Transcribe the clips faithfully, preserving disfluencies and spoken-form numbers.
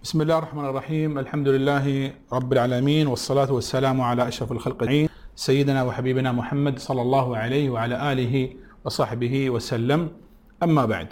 بسم الله الرحمن الرحيم. الحمد لله رب العالمين، والصلاة والسلام على أشرف الخلق أجمعين، سيدنا وحبيبنا محمد صلى الله عليه وعلى آله وصحبه وسلم. أما بعد،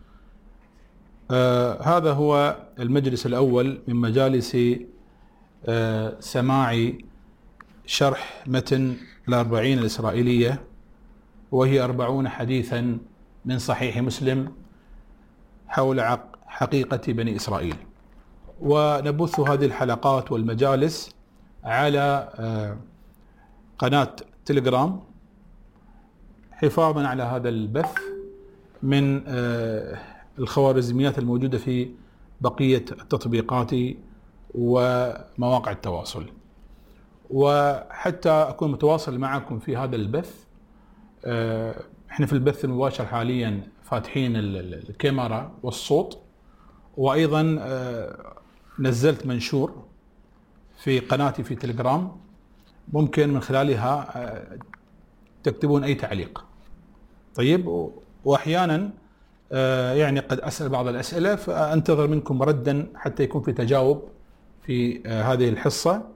آه هذا هو المجلس الأول من مجالس آه سماع شرح متن الأربعين الإسرائيلية، وهي أربعون حديثا من صحيح مسلم حول حقيقة بني إسرائيل. ونبث هذه الحلقات والمجالس على قناة تليجرام حفاظا على هذا البث من الخوارزميات الموجودة في بقية التطبيقات ومواقع التواصل. وحتى أكون متواصل معكم في هذا البث، احنا في البث المباشر حاليا فاتحين الكاميرا والصوت، وأيضا نزلت منشور في قناتي في تليجرام، ممكن من خلالها تكتبون أي تعليق. طيب، وأحيانا يعني قد أسأل بعض الأسئلة، فأنتظر منكم ردا حتى يكون في تجاوب في هذه الحصة،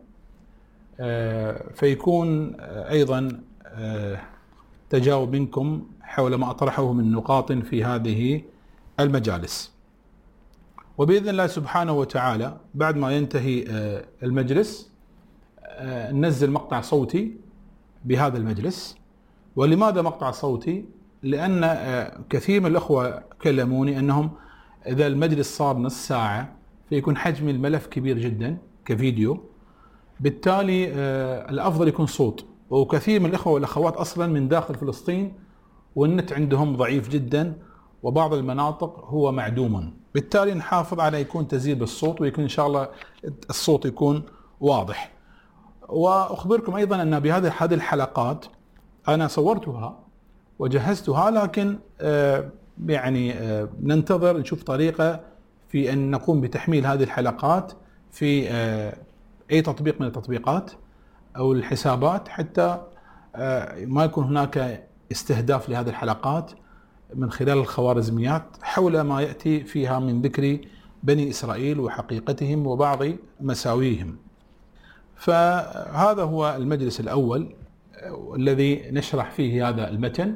فيكون أيضا تجاوب منكم حول ما أطرحه من نقاط في هذه المجالس. وبإذن الله سبحانه وتعالى بعد ما ينتهي المجلس ننزل مقطع صوتي بهذا المجلس. ولماذا مقطع صوتي؟ لأن كثير من الأخوة كلموني أنهم إذا المجلس صار نص ساعة فيكون حجم الملف كبير جدا كفيديو، بالتالي الأفضل يكون صوت. وكثير من الأخوة والأخوات أصلا من داخل فلسطين، والنت عندهم ضعيف جدا، وبعض المناطق هو معدوما، بالتالي نحافظ على يكون تسجيل بالصوت، ويكون إن شاء الله الصوت يكون واضح. وأخبركم أيضا أن بهذه هذه الحلقات أنا صورتها وجهزتها، لكن آه يعني آه ننتظر نشوف طريقة في أن نقوم بتحميل هذه الحلقات في آه أي تطبيق من التطبيقات أو الحسابات، حتى آه ما يكون هناك استهداف لهذه الحلقات من خلال الخوارزميات حول ما يأتي فيها من ذكر بني إسرائيل وحقيقتهم وبعض مساويهم. فهذا هو المجلس الأول الذي نشرح فيه هذا المتن.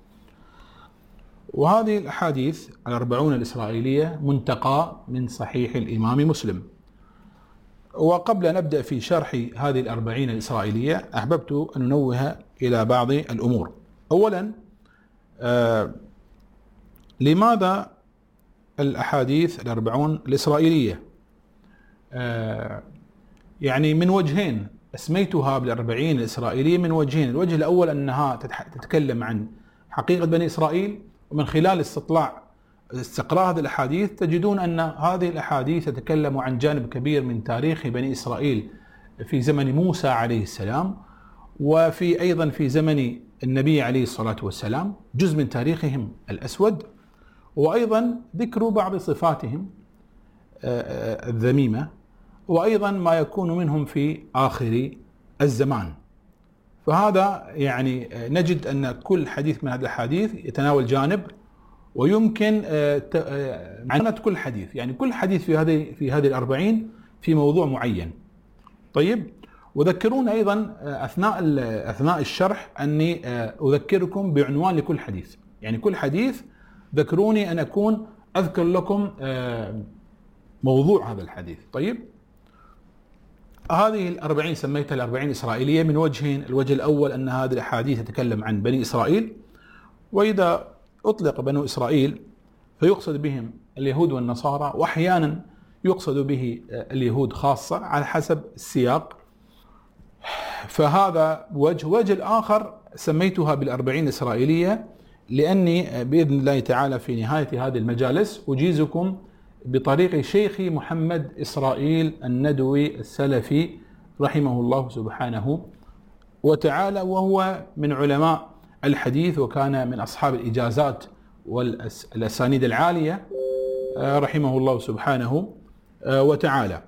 وهذه الأحاديث الأربعون الإسرائيلية منتقى من صحيح الإمام مسلم. وقبل أن نبدأ في شرح هذه الأربعين الإسرائيلية أحببت أن ننوه إلى بعض الأمور. أولا، آه لماذا الأحاديث الأربعون الإسرائيلية؟ آه يعني من وجهين أسميتها بالأربعين الإسرائيلية، من وجهين. الوجه الأول أنها تتكلم عن حقيقة بني إسرائيل، ومن خلال استطلاع استقراء هذه الأحاديث تجدون أن هذه الأحاديث تتكلم عن جانب كبير من تاريخ بني إسرائيل في زمن موسى عليه السلام، وفي أيضا في زمن النبي عليه الصلاة والسلام، جزء من تاريخهم الأسود، وأيضا ذكر بعض صفاتهم الذميمة، وأيضا ما يكون منهم في آخر الزمان. فهذا يعني نجد أن كل حديث من هذه الحديث يتناول جانب، ويمكن عنة كل حديث، يعني كل حديث في هذه في هذه الأربعين في موضوع معين. طيب، وذكرون أيضا أثناء أثناء الشرح أني أذكركم بعنوان لكل حديث، يعني كل حديث ذكروني أن أكون أذكر لكم موضوع هذا الحديث. طيب، هذه الأربعين سميتها الأربعين إسرائيلية من وجهين. الوجه الأول أن هذه الأحاديث تتكلم عن بني إسرائيل، وإذا أطلق بنو إسرائيل فيقصد بهم اليهود والنصارى، وأحيانا يقصد به اليهود خاصة على حسب السياق. فهذا وجه. وجه الآخر سميتها بالأربعين الإسرائيلية لأني بإذن الله تعالى في نهاية هذه المجالس أجيزكم بطريق شيخي محمد إسرائيل الندوي السلفي رحمه الله سبحانه وتعالى، وهو من علماء الحديث، وكان من أصحاب الإجازات والأسانيد العالية رحمه الله سبحانه وتعالى.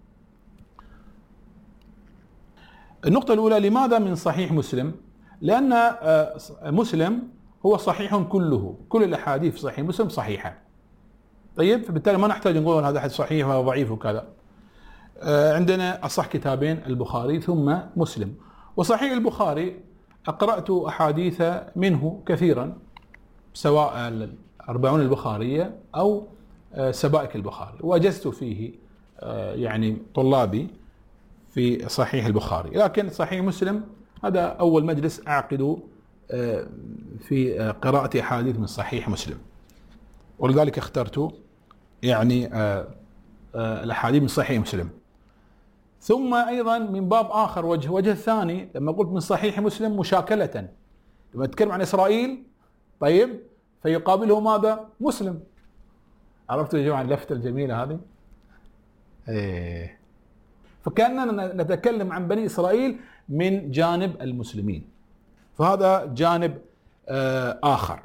النقطة الأولى، لماذا من صحيح مسلم؟ لأن مسلم هو صحيح كله، كل الأحاديث في صحيح مسلم صحيحة. طيب، فبالتالي ما نحتاج نقول هذا حديث صحيح وهذا ضعيف وكذا. عندنا أصح كتابين البخاري ثم مسلم. وصحيح البخاري قرأت أحاديث منه كثيرا، سواء الأربعون البخارية أو سبائك البخاري، وأجزت فيه يعني طلابي في صحيح البخاري. لكن صحيح مسلم هذا أول مجلس أعقد في قراءة أحاديث من صحيح مسلم، ولذلك اخترت يعني الأحاديث من صحيح مسلم. ثم أيضا من باب آخر، وجه وجه الثاني، لما قلت من صحيح مسلم مشاكلة، لما نتكلم عن إسرائيل طيب فيقابله ماذا؟ مسلم. عرفتوا يا جماعة اللفتة الجميلة هذه؟ إيه. فكأننا نتكلم عن بني إسرائيل من جانب المسلمين، فهذا جانب آخر.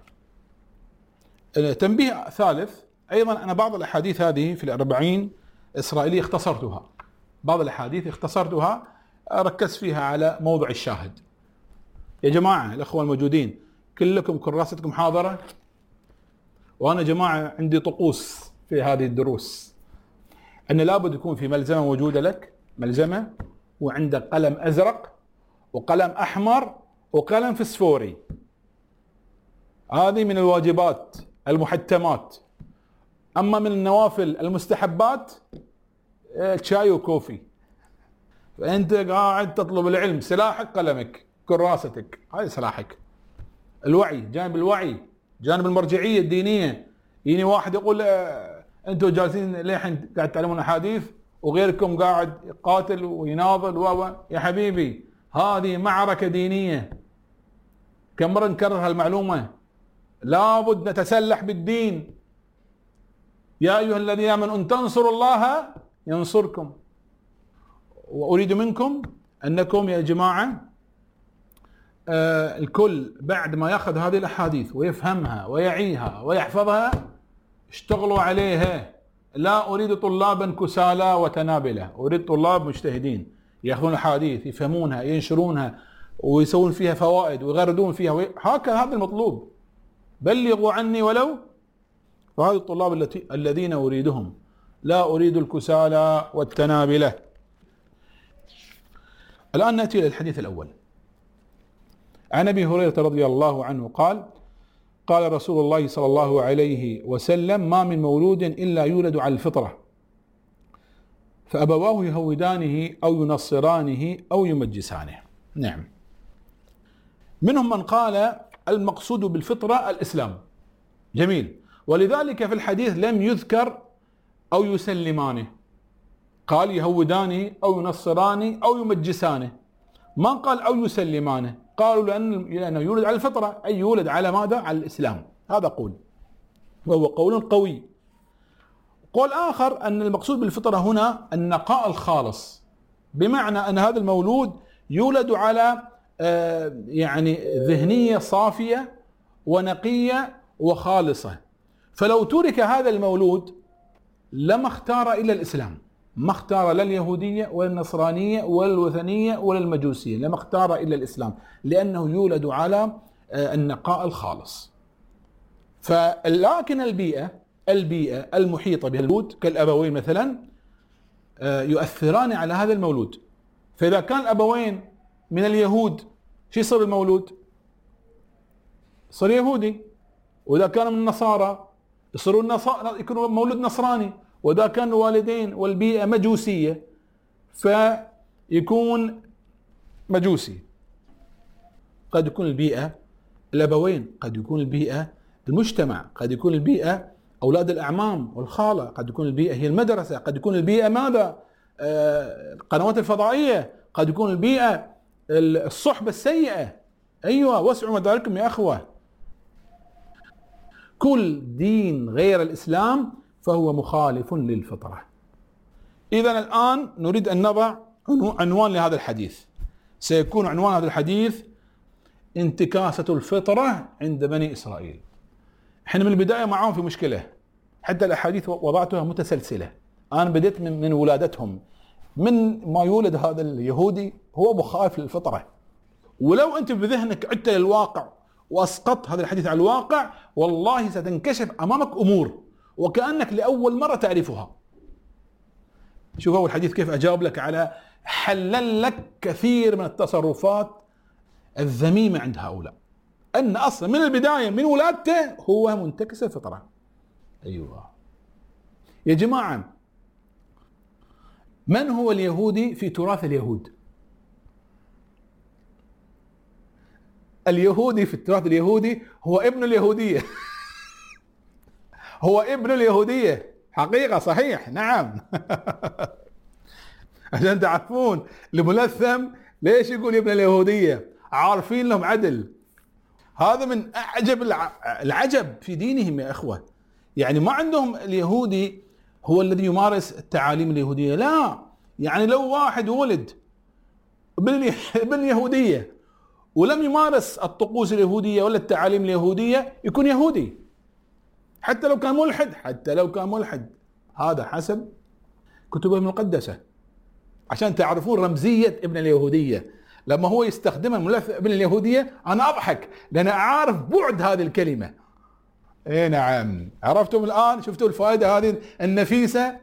تنبيه ثالث أيضا، أنا بعض الأحاديث هذه في الأربعين إسرائيلية اختصرتها، بعض الأحاديث اختصرتها ركز فيها على موضع الشاهد. يا جماعة الأخوة الموجودين كلكم كراستكم حاضرة، وأنا جماعة عندي طقوس في هذه الدروس أن لابد يكون في ملزمة موجودة لك، ملزمة وعندك قلم أزرق وقلم أحمر وقلم فسفوري. هذه من الواجبات المحتمات. أما من النوافل المستحبات شاي وكوفي. فأنت قاعد تطلب العلم، سلاحك قلمك كراستك، هذا سلاحك. الوعي، جانب الوعي، جانب المرجعية الدينية. يجيني واحد يقول أنتم جالسين للحين قاعد تعلمون أحاديث وغيركم قاعد يقاتل ويناضل و يا حبيبي هذه معركة دينية. كم مرة نكرر هالمعلومة؟ لابد نتسلح بالدين. يا أيها الذين آمنوا إن تنصروا الله ينصركم. وأريد منكم أنكم يا جماعة آه الكل بعد ما يأخذ هذه الأحاديث ويفهمها ويعيها ويحفظها اشتغلوا عليها. لا أريد طلابا كسالى وتنابلة، أريد طلاب مجتهدين يأخذون الأحاديث يفهمونها ينشرونها ويسوون فيها فوائد ويغردون فيها وي... هكذا هذا المطلوب. بلغوا عني ولو. فهذه الطلاب التي الذين أريدهم، لا أريد الكسالى والتنابلة. الآن نأتي إلى الحديث الأول. عن أبي هريرة رضي الله عنه قال: قال رسول الله صلى الله عليه وسلم: ما من مولود إلا يولد على الفطرة، فأبواه يهودانه أو ينصرانه أو يمجسانه. نعم، منهم من قال المقصود بالفطرة الإسلام. جميل. ولذلك في الحديث لم يذكر أو يسلمانه، قال يهودانه أو ينصرانه أو يمجسانه، ما قال أو يسلمانه. قالوا لأن لأنه يولد على الفطرة، أي يولد على ماذا؟ على الإسلام. هذا قول، وهو قول قوي. قول آخر أن المقصود بالفطرة هنا النقاء الخالص، بمعنى أن هذا المولود يولد على يعني ذهنية صافية ونقية وخالصة. فلو ترك هذا المولود لما اختار إلا الإسلام، ما اختار لا اليهودية ولا النصرانية ولا الوثنية ولا المجوسية، لما اختار إلا الإسلام، لأنه يولد على النقاء الخالص. فلكن البيئة البيئة المحيطة بالمولود كالأبوين مثلا يؤثران على هذا المولود. فإذا كان الأبوين من اليهود شو يصير المولود؟ يصير يهودي. وإذا كان من النصارى يصيرون النصارى يكون مولود نصراني. وإذا كان الوالدين والبيئة مجوسية فيكون مجوسي. قد يكون البيئة الأبوين، قد يكون البيئة المجتمع، قد يكون البيئة أولاد الأعمام والخالة، قد يكون البيئة هي المدرسة، قد يكون البيئة ماذا؟ آه القنوات الفضائية، قد يكون البيئة الصحبة السيئة. أيوة، وسعوا مداركم يا أخوة. كل دين غير الإسلام فهو مخالف للفطرة. إذن الآن نريد أن نضع عنوان لهذا الحديث. سيكون عنوان هذا الحديث انتكاسة الفطرة عند بني إسرائيل. احنا من البداية معهم في مشكلة، حتى الأحاديث وضعتها متسلسلة. أنا بديت من, من ولادتهم، من ما يولد هذا اليهودي هو مخالف للفطرة. ولو أنت بذهنك عدت للواقع وأسقطت هذا الحديث على الواقع، والله ستنكشف أمامك أمور وكأنك لأول مرة تعرفها. شوف أول حديث كيف أجاب لك على حلل لك كثير من التصرفات الذميمة عند هؤلاء، أن أصلا من البداية من ولادته هو منتكس الفطرة. أيوة يا جماعة، من هو اليهودي في تراث اليهود؟ اليهودي في التراث اليهودي هو ابن اليهودية. هو ابن اليهودية حقيقة، صحيح، نعم. عشان تعرفون الملثم ليش يقول ابن اليهودية، عارفين لهم عدل. هذا من أعجب العجب في دينهم يا أخوة. يعني ما عندهم اليهودي هو الذي يمارس التعاليم اليهودية، لا. يعني لو واحد ولد باليهودية ولم يمارس الطقوس اليهودية ولا التعاليم اليهودية يكون يهودي، حتى لو كان ملحد، حتى لو كان ملحد. هذا حسب كتبهم المقدسة، عشان تعرفون رمزية ابن اليهودية. لما هو يستخدم الملف ابن اليهودية أنا أضحك، لأن أعرف بعد هذه الكلمة. إيه نعم، عرفتم الآن؟ شفتوا الفائدة هذه النفيسة؟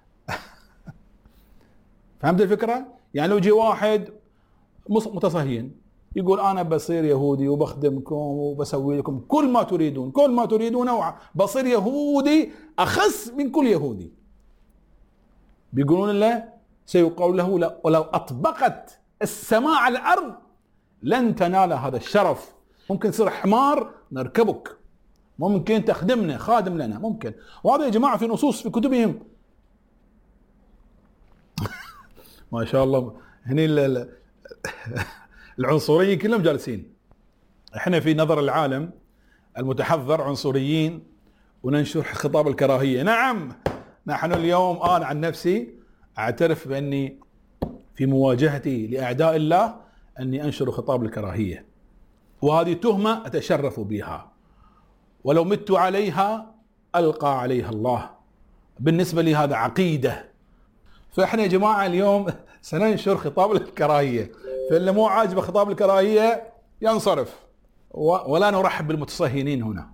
فهمت الفكرة؟ يعني لو جي واحد متصهين يقول أنا بصير يهودي وبخدمكم وبسوي لكم كل ما تريدون، كل ما تريدون، بصير يهودي أخس من كل يهودي، بيقولون له، سيقول له لا، ولو أطبقت السماء على الأرض لن تنال هذا الشرف. ممكن تصير حمار نركبك، ممكن تخدمنا، خادم لنا، ممكن. وهذا يا جماعة في نصوص في كتبهم. ما شاء الله، هني العنصريين كلهم جالسين. احنا في نظر العالم المتحضر عنصريين وننشر خطاب الكراهية. نعم، نحن اليوم أنا عن نفسي أعترف بأني في مواجهتي لأعداء الله أني أنشر خطاب الكراهية، وهذه تهمة أتشرف بها، ولو مت عليها ألقى عليها الله. بالنسبة لي هذا عقيدة. فإحنا يا جماعة اليوم سننشر خطاب الكراهية، فاللي مو عاجبه خطاب الكراهية ينصرف، ولا نرحب بالمتصهينين هنا.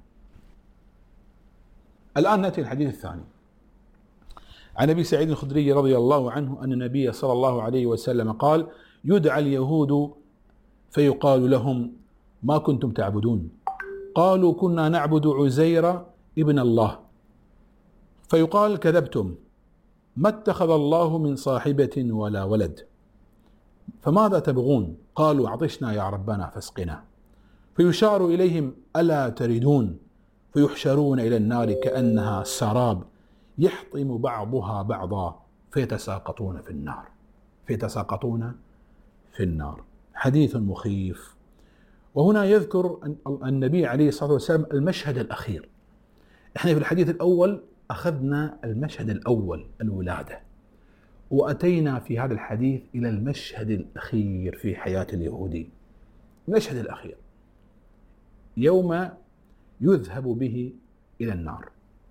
الآن نأتي الحديث الثاني. عن أبي سعيد الخدري رضي الله عنه أن النبي صلى الله عليه وسلم قال: يدعى اليهود فيقال لهم: ما كنتم تعبدون؟ قالوا: كنا نعبد عزير ابن الله. فيقال: كذبتم، ما اتخذ الله من صاحبة ولا ولد. فماذا تبغون؟ قالوا: عطشنا يا ربنا فاسقنا. فيشار إليهم: ألا تردون؟ فيحشرون إلى النار كأنها سراب يحطم بعضها بعضا فيتساقطون في النار فيتساقطون في النار. حديث مخيف. وهنا يذكر النبي عليه الصلاة والسلام المشهد الأخير. احنا في الحديث الأول أخذنا المشهد الأول، الولادة، وأتينا في هذا الحديث إلى المشهد الأخير في حياة اليهودي. المشهد الأخير يوم يذهب به إلى النار.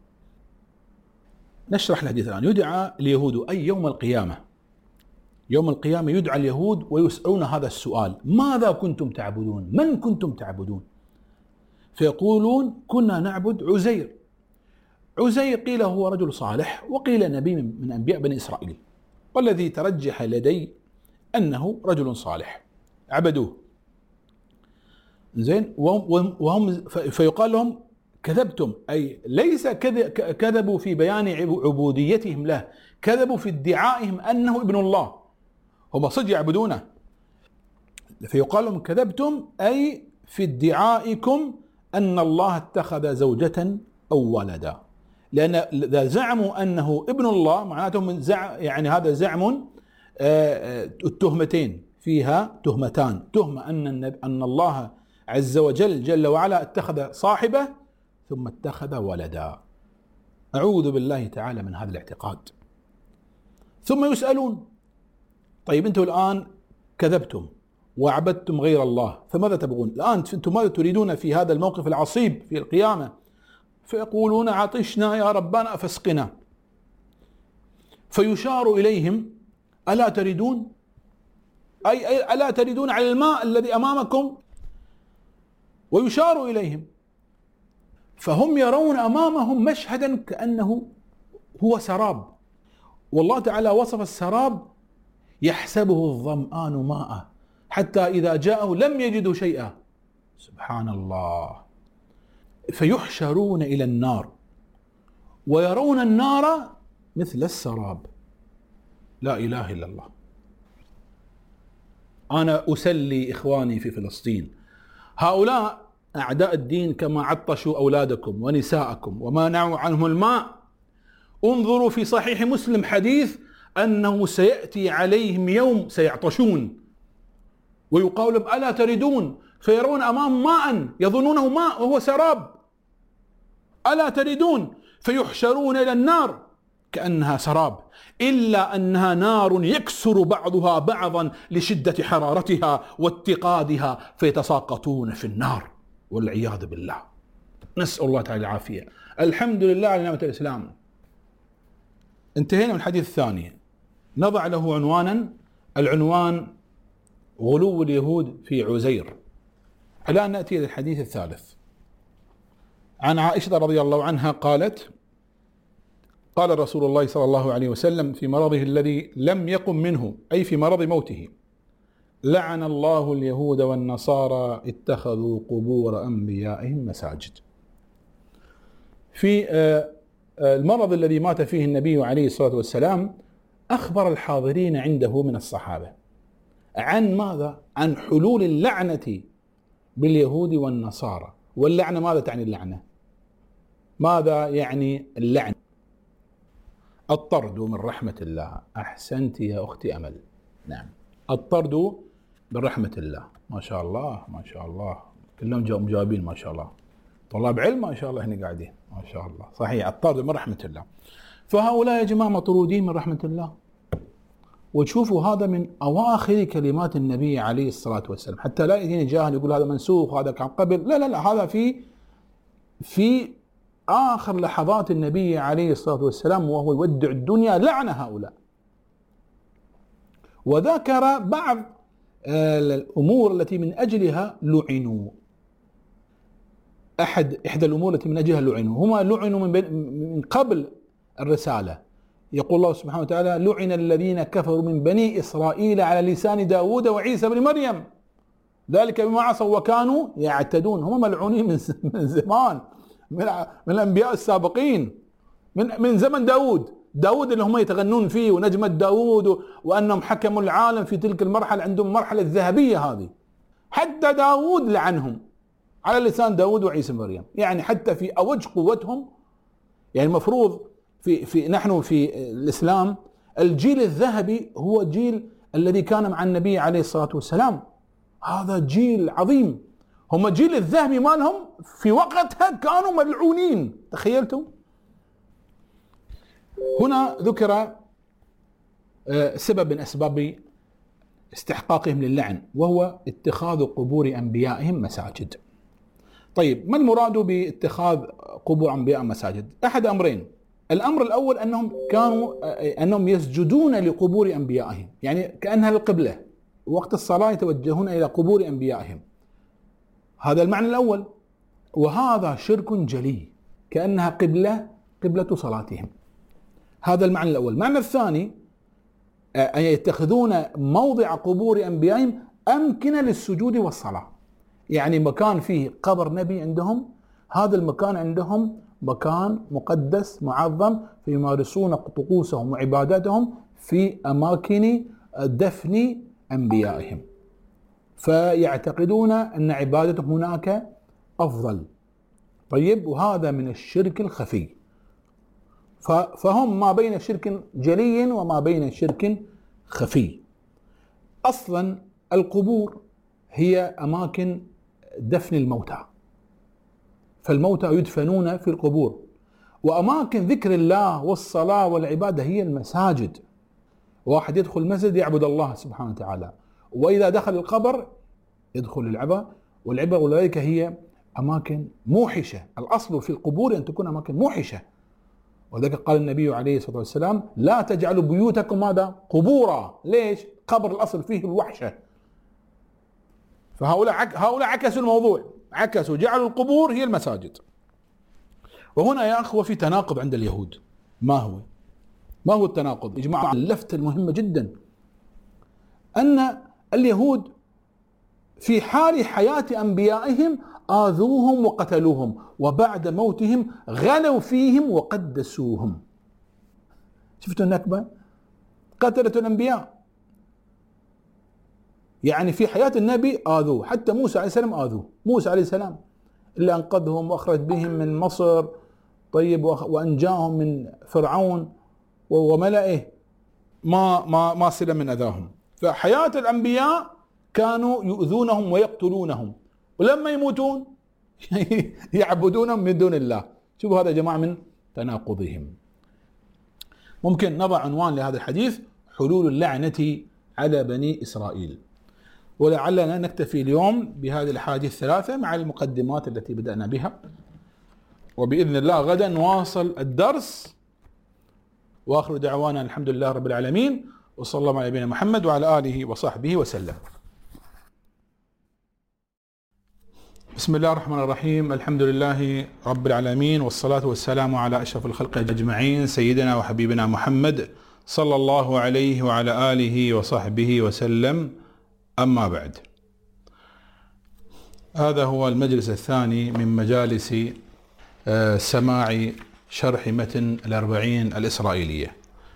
نشرح الحديث الآن. يدعى اليهود أي يوم القيامة. يوم القيامة يدعى اليهود ويسألون هذا السؤال: ماذا كنتم تعبدون؟ من كنتم تعبدون؟ فيقولون: كنا نعبد عزير. عزير قيل هو رجل صالح، وقيل نبي من أنبياء بني إسرائيل، والذي ترجح لدي أنه رجل صالح، عبدوه. زين، وهم فيقال لهم: كذبتم، أي ليس كذبوا في بيان عبوديتهم له، كذبوا في ادعائهم أنه ابن الله، هم صدق يعبدونه. فيقال لهم: كذبتم، أي في ادعائكم أن الله اتخذ زوجة أو ولدا، لأن إذا زعموا أنه ابن الله معناته من زعم، يعني هذا زعم. التهمتين فيها تهمتان: تهمة أن أن الله عز وجل جل وعلا اتخذ صاحبة، ثم اتخذ ولدا. أعوذ بالله تعالى من هذا الاعتقاد. ثم يسألون: طيب أنتم الآن كذبتم وعبدتم غير الله، فماذا تبغون الآن؟ أنتم ماذا تريدون في هذا الموقف العصيب في القيامة؟ فيقولون: عطشنا يا ربنا فاسقنا. فيشار إليهم: ألا تردون؟ أي, أي ألا تردون على الماء الذي أمامكم؟ ويشار إليهم. فهم يرون أمامهم مشهدا كأنه هو سراب، والله تعالى وصف السراب يحسبه الظمآن ماء حتى إذا جاءه لم يجدوا شيئا. سبحان الله. فيحشرون إلى النار ويرون النار مثل السراب. لا إله إلا الله. أنا أسلي إخواني في فلسطين، هؤلاء أعداء الدين كما عطشوا أولادكم ونساءكم ومانعوا عنهم الماء. انظروا في صحيح مسلم حديث أنه سيأتي عليهم يوم سيعطشون ويقال لهم ألا تردون، فيرون أمام ماء يظنونه ماء وهو سراب، ألا تردون، فيحشرون إلى النار كأنها سراب، إلا أنها نار يكسر بعضها بعضا لشدة حرارتها واتقادها فيتساقطون في النار والعياذ بالله. نسأل الله تعالى العافية. الحمد لله على نعمة الإسلام. انتهينا من الحديث الثاني، نضع له عنوانا، العنوان غلو اليهود في عزير. الآن نأتي للحديث الثالث. عن عائشة رضي الله عنها قالت: قال رسول الله صلى الله عليه وسلم في مرضه الذي لم يقم منه، أي في مرض موته: لعن الله اليهود والنصارى اتخذوا قبور أنبيائهم مساجد. في المرض الذي مات فيه النبي عليه الصلاة والسلام أخبر الحاضرين عنده من الصحابة عن ماذا؟ عن حلول اللعنة باليهود والنصارى. واللعنة ماذا تعني اللعنة؟ ماذا يعني اللعنة؟ الطرد من رحمة الله. أحسنت يا أختي أمل. نعم، الطرد من رحمة الله. ما شاء الله ما شاء الله، كلهم مجاوبين ما شاء الله، طلاب علم ما شاء الله هنا قاعدين ما شاء الله. صحيح، الطرد من رحمة الله. فهؤلاء يا جماعة مطرودين من رحمة الله. وتشوفوا هذا من أواخر كلمات النبي عليه الصلاة والسلام، حتى لا يأتيني جاهل يقول هذا منسوخ هذا كان قبل. لا لا لا، هذا في في آخر لحظات النبي عليه الصلاة والسلام وهو يودع الدنيا لعن هؤلاء. وذكر بعض الأمور التي من أجلها لعنوا. أحد إحدى الأمور التي من أجلها لعنوا، هما لعنوا من, من قبل الرسالة. يقول الله سبحانه وتعالى: لعن الذين كفروا من بني إسرائيل على لسان داود وعيسى بن مريم ذلك بما عصوا وكانوا يعتدون. هم ملعونين من من زمان، من, من الأنبياء السابقين، من من زمن داود داود اللي هم يتغنون فيه ونجمة داود، وأنهم حكموا العالم في تلك المرحلة، عندهم المرحلة الذهبية هذه. حتى داود لعنهم على لسان داود وعيسى بن مريم، يعني حتى في أوج قوتهم. يعني المفروض في في نحن في الإسلام الجيل الذهبي هو الجيل الذي كان مع النبي عليه الصلاة والسلام. هذا جيل عظيم، هم الجيل الذهبي مالهم في وقتها كانوا ملعونين. تخيلتم؟ هنا ذكر سبب من أسباب استحقاقهم للعن، وهو اتخاذ قبور أنبيائهم مساجد. طيب، ما المراد باتخاذ قبور أنبياء مساجد؟ أحد أمرين. الأمر الأول أنهم كانوا أنهم يسجدون لقبور أنبيائهم، يعني كأنها القبلة، وقت الصلاة يتوجهون إلى قبور أنبيائهم. هذا المعنى الأول، وهذا شرك جلي، كأنها قبلة قبلة صلاتهم. هذا المعنى الأول. المعنى الثاني أن يتخذون موضع قبور أنبيائهم أمكنة للسجود والصلاة، يعني مكان فيه قبر نبي عندهم، هذا المكان عندهم مكان مقدس معظم، فيمارسون طقوسهم وعباداتهم في أماكن دفن أنبيائهم، فيعتقدون أن عبادتهم هناك أفضل. طيب، وهذا من الشرك الخفي. فهم ما بين شرك جلي وما بين شرك خفي. أصلا القبور هي أماكن دفن الموتى، فالموتى يدفنون في القبور، وأماكن ذكر الله والصلاة والعبادة هي المساجد. واحد يدخل المسجد يعبد الله سبحانه وتعالى، وإذا دخل القبر يدخل العبا، والعبا أولئك هي أماكن موحشة. الأصل في القبور أن تكون أماكن موحشة، وذلك قال النبي عليه الصلاة والسلام: لا تجعلوا بيوتكم ماذا؟ قبورا. ليش؟ قبر الأصل فيه الوحشة. فهؤلاء عك... هؤلاء عكسوا الموضوع، عكسوا، جعلوا القبور هي المساجد. وهنا يا أخوة في تناقض عند اليهود. ما هو؟ ما هو التناقض؟ يا جماعة اللفتة المهمة جدا أن اليهود في حال حياة أنبيائهم آذوهم وقتلوهم، وبعد موتهم غلوا فيهم وقدسوهم. شفتوا النكبة؟ قتلت الأنبياء، يعني في حياة النبي آذوه، حتى موسى عليه السلام آذوه، موسى عليه السلام اللي أنقذهم وأخرج بهم من مصر، طيب، وأنجاهم من فرعون وملئه، ما ما ما سلم من أذاهم. فحياة الأنبياء كانوا يؤذونهم ويقتلونهم، ولما يموتون يعبدونهم من دون الله. شوفوا هذا يا جماعة من تناقضهم. ممكن نضع عنوان لهذا الحديث: حلول اللعنة على بني إسرائيل. ولعلنا نكتفي اليوم بهذه الأحاديث الثلاثة مع المقدمات التي بدأنا بها، وبإذن الله غدا نواصل الدرس. وآخر دعوانا الحمد لله رب العالمين، وصلى الله على نبينا محمد وعلى آله وصحبه وسلم. بسم الله الرحمن الرحيم، الحمد لله رب العالمين، والصلاة والسلام على أشرف الخلق أجمعين، سيدنا وحبيبنا محمد صلى الله عليه وعلى آله وصحبه وسلم. أما بعد، هذا هو المجلس الثاني من مجالس سماع شرح متن الأربعين الإسرائيلية.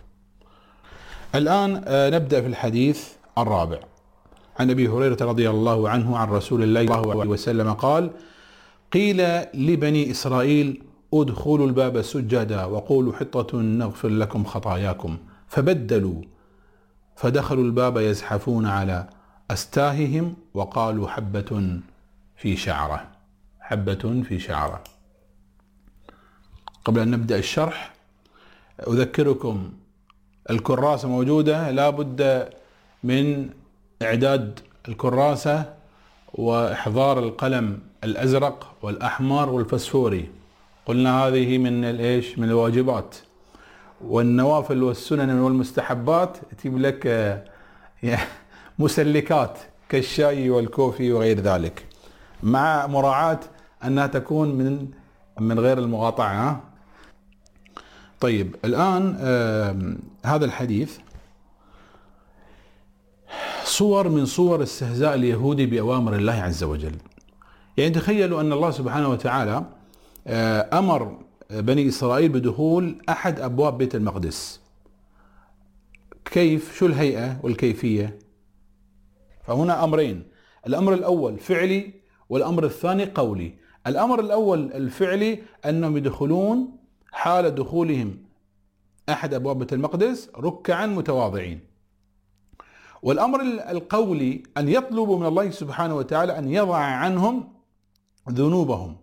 الآن نبدأ في الحديث الرابع. عن أبي هريرة رضي الله عنه عن رسول الله صلى الله عليه وسلم قال: قيل لبني إسرائيل ادخلوا الباب سجدا وقولوا حطة نغفر لكم خطاياكم، فبدلوا فدخلوا الباب يزحفون على أستاههم وقالوا حبة في شعرة، حبة في شعرة. قبل أن نبدأ الشرح أذكركم الكراسة موجودة، لا بد من إعداد الكراسة وإحضار القلم الأزرق والأحمر والفسفوري. قلنا هذه من الإيش؟ من الواجبات، والنوافل والسنن والمستحبات تجيب لك مسلكات كالشاي والكوفي وغير ذلك، مع مراعاة أنها تكون من من غير المقاطعة. طيب، الآن هذا الحديث صور من صور استهزاء اليهود بأوامر الله عز وجل. يعني تخيلوا أن الله سبحانه وتعالى أمر بني إسرائيل بدخول أحد أبواب بيت المقدس. كيف؟ شو الهيئة والكيفية؟ فهنا أمرين: الأمر الأول فعلي، والأمر الثاني قولي. الأمر الأول الفعلي أنهم يدخلون حال دخولهم أحد أبواب بيت المقدس ركعا متواضعين. والأمر القولي أن يطلبوا من الله سبحانه وتعالى أن يضع عنهم ذنوبهم.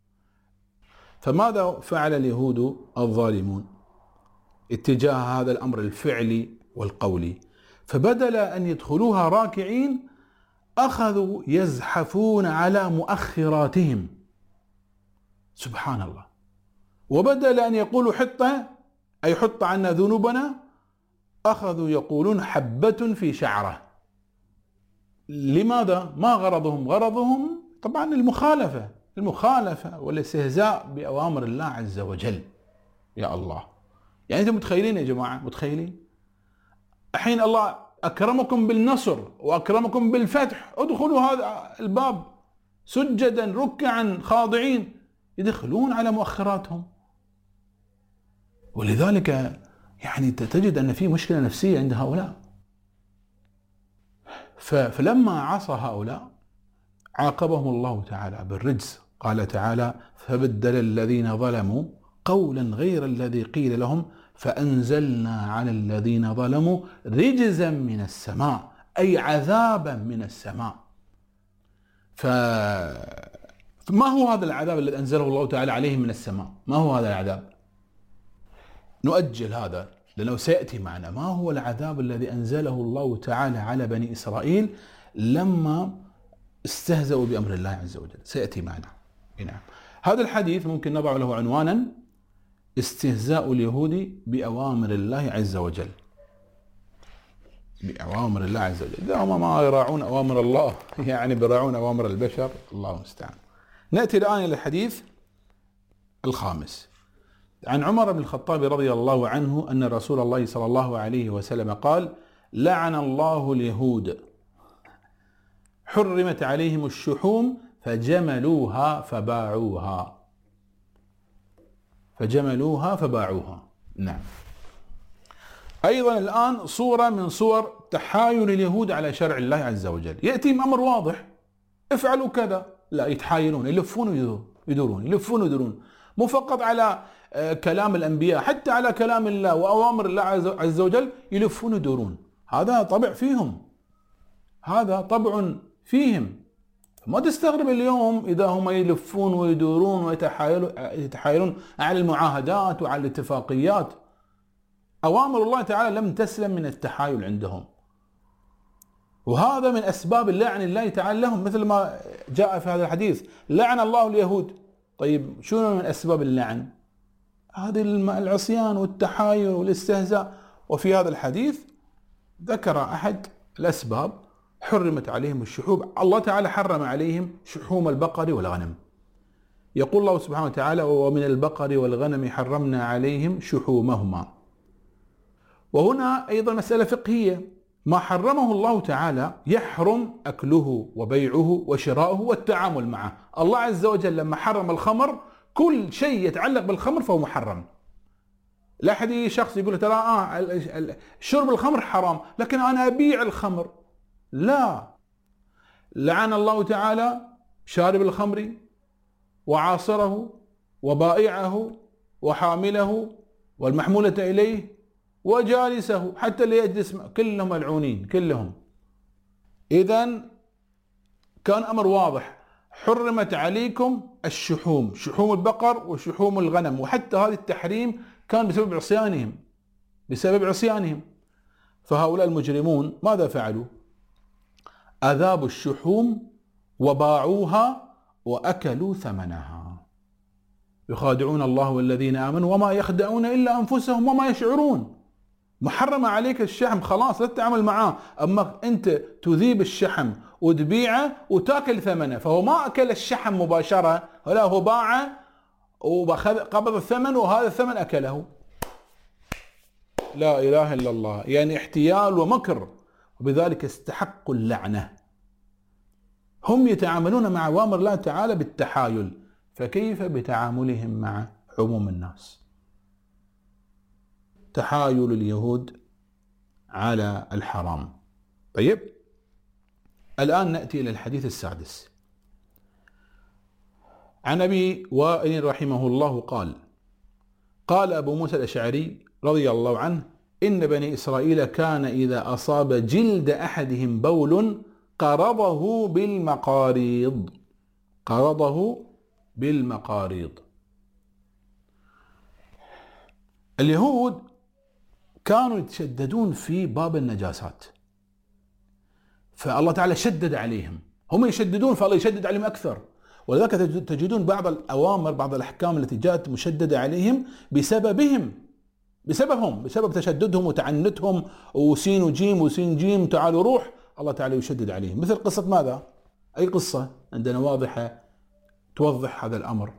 فماذا فعل اليهود الظالمون اتجاه هذا الأمر الفعلي والقولي؟ فبدل أن يدخلوها راكعين أخذوا يزحفون على مؤخراتهم، سبحان الله. وبدل أن يقولوا حطة أي حط عنا ذنوبنا، أخذوا يقولون حبة في شعرة. لماذا؟ ما غرضهم؟ غرضهم طبعا المخالفة المخالفة والاستهزاء بأوامر الله عز وجل. يا الله، يعني أنتم متخيلين يا جماعة؟ متخيلين الحين الله أكرمكم بالنصر وأكرمكم بالفتح، ادخلوا هذا الباب سجدا ركعا خاضعين، يدخلون على مؤخراتهم. ولذلك يعني تجد أن في مشكلة نفسية عند هؤلاء. فلما عصى هؤلاء عاقبهم الله تعالى بالرجز. قال تعالى: فبدل الذين ظلموا قولا غير الذي قيل لهم فأنزلنا على الذين ظلموا رجزا من السماء، أي عذابا من السماء. فما هو هذا العذاب الذي أنزله الله تعالى عليهم من السماء؟ ما هو هذا العذاب؟ نؤجل هذا لأنه سيأتي معنا. ما هو العذاب الذي أنزله الله تعالى على بني إسرائيل لما استهزأوا بأمر الله عز وجل؟ سيأتي معنا. نعم، هذا الحديث ممكن نضع له عنوانا: استهزاء اليهود بأوامر الله عز وجل. بأوامر الله عز وجل، إذا هم ما يراعون أوامر الله يعني بيراعون أوامر البشر، الله المستعان. نأتي الآن إلى الحديث الخامس عن عمر بن الخطاب رضي الله عنه أن رسول الله صلى الله عليه وسلم قال: لعن الله اليهود حرمت عليهم الشحوم فجملوها فباعوها فجملوها فباعوها. نعم. أيضا الآن صورة من صور تحايل اليهود على شرع الله عز وجل. يأتي أمر واضح: افعلوا كذا، لا، يتحايلون، يلفون ويدورون، يلفون ويدورون، مو فقط على كلام الأنبياء، حتى على كلام الله وأوامر الله عز وجل يلفون ويدورون. هذا طبع فيهم، هذا طبع فيهم. ما تستغرب اليوم إذا هم يلفون ويدورون ويتحايلون على المعاهدات وعلى الاتفاقيات. أوامر الله تعالى لم تسلم من التحايل عندهم، وهذا من أسباب لعن الله تعالى لهم، مثل ما جاء في هذا الحديث: لعن الله اليهود. طيب شنو من أسباب اللعن؟ هذه العصيان والتحايل والاستهزاء. وفي هذا الحديث ذكر أحد الأسباب: حرمت عليهم الشحوم. الله تعالى حرم عليهم شحوم البقر والغنم. يقول الله سبحانه وتعالى: ومن البقر والغنم حرمنا عليهم شحومهما. وهنا أيضا مسألة فقهية: ما حرمه الله تعالى يحرم أكله وبيعه وشراؤه والتعامل معه. الله عز وجل لما حرم الخمر، كل شيء يتعلق بالخمر فهو محرم. لا أحد شخص يقول ترى آه شرب الخمر حرام لكن أنا أبيع الخمر، لا. لعن الله تعالى شارب الخمر وعاصره وبائعه وحامله والمحمولة إليه وجالسه حتى اللي يجلس، كلهم ملعونين كلهم. إذن كان أمر واضح: حرمت عليكم الشحوم، شحوم البقر وشحوم الغنم. وحتى هذا التحريم كان بسبب عصيانهم بسبب عصيانهم فهؤلاء المجرمون ماذا فعلوا؟ أذابوا الشحوم وباعوها وأكلوا ثمنها، يخادعون الله والذين آمنوا وما يخدعون إلا أنفسهم وما يشعرون. محرم عليك الشحم، خلاص لا تتعامل معاه. أما أنت تذيب الشحم وتبيعه وتاكل ثمنه، فهو ما أكل الشحم مباشرة، ولا هو باعه وقبض الثمن وهذا الثمن أكله. لا إله إلا الله، يعني احتيال ومكر، وبذلك استحقوا اللعنة. هم يتعاملون مع أوامر الله تعالى بالتحايل، فكيف بتعاملهم مع عموم الناس؟ تحايل اليهود على الحرام. طيب، الآن نأتي إلى الحديث السادس. عن أبي وائل رحمه الله قال: قال أبو موسى الأشعري رضي الله عنه: إن بني إسرائيل كان إذا أصاب جلد أحدهم بول قرضه بالمقاريض قرضه بالمقاريض. اليهود كانوا يتشددون في باب النجاسات، فالله تعالى شدد عليهم. هم يشددون فالله يشدد عليهم أكثر، ولذلك تجدون بعض الأوامر بعض الأحكام التي جاءت مشددة عليهم بسببهم بسببهم بسبب تشددهم وتعنتهم، وسين وجيم وسين جيم تعالوا روح، الله تعالى يشدد عليهم. مثل قصة ماذا؟ أي قصة عندنا واضحة توضح هذا الأمر؟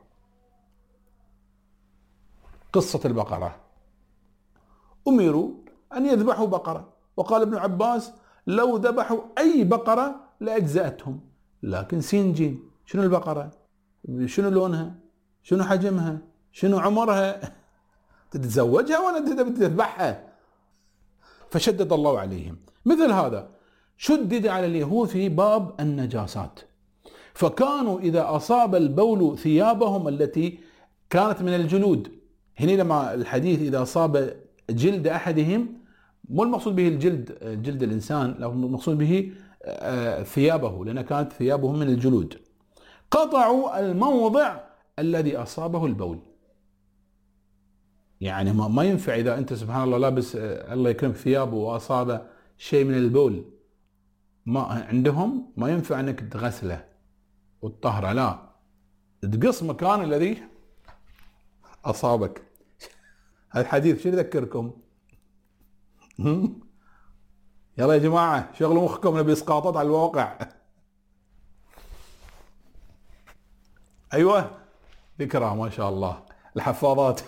قصة البقرة. أمروا أن يذبحوا بقرة، وقال ابن عباس: لو ذبحوا أي بقرة لأجزأتهم، لكن سين جيم، شنو البقرة؟ شنو لونها؟ شنو حجمها؟ شنو عمرها؟ تتزوجها ولا تذبحها؟ فشدد الله عليهم. مثل هذا شدد على اليهود في باب النجاسات، فكانوا إذا أصاب البول ثيابهم التي كانت من الجلود. هنا لما الحديث إذا أصاب جلد أحدهم، مو المقصود به الجلد جلد الإنسان، لو المقصود به ثيابه، لأن كانت ثيابهم من الجلود. قطعوا الموضع الذي أصابه البول. يعني ما ينفع إذا أنت سبحان الله لابس الله يكرمك ثيابه وأصاب شيء من البول، ما عندهم ما ينفع أنك تغسله والطهرة، لا، تقص مكان الذي أصابك. هذا الحديث شو يذكركم؟ يلا يا جماعة شغلوا مخكم، نبي إسقاطات على الواقع. أيوة، ذكرى ما شاء الله الحفاضات.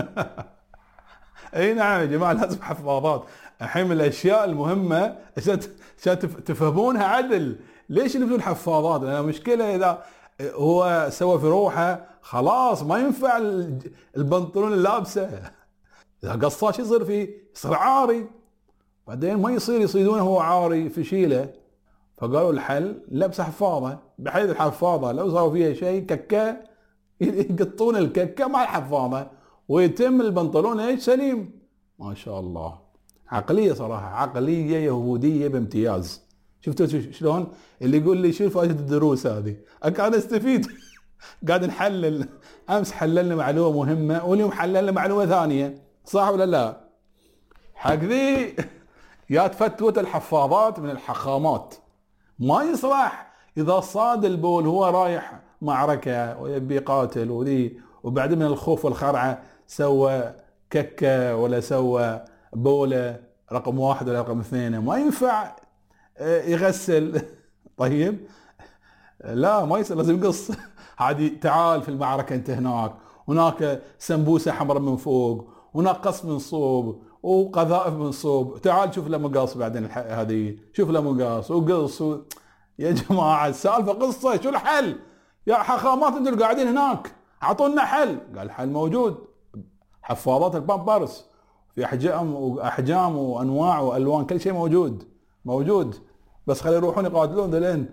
اي نعم يا جماعه لازم حفاضات. الحين من الاشياء المهمه عشان تفهمونها عدل. ليش يلبسون حفاضات؟ لان مشكله اذا هو سوى في روحه خلاص ما ينفع البنطلون اللي لابسه. اذا قصاه شو يصير فيه؟ يصير عاري، بعدين ما يصير يصيدونه هو عاري في شيله. فقالوا الحل لبس حفاضه، بحيث الحفاضه لو صار فيها شيء ككه يقطون الككه مع الحفاضه ويتم البنطلون ايش سليم. ما شاء الله عقليه صراحه، عقليه يهوديه بامتياز. شفتوا شلون اللي يقول لي شو فائده الدروس هذه؟ قاعد استفيد. قاعد نحلل. امس حللنا معلومه مهمه واليوم حللنا معلومه ثانيه، صح ولا لا؟ حق ذي يا تفتوت الحفاضات من الحخامات. ما يصلح اذا صاد البول هو رايح معركه ويبي يقاتل وذي، وبعدين من الخوف والخرعه سوى ككه ولا سوى بوله رقم واحد ولا رقم اثنين، ما ينفع يغسل. طيب لا ما يصير، لازم يقص. عادي تعال في المعركه انت هناك، هناك سمبوسه حمراء من فوق، هناك قص من صوب وقذائف من صوب، تعال شوف له مقاص بعدين هذه، شوف له مقاص وقص و... يا جماعه السالفه قصه، شو الحل؟ يا حخامات انتم اللي قاعدين هناك اعطونا حل. قال الحل موجود، حفاضات البامبرز في احجام واحجام وانواع والوان، كل شيء موجود موجود، بس خلي يروحون يقاتلون ذلين.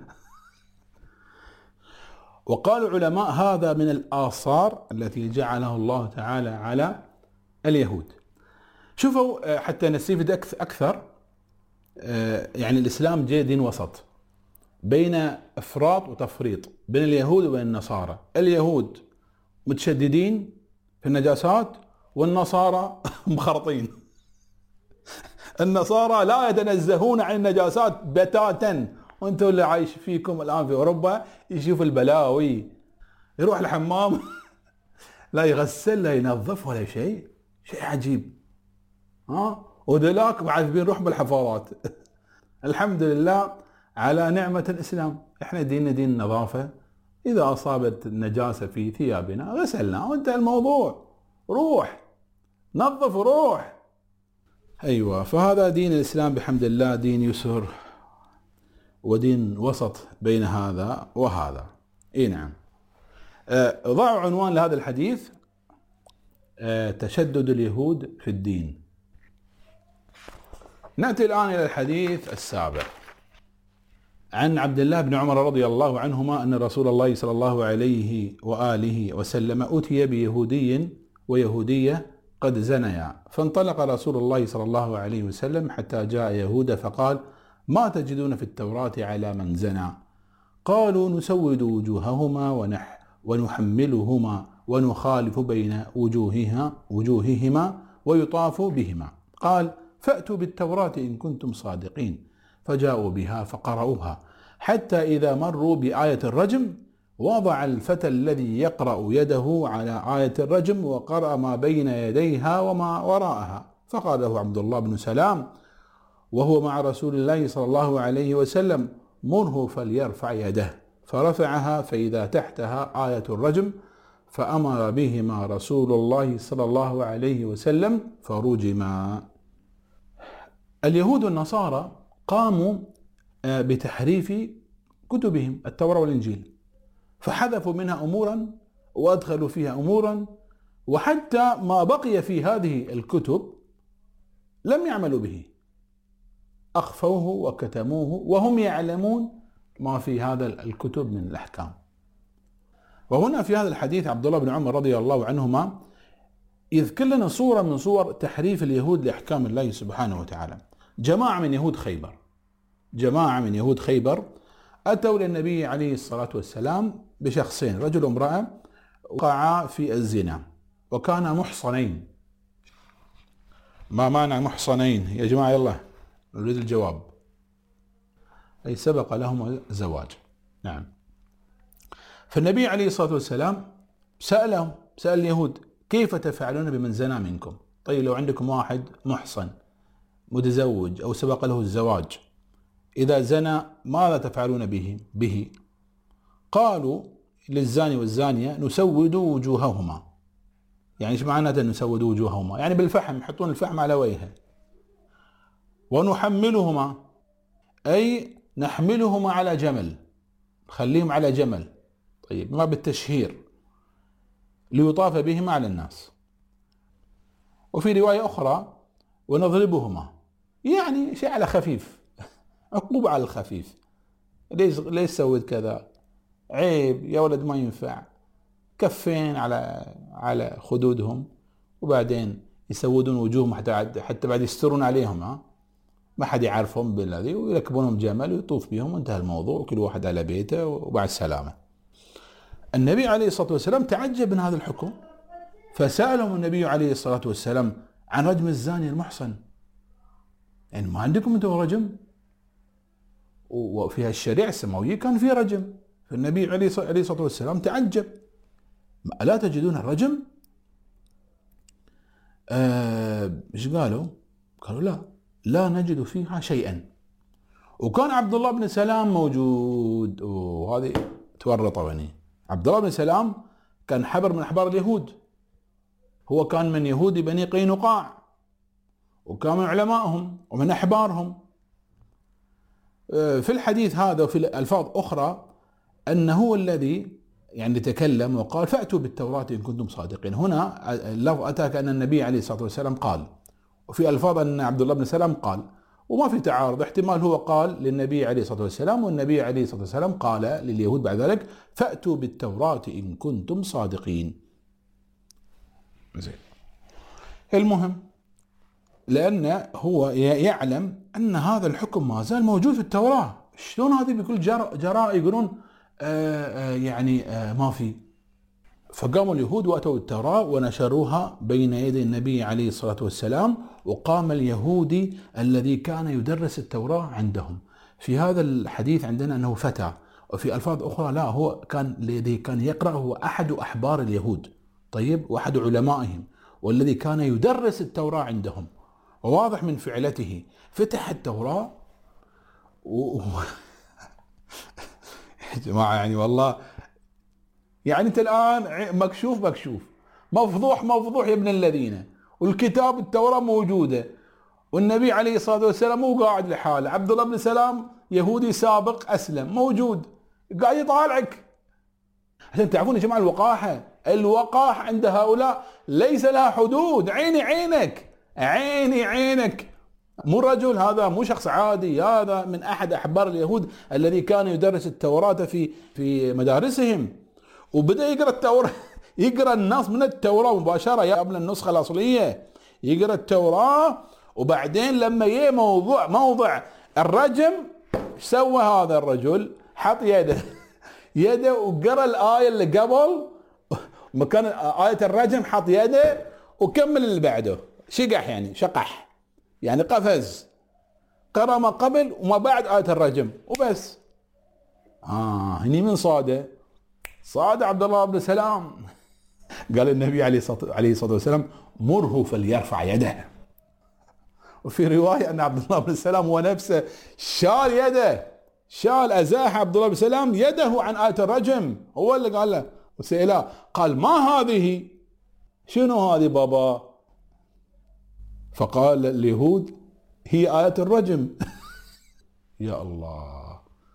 وقال العلماء هذا من الآثار التي جعلها الله تعالى على اليهود. شوفوا حتى نستفيد أكثر، يعني الإسلام جاء دين وسط بين إفراط وتفريط بين اليهود وبين النصارى. اليهود متشددين في النجاسات والنصارى مخرطين. النصارى لا يتنزهون عن النجاسات بتاتا، وانتم اللي عايش فيكم الان في اوروبا يشوف البلاوي، يروح الحمام لا يغسل لا ينظف ولا شيء، شيء عجيب. ها وذلاك معذبين روح بالحفاضات. الحمد لله على نعمة الاسلام، احنا ديننا دين نظافة، اذا اصابت النجاسة في ثيابنا غسلنا وانتهى الموضوع، روح نظف وروح. ايوه، فهذا دين الاسلام بحمد الله دين يسر ودين وسط بين هذا وهذا. اي نعم. أه ضعوا عنوان لهذا الحديث: أه تشدد اليهود في الدين. نأتي الآن إلى الحديث السابع. عن عبد الله بن عمر رضي الله عنهما أن رسول الله صلى الله عليه وآله وسلم أتي بيهودي ويهودية قد زنيا، فانطلق رسول الله صلى الله عليه وسلم حتى جاء يهودا فقال: ما تجدون في التوراة على من زنى؟ قالوا: نسود وجوههما ونح ونحملهما ونخالف بين وجوهها وجوههما ويطاف بهما. قال: فأتوا بالتوراة إن كنتم صادقين. فجاءوا بها فقرأوها حتى إذا مروا بآية الرجم وضع الفتى الذي يقرأ يده على آية الرجم وقرأ ما بين يديها وما وراءها، فقال له عبد الله بن سلام وهو مع رسول الله صلى الله عليه وسلم: مره فليرفع يده. فرفعها فإذا تحتها آية الرجم، فأمر بهما رسول الله صلى الله عليه وسلم فرجما. اليهود والنصارى قاموا بتحريف كتبهم التوراة والإنجيل، فحذفوا منها أمورا وأدخلوا فيها أمورا، وحتى ما بقي في هذه الكتب لم يعملوا به، أخفوه وكتموه وهم يعلمون ما في هذا الكتب من الأحكام. وهنا في هذا الحديث عبد الله بن عمر رضي الله عنهما يذكر لنا صورة من صور تحريف اليهود لأحكام الله سبحانه وتعالى. جماعة من يهود خيبر جماعة من يهود خيبر أتوا للنبي عليه الصلاة والسلام بشخصين، رجل وامرأة، وقعا في الزنا وكانا محصنين. ما معنى محصنين يا جماعة؟ يلا نريد الجواب. أي سبق لهم الزواج. نعم. فالنبي عليه الصلاة والسلام سألهم سأل اليهود: كيف تفعلون بمن زنى منكم؟ طيب لو عندكم واحد محصن متزوج أو سبق له الزواج، إذا زنى ماذا تفعلون به به؟ قالوا للزاني والزانية نسود وجوههما. يعني ايش معناته نسود وجوههما؟ يعني بالفحم، يحطون الفحم على وجهه. ونحملهما أي نحملهما على جمل، نخليهم على جمل. طيب ما بالتشهير، ليطاف بهما على الناس. وفي رواية أخرى ونضربهما، يعني شيء على خفيف، عقوبة على الخفيف. ليش ليش سويت كذا؟ عيب يا ولد، ما ينفع. كفين على على خدودهم، وبعدين يسودون وجوههم حتى حتى بعد يسترون عليهم، ها ما حد يعرفهم بالذي، ويركبونهم جمل ويطوف بهم وانتهى الموضوع، وكل واحد على بيته وبعد السلامة. النبي عليه الصلاة والسلام تعجب من هذا الحكم، فسألهم النبي عليه الصلاة والسلام عن رجم الزاني المحصن. يعني ما عندكم انتم رجم؟ وفي الشريعة السماوية كان في رجم، فالنبي عليه الصلاة والسلام تعجب، ألا تجدون الرجم؟ ايش آه قالوا؟ قالوا لا لا نجد فيها شيئا. وكان عبد الله بن سلام موجود، وهذه تورطوا يعني. عبد الله بن سلام كان حبر من أحبار اليهود، هو كان من يهود بني قينقاع، وكان من علمائهم ومن أحبارهم. في الحديث هذا وفي ألفاظ أخرى أنه هو الذي يعني تكلم وقال فأتوا بالتوراة إن كنتم صادقين. هنا اللفظ أتى كأن النبي عليه الصلاة والسلام قال، وفي ألفاظ أن عبد الله بن سلام قال، وما في تعارض. احتمال هو قال للنبي عليه الصلاة والسلام، والنبي عليه الصلاة والسلام قال لليهود بعد ذلك فأتوا بالتوراة إن كنتم صادقين. زين. المهم لأن هو يعلم أن هذا الحكم ما زال موجود في التوراة. شلون هذه بكل جراء يقولون آآ آآ يعني آآ ما في؟ فقاموا اليهود وأتوا التوراة ونشروها بين يدي النبي عليه الصلاة والسلام، وقام اليهودي الذي كان يدرس التوراة عندهم. في هذا الحديث عندنا أنه فتى، وفي ألفاظ أخرى لا، هو كان الذي كان يقرأ هو أحد أحبار اليهود، طيب، وأحد علمائهم، والذي كان يدرس التوراة عندهم. وواضح من فعلته فتح التوراة و... يا جماعة يعني والله، يعني انت الان مكشوف مكشوف، مفضوح مفضوح يا ابن الذين، والكتاب التوراة موجودة، والنبي عليه الصلاة والسلام مو قاعد لحاله، عبد الله بن سلام يهودي سابق اسلم موجود قاعد يطالعك. عشان تعرفون يا جماعة الوقاحة، الوقاحة عند هؤلاء ليس لها حدود. عيني عينك عيني عينك، مو رجل، هذا مو شخص عادي، هذا من احد احبار اليهود الذي كان يدرس التوراة في في مدارسهم، وبدأ يقرأ التوراة يقرأ النص من التوراة مباشرة يا قبل النسخة الأصلية، يقرأ التوراة. وبعدين لما يجي موضوع موضع الرجم، ايش سوى هذا الرجل؟ حط يده يده وقرأ الآية اللي قبل مكان آية الرجم، حط يده وكمل اللي بعده، شقح يعني شقح يعني قفز، قرأ ما قبل وما بعد آية الرجم وبس. آه هني من صاده؟ صاد عبد الله بن سلام. قال النبي عليه الصلاة والسلام مره فليرفع يده. وفي رواية أن عبد الله بن سلام هو نفسه شال يده، شال أزاح عبد الله بن سلام يده عن آية الرجم، هو اللي قال له وسئله قال ما هذه؟ شنو هذه بابا؟ فقال اليهود هي آية الرجم. يا الله.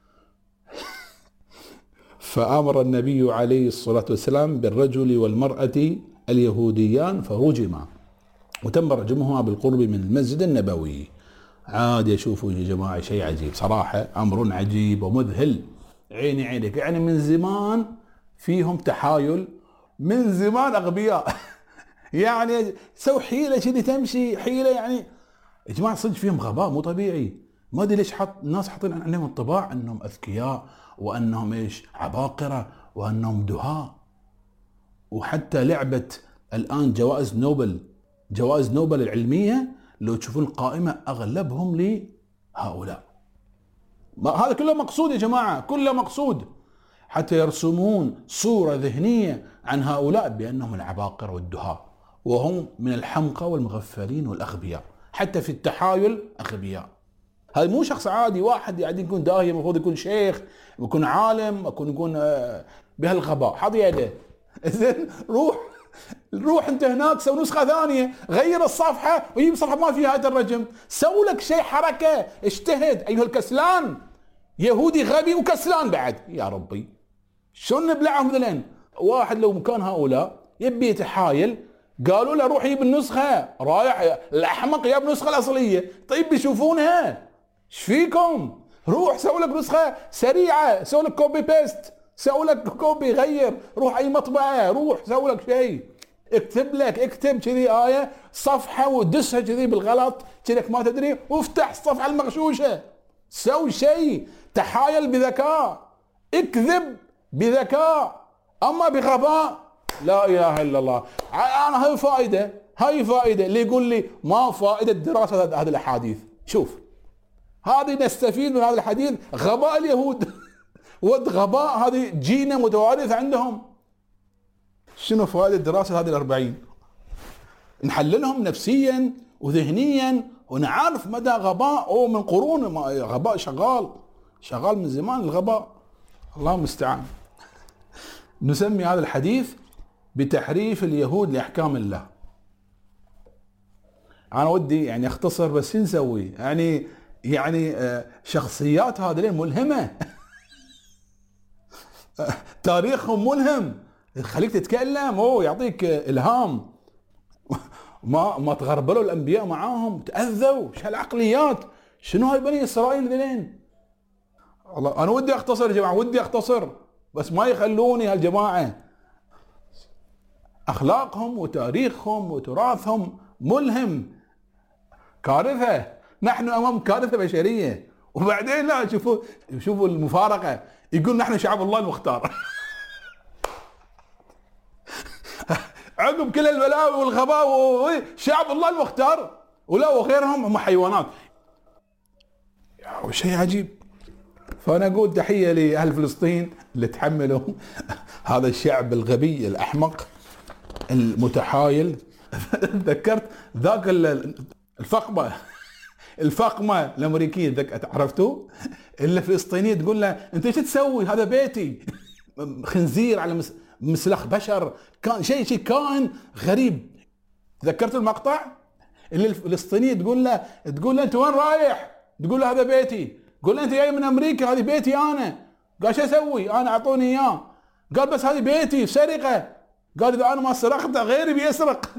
فأمر النبي عليه الصلاة والسلام بالرجل والمرأة اليهوديان فرجما، وتم رجمهما بالقرب من المسجد النبوي. عاد يشوفوا يا جماعة شيء عجيب صراحة، أمر عجيب ومذهل. عيني عينك، يعني من زمان فيهم تحايل، من زمان أغبياء. يعني سوي حيلة كذي تمشي حيلة، يعني يا جماعة صدق فيهم غباء مو طبيعي. ما ادري ليش حط الناس حاطين عليهم انطباع انهم اذكياء، وانهم ايش عباقرة، وانهم دهاء. وحتى لعبة الان جوائز نوبل، جوائز نوبل العلمية، لو تشوفون القائمة اغلبهم لهؤلاء. هذا كله مقصود يا جماعة، كله مقصود، حتى يرسمون صورة ذهنية عن هؤلاء بانهم العباقرة والدهاء، وهم من الحمقى والمغفلين والاغبياء، حتى في التحايل اغبياء. هذا مو شخص عادي، واحد يعني يكون داهية، المفروض يكون شيخ، يكون عالم، يكون يكون بهالغباء، حط يده. زين روح روح انت هناك سوي نسخة ثانية، غير الصفحة ويجيب صفحة ما فيها آية الرجم، سوي لك شيء، حركة، اجتهد ايها الكسلان، يهودي غبي وكسلان بعد، يا ربي شلون نبلعهم ذلين؟ واحد لو مكان هؤلاء يبي يتحايل، قالوا له روح يجيب النسخة، رايح الأحمق جاب النسخة الأصلية، طيب بيشوفونها، ايش فيكم؟ روح سوي لك نسخة سريعة، سوي لك كوبي بيست، سوي لك كوبي، غير، روح أي مطبعة، روح سوي لك شيء، اكتب لك، اكتب كذي آية صفحة ودسها كذي بالغلط كذلك ما تدري، وافتح الصفحة المغشوشة، سوي شيء، تحايل بذكاء، اكذب بذكاء، أما بغباء لا اله الا الله. انا هاي فائده، هاي فائده اللي يقول لي ما فائده دراسه هذه الاحاديث، شوف هذه نستفيد من هذا الحديث، غباء اليهود ود غباء هذه جينه متوارثه عندهم. شنو فائده دراسه هذه الأربعين؟ نحللهم نفسيا وذهنيا ونعرف مدى غباء، او من قرون غباء شغال شغال من زمان الغباء، الله المستعان. نسمي هذا الحديث بتحريف اليهود لأحكام الله. أنا ودي يعني أختصر، بس شو نسوي؟ يعني يعني شخصيات هذين ملهمة تاريخهم ملهم، يخليك تتكلم، أوه يعطيك إلهام. ما ما تغربلوا الأنبياء معاهم، تأذوا، شو هالعقليات؟ شنو هاي بني إسرائيل ذلين؟ والله أنا ودي أختصر يا جماعة، ودي أختصر، بس ما يخلوني هالجماعة. أخلاقهم وتاريخهم وتراثهم ملهم، كارثة، نحن أمام كارثة بشرية. وبعدين لا، شوفوا شوفوا المفارقة، يقول نحن شعب الله المختار عقب كل البلاوي والغباء شعب الله المختار، ولا وغيرهم هم حيوانات، شيء عجيب. فأنا أقول تحية لأهل فلسطين اللي تحملوا هذا الشعب الغبي الأحمق المتحايل. تذكرت ذاك الفقمة الفقمة الأمريكية، عرفتوا؟ الفلسطينية تقول له أنت ايش تسوي؟ هذا بيتي. خنزير على مسلخ بشر، كان شيء شيء كائن غريب. تذكرت المقطع اللي الفلسطينية تقول له تقول له أنت وين رايح؟ تقول له هذا بيتي. قول له أنت جاي من أمريكا، هذه بيتي أنا. قال شو أسوي؟ أنا أعطوني إياه. قال بس هذه بيتي، سرقة. قال إذا أنا ما سرقت غيري بيسرق.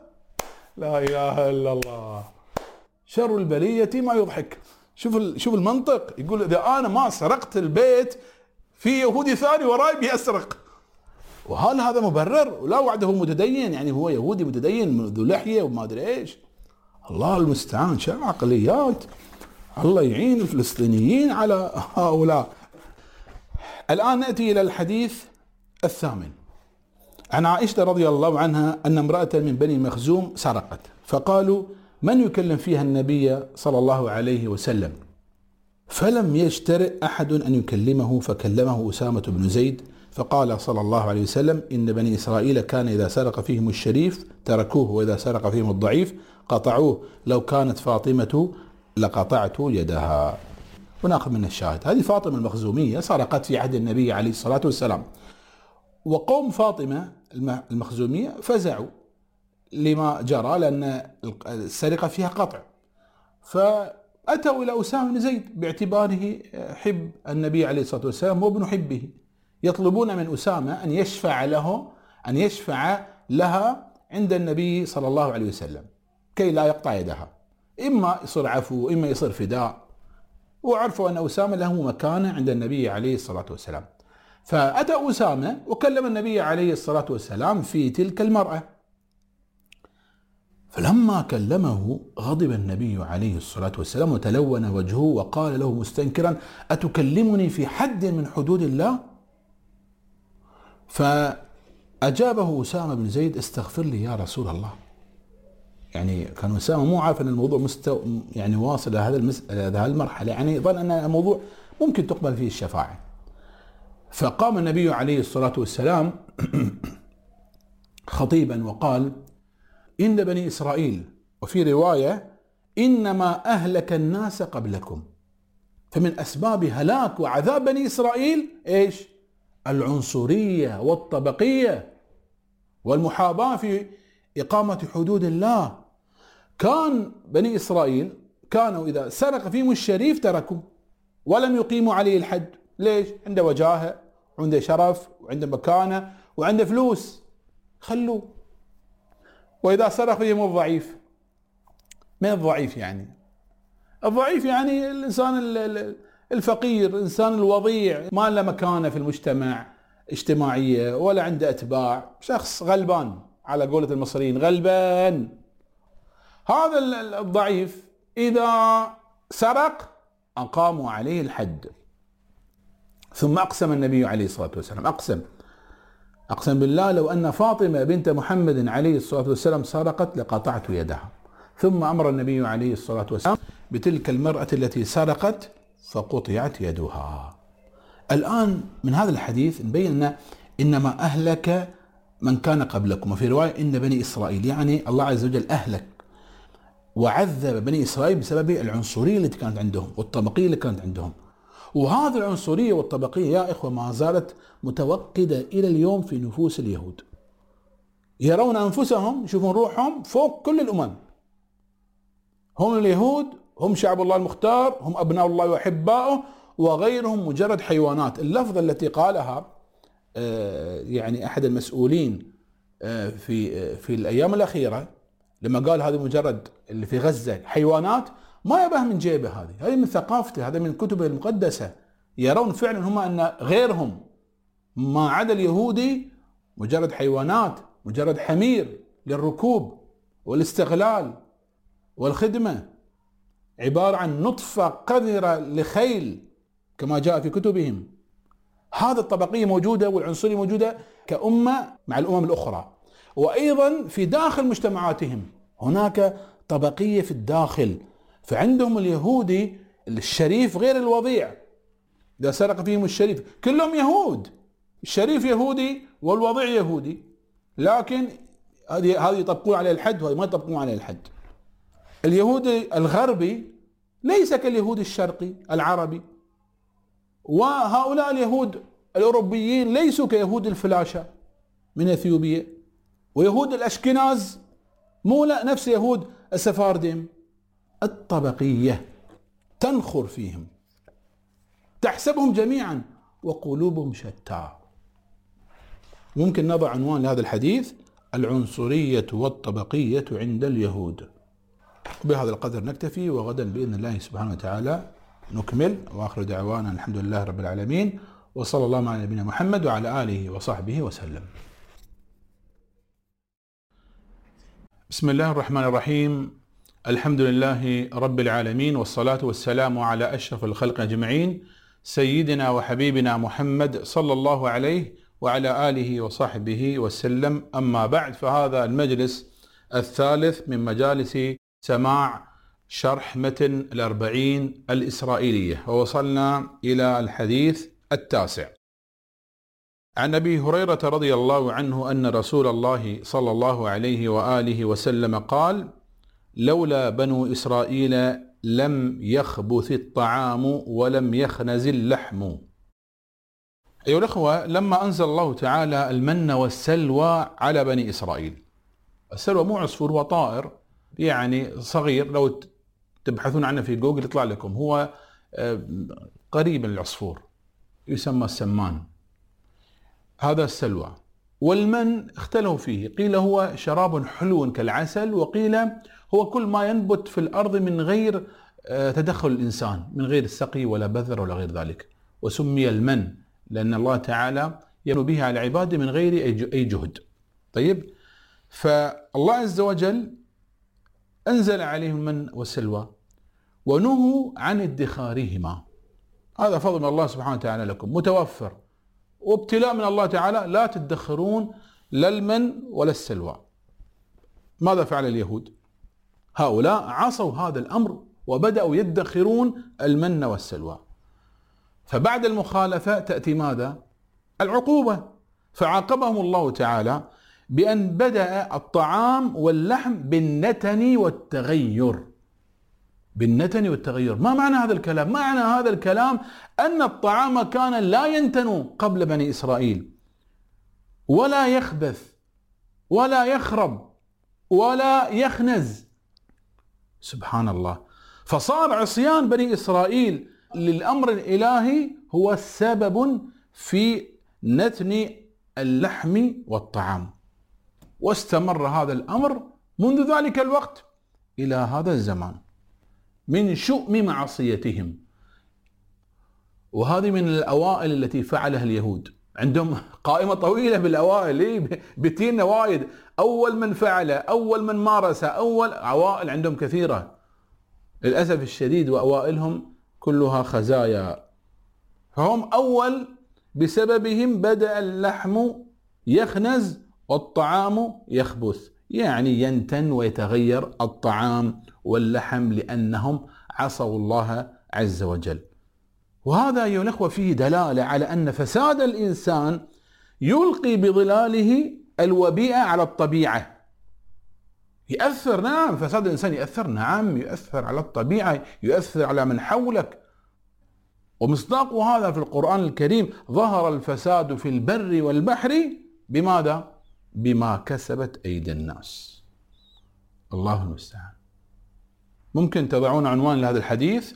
لا إله إلا الله، شر البلية ما يضحك. شوف شوف المنطق، يقول إذا أنا ما سرقت البيت في يهودي ثاني وراي بيسرق. وهل هذا مبرر؟ ولا وعده هو متدين، يعني هو يهودي متدين ذو لحية وما أدري إيش. الله المستعان، شو عقليات. الله يعين الفلسطينيين على هؤلاء. الآن نأتي إلى الحديث الثامن. عن عائشة رضي الله عنها أن امرأة من بني مخزوم سرقت، فقالوا من يكلم فيها النبي صلى الله عليه وسلم؟ فلم يجترئ أحد أن يكلمه، فكلمه أسامة بن زيد، فقال صلى الله عليه وسلم إن بني إسرائيل كان إذا سرق فيهم الشريف تركوه، وإذا سرق فيهم الضعيف قطعوه، لو كانت فاطمة لقطعت يدها. وناخذ من الشاهد، هذه فاطمة المخزومية سرقت في عهد النبي عليه الصلاة والسلام، وقوم فاطمة المخزومية فزعوا لما جرى، لأن السرقة فيها قطع، فأتوا إلى أسامة بن زيد باعتباره حب النبي عليه الصلاة والسلام وابن حبه، يطلبون من أسامة أن يشفع له أن يشفع لها عند النبي صلى الله عليه وسلم كي لا يقطع يدها، إما يصير عفو إما يصير فداء. وعرفوا أن أسامة له مكانة عند النبي عليه الصلاة والسلام، فأتى أسامة وكلم النبي عليه الصلاة والسلام في تلك المرأة. فلما كلمه غضب النبي عليه الصلاة والسلام وتلون وجهه وقال له مستنكرا أتكلمني في حد من حدود الله؟ فأجابه أسامة بن زيد استغفر لي يا رسول الله. يعني كان أسامة مو عارف أن الموضوع مستو يعني واصل إلى هذا المس... هذه المرحلة، يعني ظن أن الموضوع ممكن تقبل فيه الشفاعة. فقام النبي عليه الصلاة والسلام خطيبا وقال إن بني إسرائيل، وفي رواية إنما أهلك الناس قبلكم. فمن أسباب هلاك وعذاب بني إسرائيل إيش؟ العنصرية والطبقية والمحاباة في إقامة حدود الله. كان بني إسرائيل كانوا إذا سرق فيهم الشريف تركوا ولم يقيموا عليه الحد. ليش؟ عنده وجاهة وعنده شرف وعنده مكانة وعنده فلوس، خلوه. وإذا سرق فيهم الضعيف، من الضعيف يعني؟ الضعيف يعني الإنسان الفقير، الإنسان الوضيع، ما له مكانة في المجتمع اجتماعية ولا عنده أتباع، شخص غلبان على قولة المصريين، غلبان. هذا الضعيف إذا سرق أقاموا عليه الحد. ثم أقسم النبي عليه الصلاة والسلام، أقسم أقسم بالله لو أن فاطمة بنت محمد عليه الصلاة والسلام سرقت لقطعت يدها. ثم أمر النبي عليه الصلاة والسلام بتلك المرأة التي سرقت فقطعت يدها. الآن من هذا الحديث نبين أن إنما أهلك من كان قبلكم، وفي رواية إن بني إسرائيل، يعني الله عز وجل أهلك وعذب بني إسرائيل بسبب العنصرية التي كانت عندهم والطبقية اللي كانت عندهم. وهذه العنصرية والطبقية يا إخوة ما زالت متوقدة إلى اليوم في نفوس اليهود. يرون أنفسهم، يشوفون روحهم فوق كل الأمم. هم اليهود، هم شعب الله المختار، هم أبناء الله وأحباؤه، وغيرهم مجرد حيوانات. اللفظة التي قالها يعني أحد المسؤولين في في الأيام الأخيرة لما قال هذه مجرد اللي في غزة حيوانات، ما يبه من جيبه، هذه هذه من ثقافته، هذا من كتبه المقدسة. يرون فعلا هم أن غيرهم ما عدا اليهودي مجرد حيوانات، مجرد حمير للركوب والاستغلال والخدمة، عبارة عن نطفة قذرة لخيل كما جاء في كتبهم. هذا الطبقية موجودة والعنصرية موجودة كأمة مع الأمم الأخرى، وأيضا في داخل مجتمعاتهم هناك طبقية في الداخل. فعندهم اليهودي الشريف غير الوضيع، إذا سرق فيهم الشريف، كلهم يهود، الشريف يهودي والوضيع يهودي، لكن هذه هذه يطبقون عليه الحد وهذه ما يطبقون عليه الحد. اليهودي الغربي ليس كاليهود الشرقي العربي، وهؤلاء اليهود الأوروبيين ليسوا كيهود الفلاشة من اثيوبيا، ويهود الأشكناز مو لا نفس يهود السفارديم. الطبقية تنخر فيهم، تحسبهم جميعا وقلوبهم شتى. ممكن نضع عنوان لهذا الحديث: العنصرية والطبقية عند اليهود. بهذا القدر نكتفي، وغدا بإذن الله سبحانه وتعالى نكمل. وآخر دعوانا الحمد لله رب العالمين، وصلى الله على نبينا محمد وعلى آله وصحبه وسلم. بسم الله الرحمن الرحيم. الحمد لله رب العالمين، والصلاة والسلام على أشرف الخلق أجمعين، سيدنا وحبيبنا محمد صلى الله عليه وعلى آله وصحبه وسلم. أما بعد، فهذا المجلس الثالث من مجالس سماع شرح متن الأربعين الإسرائيلية، ووصلنا إلى الحديث التاسع. عن أبي هريرة رضي الله عنه أن رسول الله صلى الله عليه وآله وسلم قال: لولا بنو إسرائيل لم يخبث الطعام ولم يخنز اللحم. أيها الأخوة، لما أنزل الله تعالى المن والسلوى على بني إسرائيل، السلوى مو عصفور، هو طائر يعني صغير، لو تبحثون عنه في جوجل يطلع لكم، هو قريب من العصفور، يسمى السمان. هذا السلوى. والمن اختلفوا فيه، قيل هو شراب حلو كالعسل، وقيل هو كل ما ينبت في الأرض من غير تدخل الإنسان، من غير سقي ولا بذر ولا غير ذلك، وسمي المن لأن الله تعالى يمن به على عباده من غير أي جهد. طيب، فالله عز وجل أنزل عليهم المن والسلوى ونهوا عن ادخارهما. هذا فضل من الله سبحانه وتعالى لكم، متوفر، وابتلاء من الله تعالى، لا تدخرون لا المن ولا السلوى. ماذا فعل اليهود؟ هؤلاء عصوا هذا الأمر وبدأوا يدخرون المن والسلوى. فبعد المخالفة تأتي ماذا؟ العقوبة. فعاقبهم الله تعالى بأن بدأ الطعام واللحم بالنتن والتغير. بالنتن والتغير. ما معنى هذا الكلام؟ معنى هذا الكلام أن الطعام كان لا ينتن قبل بني إسرائيل، ولا يخبث ولا يخرب ولا يخنز. سبحان الله. فصار عصيان بني إسرائيل للأمر الإلهي هو السبب في نتن اللحم والطعام، واستمر هذا الأمر منذ ذلك الوقت إلى هذا الزمان من شؤم معصيتهم. وهذه من الأوائل التي فعلها اليهود، عندهم قائمة طويلة بالأوائل، بتينا وايد. أول من فعل، أول من مارس، أول عوائل عندهم كثيرة للأسف الشديد، وأوائلهم كلها خزايا. فهم أول بسببهم بدأ اللحم يخنز والطعام يخبث، يعني ينتن ويتغير الطعام واللحم لأنهم عصوا الله عز وجل. وهذا أيها الأخوة فيه دلالة على أن فساد الإنسان يلقي بظلاله الوبيئة على الطبيعة. يؤثر، نعم، فساد الإنسان يؤثر، نعم، يؤثر على الطبيعة، يؤثر على من حولك. ومصداق هذا في القرآن الكريم: ظهر الفساد في البر والبحر بماذا؟ بما كسبت أيدي الناس. الله المستعان. ممكن تضعون عنوان لهذا الحديث: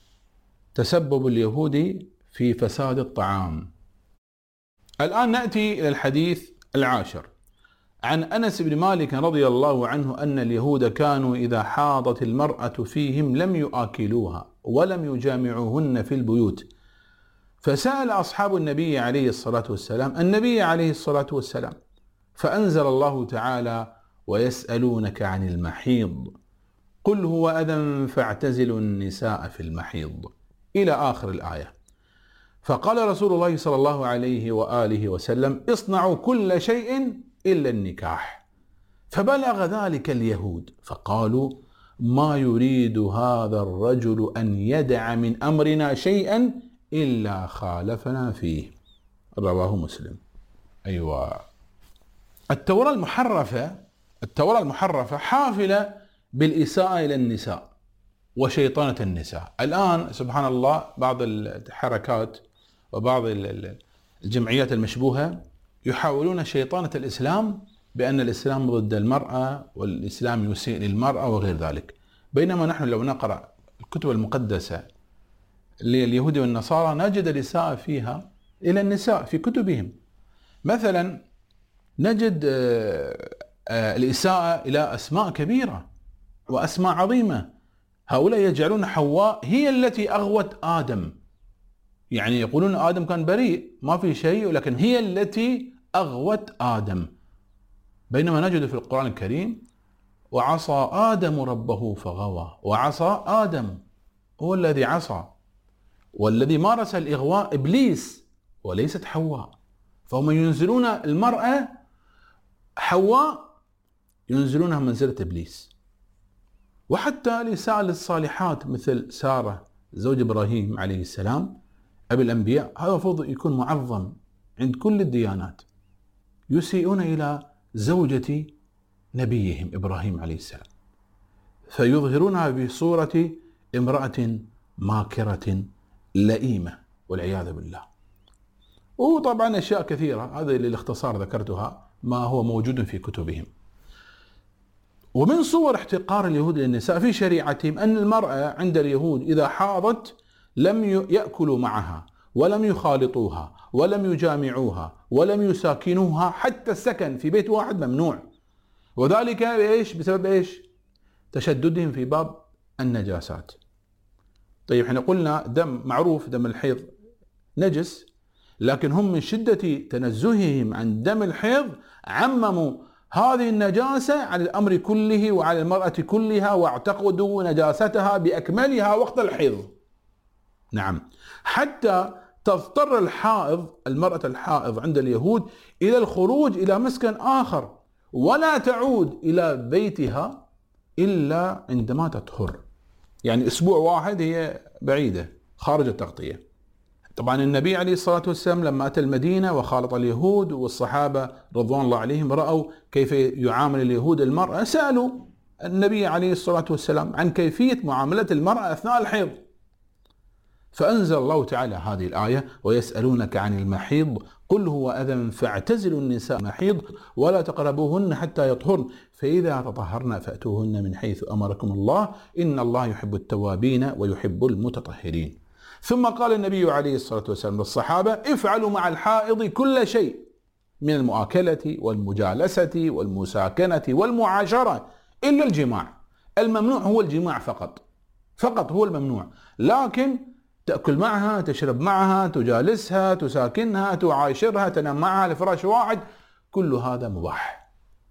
تسبب اليهود في فساد الطعام. الآن نأتي إلى الحديث العاشر. عن أنس بن مالك رضي الله عنه أن اليهود كانوا إذا حاضت المرأة فيهم لم يآكلوها ولم يجامعوهن في البيوت، فسأل أصحاب النبي عليه الصلاة والسلام النبي عليه الصلاة والسلام، فأنزل الله تعالى: ويسألونك عن المحيض قل هو أذى فاعتزلوا النساء في المحيض، إلى آخر الآية. فقال رسول الله صلى الله عليه وآله وسلم: اصنعوا كل شيء إلا النكاح. فبلغ ذلك اليهود فقالوا: ما يريد هذا الرجل أن يدع من أمرنا شيئا إلا خالفنا فيه. رواه مسلم. أيوة. التوراة المحرفة التوراة المحرفة حافلة بالإساءة إلى النساء وشيطنة النساء. الآن سبحان الله بعض الحركات وبعض الجمعيات المشبوهة يحاولون شيطنة الإسلام بأن الإسلام ضد المرأة والإسلام يسيء للمرأة وغير ذلك، بينما نحن لو نقرأ الكتب المقدسة لليهود والنصارى نجد الإساءة فيها إلى النساء في كتبهم. مثلا نجد الإساءة إلى أسماء كبيرة وأسماء عظيمة. هؤلاء يجعلون حواء هي التي أغوت آدم، يعني يقولون آدم كان بريء ما في شيء، ولكن هي التي أغوت آدم. بينما نجد في القرآن الكريم: وعصى آدم ربه فغوى. وعصى آدم هو الذي عصى، والذي مارس الإغواء إبليس وليست حواء. فهم ينزلون المرأة حواء ينزلونها منزلة إبليس. وحتى النساء الصالحات مثل سارة زوج إبراهيم عليه السلام أبي الأنبياء، هذا المفروض يكون معظم عند كل الديانات، يسيئون إلى زوجة نبيهم إبراهيم عليه السلام، فيظهرونها بصورة امرأة ماكرة لئيمة والعياذ بالله. وطبعا أشياء كثيرة، هذا للاختصار ذكرتها، ما هو موجود في كتبهم. ومن صور احتقار اليهود للنساء في شريعتهم أن المرأة عند اليهود إذا حاضت لم يأكلوا معها ولم يخالطوها ولم يجامعوها ولم يساكنوها، حتى السكن في بيت واحد ممنوع. وذلك إيش؟ بسبب إيش؟ تشددهم في باب النجاسات. طيب احنا قلنا دم معروف، دم الحيض نجس، لكن هم من شدة تنزههم عن دم الحيض عمموا هذه النجاسة على الأمر كله وعلى المرأة كلها، واعتقدوا نجاستها بأكملها وقت الحيض. نعم، حتى تضطر الحائض، المرأة الحائض عند اليهود، إلى الخروج إلى مسكن آخر، ولا تعود إلى بيتها إلا عندما تطهر. يعني أسبوع واحد هي بعيدة خارج التغطية. طبعا النبي عليه الصلاة والسلام لما أتى المدينة وخالط اليهود، والصحابة رضوان الله عليهم رأوا كيف يعامل اليهود المرأة، سألوا النبي عليه الصلاة والسلام عن كيفية معاملة المرأة أثناء الحيض، فأنزل الله تعالى هذه الآية: ويسألونك عن المحيض قل هو أذى فاعتزلوا النساء المحيض ولا تقربوهن حتى يطهرن فإذا تطهرن فأتوهن من حيث أمركم الله إن الله يحب التوابين ويحب المتطهرين. ثم قال النبي عليه الصلاة والسلام للصحابة: افعلوا مع الحائض كل شيء من المؤاكلة والمجالسة والمساكنة والمعاشرة إلا الجماع. الممنوع هو الجماع فقط، فقط هو الممنوع، لكن تأكل معها، تشرب معها، تجالسها، تساكنها، تعاشرها، تنام معها على فراش واحد، كل هذا مباح.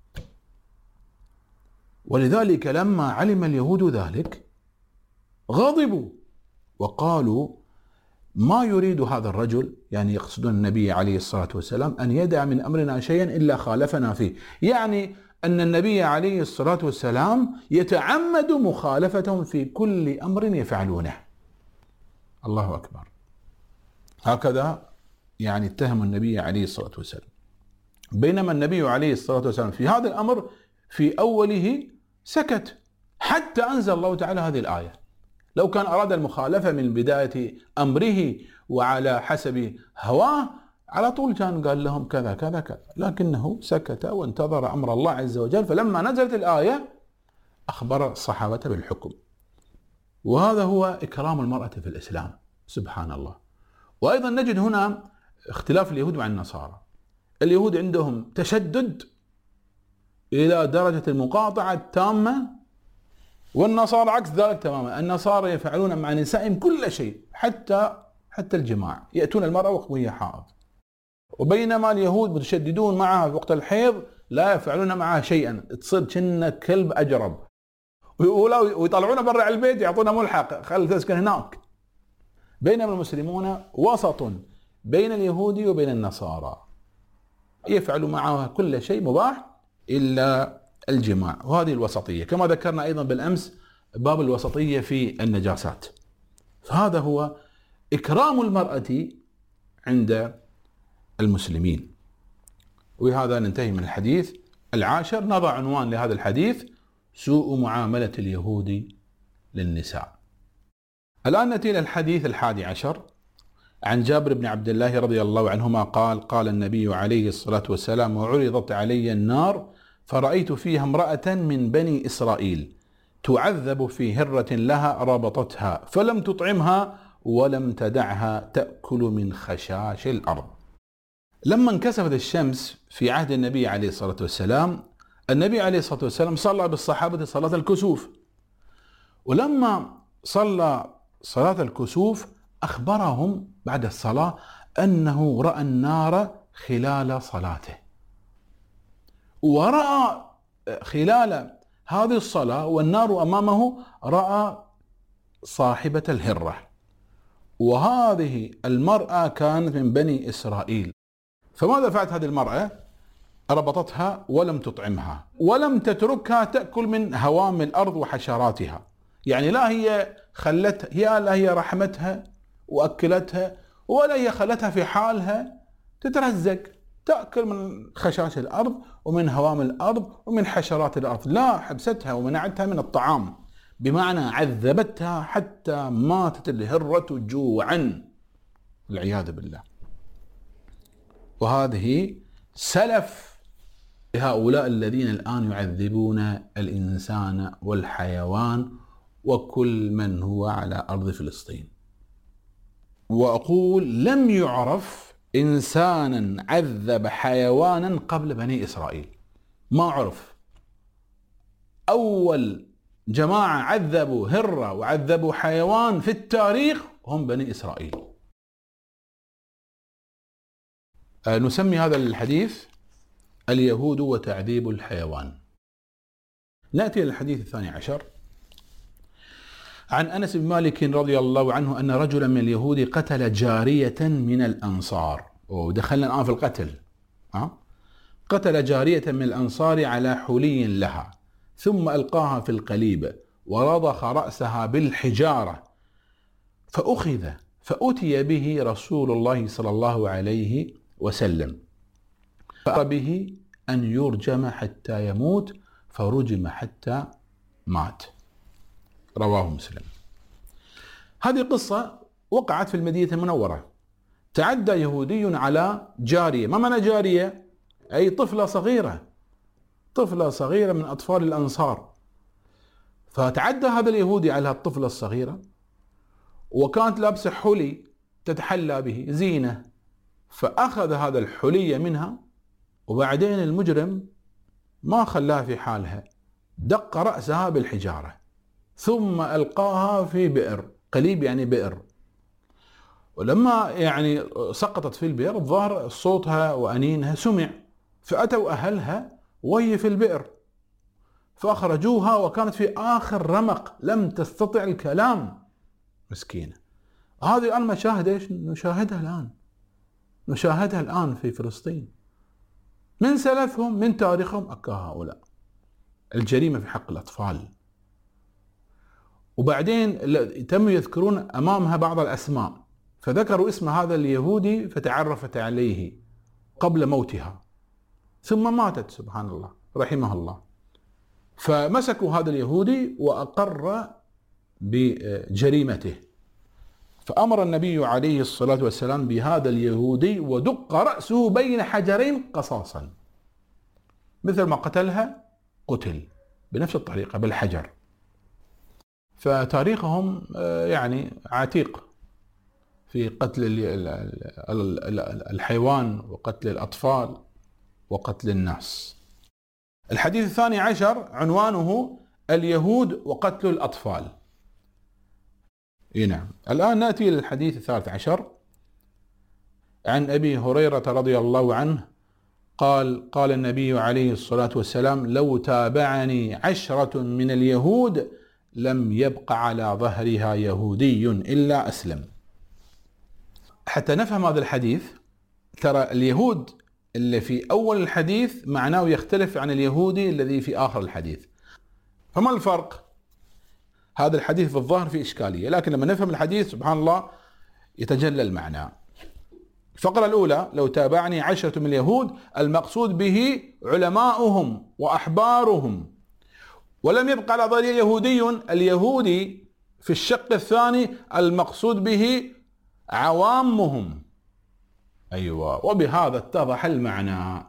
ولذلك لما علم اليهود ذلك غضبوا وقالوا: ما يريد هذا الرجل، يعني يقصدون النبي عليه الصلاة والسلام، أن يدع من أمرنا شيئا إلا خالفنا فيه، يعني أن النبي عليه الصلاة والسلام يتعمد مخالفتهم في كل أمر يفعلونه. الله أكبر. هكذا يعني اتهم النبي عليه الصلاة والسلام، بينما النبي عليه الصلاة والسلام في هذا الأمر في أوله سكت حتى أنزل الله تعالى هذه الآية. لو كان أراد المخالفة من بداية أمره وعلى حسب هواه على طول كان قال لهم كذا كذا كذا، لكنه سكت وانتظر أمر الله عز وجل، فلما نزلت الآية أخبر الصحابة بالحكم. وهذا هو إكرام المرأة في الإسلام، سبحان الله. وأيضا نجد هنا اختلاف اليهود مع النصارى. اليهود عندهم تشدد إلى درجة المقاطعة التامة، والنصارى عكس ذلك تماما. النصارى يفعلون مع نسائهم كل شيء، حتى حتى الجماع، يأتون المرأة وهي حائض. وبينما اليهود متشددون معها في وقت الحيض، لا يفعلون معها شيئا، تصير كأنها كلب أجرب، ويطلعون برا البيت يعطونا ملحق خل تسكن هناك. بينما المسلمون وسط بين اليهود وبين النصارى، يفعلوا معها كل شيء مباح إلا الجماع، وهذه الوسطية. كما ذكرنا أيضا بالأمس باب الوسطية في النجاسات. فهذا هو إكرام المرأة عند المسلمين. وهذا ننتهي من الحديث العاشر. نضع عنوان لهذا الحديث: سوء معاملة اليهود للنساء. الآن نأتي إلى الحديث الحادي عشر. عن جابر بن عبد الله رضي الله عنهما قال: قال النبي عليه الصلاة والسلام: وعرضت علي النار فرأيت فيها امرأة من بني إسرائيل تعذب في هرة لها ربطتها فلم تطعمها ولم تدعها تأكل من خشاش الأرض. لما انكسفت الشمس في عهد النبي عليه الصلاة والسلام، النبي عليه الصلاة والسلام صلى بالصحابة صلاة الكسوف، ولما صلى صلاة الكسوف أخبرهم بعد الصلاة أنه رأى النار خلال صلاته، ورأى خلال هذه الصلاة والنار أمامه رأى صاحبة الهرة، وهذه المرأة كانت من بني إسرائيل. فماذا فعلت هذه المرأة؟ ربطتها ولم تطعمها ولم تتركها تأكل من هوام الأرض وحشراتها، يعني لا هي خلتها، هي لا هي رحمتها وأكلتها، ولا هي خلتها في حالها تترزق تأكل من خشاش الأرض ومن هوام الأرض ومن حشرات الأرض، لا، حبستها ومنعتها من الطعام، بمعنى عذبتها حتى ماتت الهرة جوعا، والعياذ بالله. وهذه سلف لهؤلاء الذين الآن يعذبون الإنسان والحيوان وكل من هو على أرض فلسطين. وأقول لم يعرف إنسانا عذب حيوانا قبل بني إسرائيل، ما عرف. أول جماعة عذبوا هرة وعذبوا حيوان في التاريخ هم بني إسرائيل. نسمي هذا الحديث اليهود وتعذيب الحيوان. نأتي إلى الحديث الثاني عشر. عن أنس بن مالك رضي الله عنه أن رجلا من اليهود قتل جارية من الأنصار. ودخلنا الآن في القتل. أه؟ قتل جارية من الأنصار على حلي لها، ثم ألقاها في القليب ورضخ رأسها بالحجارة، فأخذ فأتي به رسول الله صلى الله عليه وسلم، فأمر به أن يرجم حتى يموت، فرجم حتى مات. رواه مسلم. هذه قصة وقعت في المدينة المنورة. تعدى يهودي على جارية. ما معنى جارية؟ أي طفلة صغيرة، طفلة صغيرة من أطفال الأنصار. فتعدى هذا اليهودي على الطفلة الصغيرة، وكانت لابسة حلي تتحلى به زينة، فأخذ هذا الحلي منها، وبعدين المجرم ما خلاها في حالها، دق رأسها بالحجارة ثم ألقاها في بئر. قليب يعني بئر. ولما يعني سقطت في البئر ظهر صوتها وأنينها سمع، فأتوا أهلها وهي في البئر فأخرجوها، وكانت في آخر رمق لم تستطع الكلام، مسكينة. هذه الآن مشاهد ايش نشاهدها الآن نشاهدها الآن في فلسطين من سلفهم من تاريخهم. أكا هؤلاء الجريمة في حق الأطفال. وبعدين تم يذكرون أمامها بعض الأسماء، فذكروا اسم هذا اليهودي فتعرفت عليه قبل موتها، ثم ماتت سبحان الله رحمه الله. فمسكوا هذا اليهودي وأقر بجريمته، فأمر النبي عليه الصلاة والسلام بهذا اليهودي ودق رأسه بين حجرين قصاصا، مثل ما قتلها قتل بنفس الطريقة بالحجر. فتاريخهم يعني عتيق في قتل الحيوان وقتل الأطفال وقتل الناس. الحديث الثاني عشر عنوانه اليهود وقتل الأطفال. نعم. الآن نأتي للحديث الثالث عشر عن أبي هريرة رضي الله عنه قال قال النبي عليه الصلاة والسلام: لو تابعني عشرة من اليهود لم يبق على ظهرها يهودي إلا أسلم. حتى نفهم هذا الحديث، ترى اليهود اللي في أول الحديث معناه يختلف عن اليهودي الذي في آخر الحديث. فما الفرق؟ هذا الحديث في الظاهر في إشكالية، لكن لما نفهم الحديث سبحان الله يتجلى المعنى. الفقرة الأولى: لو تابعني عشرة من اليهود، المقصود به علماؤهم وأحبارهم، ولم يبق على ظهر يهودي. اليهودي في الشق الثاني المقصود به عوامهم. أيوة، وبهذا اتضح المعنى.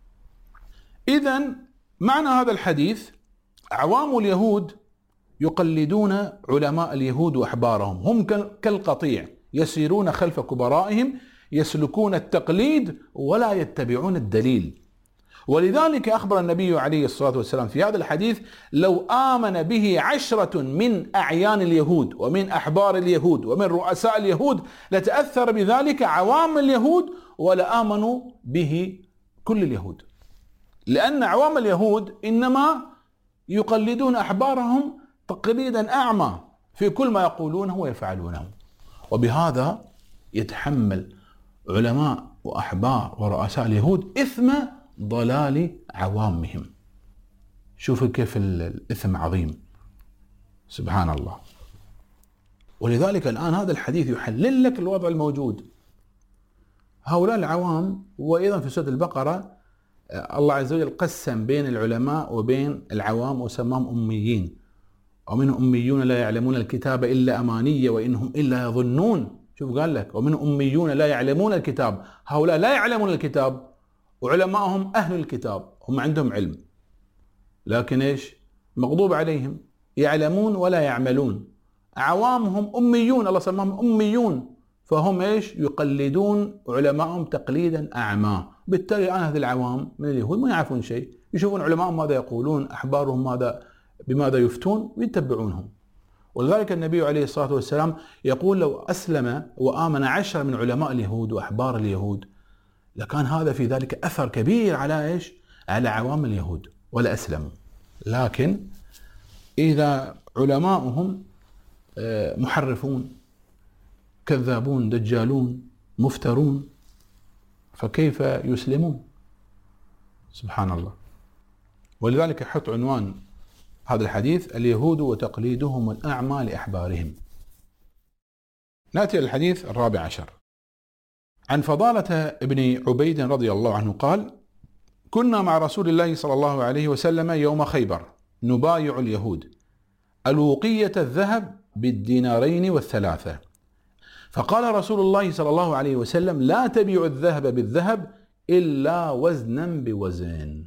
إذن معنى هذا الحديث: عوام اليهود يقلدون علماء اليهود وأحبارهم، هم كالقطيع يسيرون خلف كبرائهم، يسلكون التقليد ولا يتبعون الدليل. ولذلك أخبر النبي عليه الصلاة والسلام في هذا الحديث: لو آمن به عشرة من أعيان اليهود ومن أحبار اليهود ومن رؤساء اليهود لتأثر بذلك عوام اليهود ولا آمنوا به كل اليهود، لأن عوام اليهود إنما يقلدون أحبارهم تقليدا أعمى في كل ما يقولونه ويفعلونه. وبهذا يتحمل علماء وأحبار ورؤساء اليهود إثم ضلال عوامهم. شوفوا كيف الإثم عظيم سبحان الله. ولذلك الآن هذا الحديث يحلل لك الوضع الموجود. هؤلاء العوام، وأيضا في سورة البقرة الله عز وجل قسم بين العلماء وبين العوام وسماهم أميين، ومنهم أميون لا يعلمون الكتاب إلا أماني وإنهم إلا يظنون. شوف قال لك: ومنهم أميون لا يعلمون الكتاب. هؤلاء لا يعلمون الكتاب، وعلماءهم أهل الكتاب، هم عندهم علم لكن إيش؟ مغضوب عليهم، يعلمون ولا يعملون. عوامهم أميون، الله سماهم أميون، فهم إيش؟ يقلدون علماءهم تقليدا أعمى. بالتالي الآن هذه العوام من اليهود ما يعرفون شيء، يشوفون علماءهم ماذا يقولون، أحبارهم ماذا بماذا يفتون ويتبعونهم. ولذلك النبي عليه الصلاة والسلام يقول: لو أسلم وآمن عشرة من علماء اليهود وأحبار اليهود لكان هذا في ذلك أثر كبير على إيش؟ على عوام اليهود ولا أسلموا. لكن إذا علماؤهم محرفون كذابون دجالون مفترون فكيف يسلمون؟ سبحان الله. ولذلك حط عنوان هذا الحديث: اليهود وتقليدهم الأعمى لأحبارهم. نأتي للحديث الرابع عشر عن فضالة ابن عبيد رضي الله عنه قال: كنا مع رسول الله صلى الله عليه وسلم يوم خيبر نبايع اليهود، الوقية الذهب بالدينارين والثلاثة. فقال رسول الله صلى الله عليه وسلم: لا تبيع الذهب بالذهب إلا وزنا بوزن.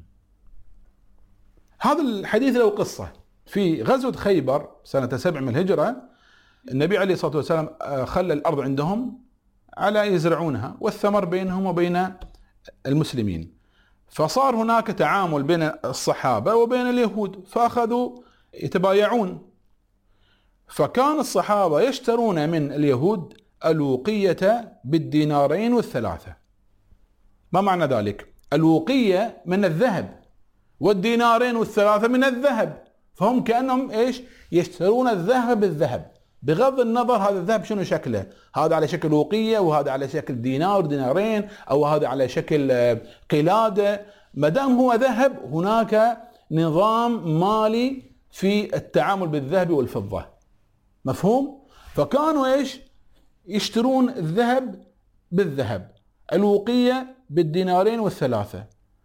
هذا الحديث له قصة. في غزوة خيبر سنة سبع من الهجرة، النبي عليه الصلاة والسلام خلى الأرض عندهم على يزرعونها، والثمر بينهم وبين المسلمين، فصار هناك تعامل بين الصحابة وبين اليهود، فأخذوا يتبايعون. فكان الصحابة يشترون من اليهود الوقية بالدينارين والثلاثة. ما معنى ذلك؟ الوقية من الذهب والدينارين والثلاثة من الذهب، فهم كأنهم إيش؟ يشترون الذهب بالذهب، بغض النظر هذا الذهب شنو شكله، هذا على شكل وقية وهذا على شكل دينار دينارين أو هذا على شكل قلادة، ما دام هو ذهب هناك نظام مالي في التعامل بالذهب والفضة. مفهوم؟ فكانوا إيش؟ يشترون الذهب بالذهب، الوقية بالدينارين والثلاثة.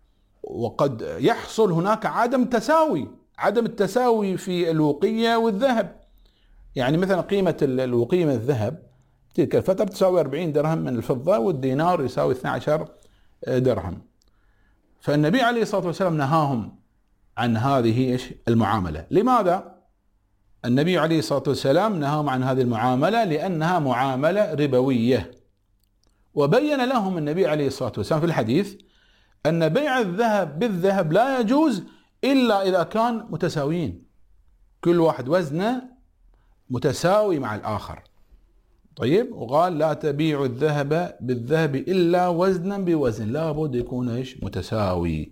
وقد يحصل هناك عدم تساوي، عدم التساوي في الوقية والذهب. يعني مثلا قيمة الوقية من الذهب تلك الفترة تساوي أربعين درهم من الفضة، والدينار يساوي اثني عشر درهم. فالنبي عليه الصلاة والسلام نهاهم عن هذه إيش؟ المعاملة. لماذا؟ النبي عليه الصلاة والسلام نهاهم عن هذه المعاملة لأنها معاملة ربوية. وبين لهم النبي عليه الصلاة والسلام في الحديث أن بيع الذهب بالذهب لا يجوز إلا إذا كان متساويين، كل واحد وزنه متساوي مع الآخر. طيب، وقال: لا تبيع الذهب بالذهب إلا وزنا بوزن، لا بد يكون إيش؟ متساوي.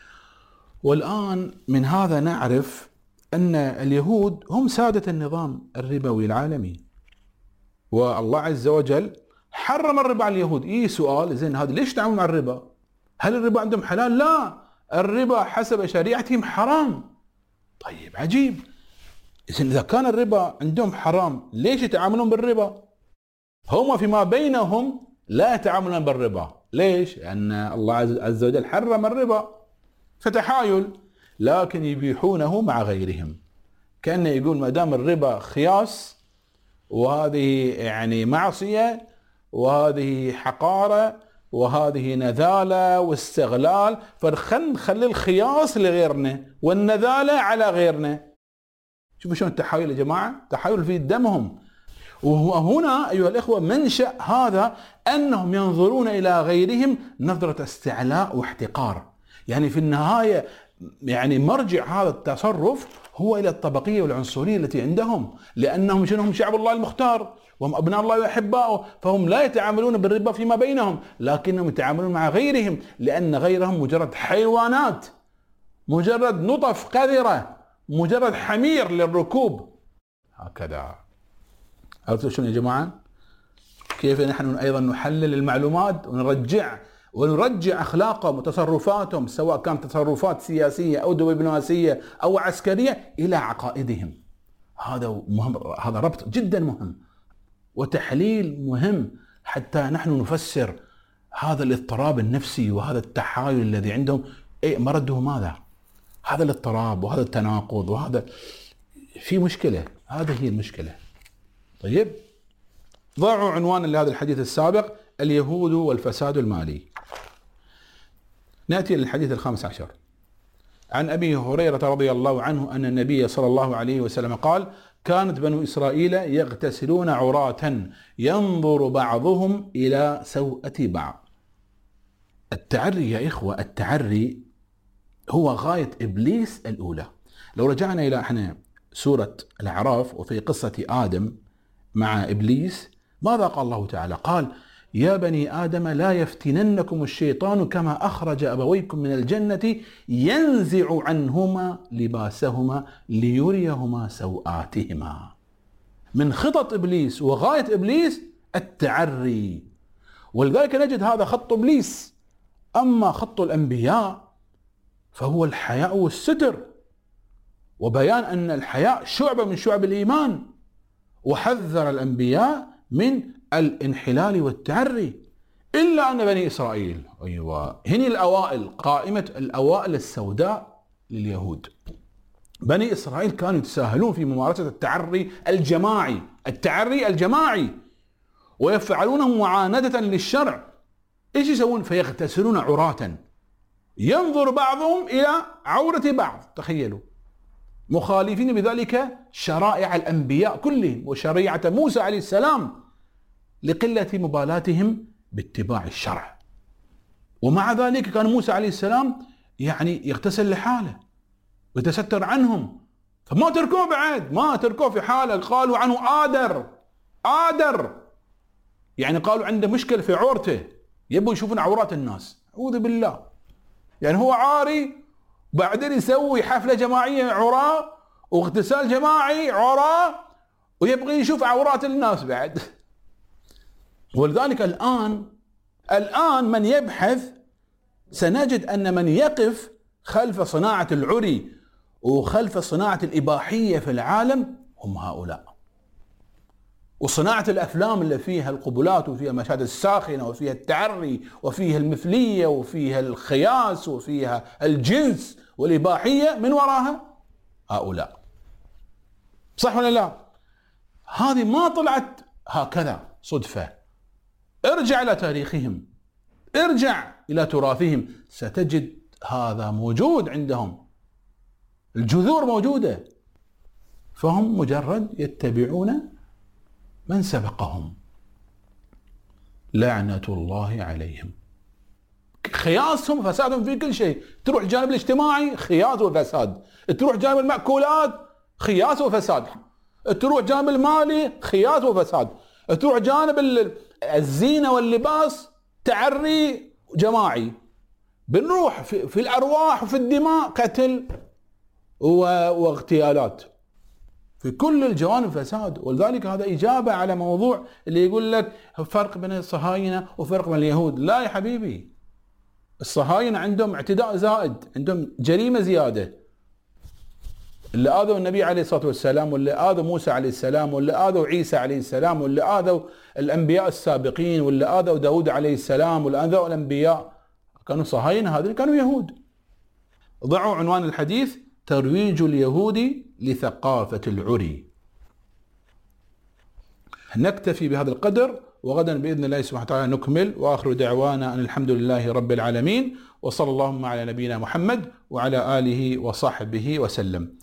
والآن من هذا نعرف أن اليهود هم سادة النظام الربوي العالمي، والله عز وجل حرم الربا على اليهود. إيه سؤال، زين هذا ليش تعامل مع الربا؟ هل الربا عندهم حلال؟ لا، الربا حسب شريعتهم حرام. طيب عجيب، إذن إذا كان الربا عندهم حرام ليش يتعاملون بالربا؟ هم فيما بينهم لا يتعاملون بالربا. ليش؟ لأن الله عز وجل حرم الربا، فتحايل، لكن يبيحونه مع غيرهم. كأنه يقول ما دام الربا خياس وهذه يعني معصية وهذه حقارة وهذه نذالة واستغلال، فخل نخلي الخياس لغيرنا والنذالة على غيرنا. شوفوا شلون التحايل يا جماعة، تحايل في دمهم. وهنا أيها الإخوة منشأ هذا أنهم ينظرون إلى غيرهم نظرة استعلاء واحتقار. يعني في النهاية يعني مرجع هذا التصرف هو إلى الطبقية والعنصرية التي عندهم، لأنهم شنهم شعب الله المختار وهم أبناء الله وأحباؤه، فهم لا يتعاملون بالربا فيما بينهم، لكنهم يتعاملون مع غيرهم، لأن غيرهم مجرد حيوانات، مجرد نطف قذرة، مجرد حمير للركوب. هكذا. عرفتوا شنو يا جماعة؟ كيف نحن أيضا نحلل المعلومات ونرجع ونرجع أخلاقهم وتصرفاتهم، سواء كانت تصرفات سياسية أو دبلوماسية أو عسكرية، إلى عقائدهم. هذا مهم، هذا ربط جدا مهم وتحليل مهم حتى نحن نفسر هذا الاضطراب النفسي وهذا التحايل الذي عندهم. إيه مرده ماذا؟ هذا الاضطراب وهذا التناقض وهذا في مشكلة، هذه هي المشكلة. طيب، ضعوا عنوان لهذا الحديث السابق: اليهود والفساد المالي. نأتي للحديث الخامس عشر. عن أبي هريرة رضي الله عنه أن النبي صلى الله عليه وسلم قال: كانت بنو إسرائيل يغتسلون عراة ينظر بعضهم إلى سوءة بعض. التعري يا إخوة، التعري هو غاية إبليس الأولى. لو رجعنا إلى احنا سورة الأعراف وفي قصة آدم مع إبليس، ماذا قال الله تعالى؟ قال: يا بني آدم لا يفتننكم الشيطان كما أخرج أبويكم من الجنة ينزع عنهما لباسهما ليريهما سوآتهما. من خطط إبليس وغاية إبليس التعري، ولذلك نجد هذا خط إبليس. أما خط الأنبياء فهو الحياء والستر، وبيان أن الحياء شعبة من شعب الإيمان، وحذر الأنبياء من الانحلال والتعري. إلا أن بني إسرائيل، أيوة، هني الأوائل، قائمة الأوائل السوداء لليهود. بني إسرائيل كانوا يتساهلون في ممارسة التعري الجماعي التعري الجماعي ويفعلونه معاندة للشرع. إيش يسوون؟ فيغتسلون عراة، ينظر بعضهم إلى عورة بعض، تخيلوا، مخالفين بذلك شرائع الأنبياء كلهم وشريعة موسى عليه السلام لقلة مبالاتهم باتباع الشرع. ومع ذلك كان موسى عليه السلام يعني يغتسل لحاله ويتستر عنهم، فما تركوه بعد، ما تركوه في حاله. قالوا عنه آدر آدر، يعني قالوا عنده مشكلة في عورته، يبوا يشوفون عورات الناس، أعوذ بالله. يعني هو عاري بعدين يسوي حفلة جماعية عراة واغتسال جماعي عراة ويبغي يشوف عورات الناس بعد. ولذلك الآن الآن من يبحث سنجد أن من يقف خلف صناعة العري وخلف صناعة الإباحية في العالم هم هؤلاء. وصناعة الأفلام اللي فيها القبلات وفيها مشاهد الساخنة وفيها التعري وفيها المثلية وفيها الخياس وفيها الجنس والإباحية، من وراها هؤلاء. صح ولا لا؟ هذه ما طلعت هكذا صدفة. ارجع إلى تاريخهم، ارجع إلى تراثهم، ستجد هذا موجود عندهم، الجذور موجودة، فهم مجرد يتبعون من سبقهم، لعنة الله عليهم. خياسهم فسادهم في كل شيء. تروح الجانب الاجتماعي خياس وفساد، تروح جانب المأكولات خياس وفساد، تروح جانب المالي خياس وفساد، تروح جانب الزينة واللباس تعري جماعي، بنروح في, في الأرواح وفي الدماء قتل واغتيالات، في كل الجوانب فساد. ولذلك هذا إجابة على موضوع اللي يقول لك فرق بين الصهاينة وفرق بين اليهود. لا يا حبيبي، الصهاينة عندهم اعتداء زائد، عندهم جريمة زيادة. اللي آذوا النبي عليه الصلاة والسلام، واللي آذوا موسى عليه السلام، واللي آذوا عيسى عليه السلام، واللي آذوا الأنبياء السابقين، واللي آذوا داود عليه السلام، واللي آذوا الأنبياء كانوا صهاينة، هذول كانوا يهود. ضعوا عنوان الحديث: ترويج اليهود لثقافة العري. نكتفي بهذا القدر، وغدا بإذن الله سبحانه وتعالى نكمل. وآخر دعوانا أن الحمد لله رب العالمين، وصلى اللهم على نبينا محمد وعلى آله وصحبه وسلم.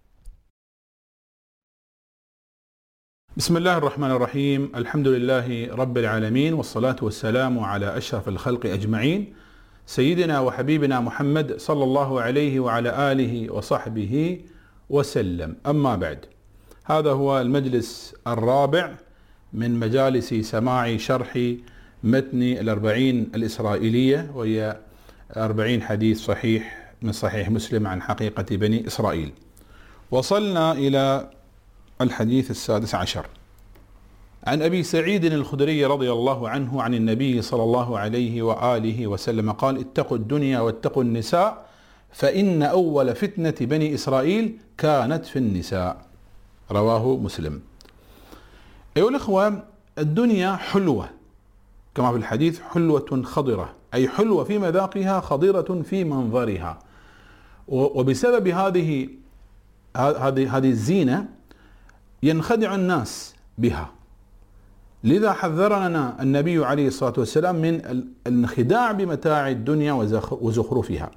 بسم الله الرحمن الرحيم، الحمد لله رب العالمين، والصلاة والسلام على أشرف الخلق أجمعين، سيدنا وحبيبنا محمد صلى الله عليه وعلى آله وصحبه وسلم. أما بعد، هذا هو المجلس الرابع من مجالس سماع شرح متن الأربعين الإسرائيلية، وهي أربعين حديث صحيح من صحيح مسلم عن حقيقة بني إسرائيل. وصلنا إلى الحديث السادس عشر عن أبي سعيد الخدري رضي الله عنه عن النبي صلى الله عليه وآله وسلم قال: اتقوا الدنيا واتقوا النساء، فإن أول فتنة بني إسرائيل كانت في النساء. رواه مسلم. أيها الأخوة، الدنيا حلوة كما في الحديث، حلوة خضرة، أي حلوة في مذاقها خضرة في منظرها. وبسبب هذه هذه هذه الزينة ينخدع الناس بها، لذا حذرنا النبي عليه الصلاة والسلام من الانخداع بمتاع الدنيا وزخرفها،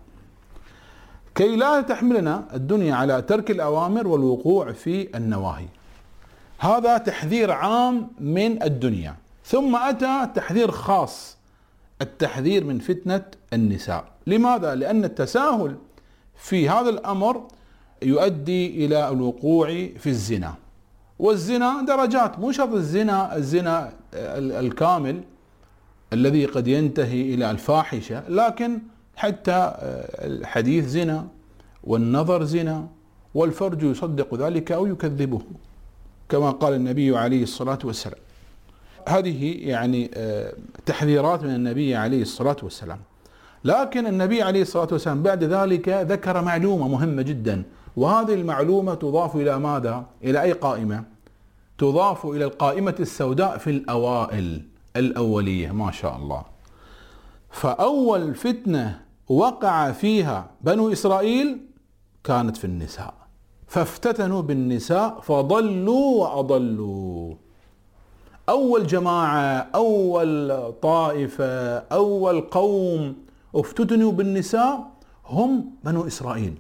كي لا تحملنا الدنيا على ترك الأوامر والوقوع في النواهي. هذا تحذير عام من الدنيا. ثم أتى تحذير خاص، التحذير من فتنة النساء. لماذا؟ لأن التساهل في هذا الأمر يؤدي إلى الوقوع في الزنا، والزنا درجات، مو شرط الزنا الزنا الكامل الذي قد ينتهي إلى الفاحشة، لكن حتى الحديث زنا، والنظر زنا، والفرج يصدق ذلك أو يكذبه، كما قال النبي عليه الصلاة والسلام. هذه يعني تحذيرات من النبي عليه الصلاة والسلام. لكن النبي عليه الصلاة والسلام بعد ذلك ذكر معلومة مهمة جدا، وهذه المعلومة تضاف إلى ماذا؟ إلى أي قائمة؟ تضاف إلى القائمة السوداء في الأوائل الأولية، ما شاء الله. فأول فتنة وقع فيها بنو إسرائيل كانت في النساء. فافتتنوا بالنساء فضلوا وأضلوا. أول جماعة، أول طائفة، أول قوم افتتنوا بالنساء هم بنو إسرائيل.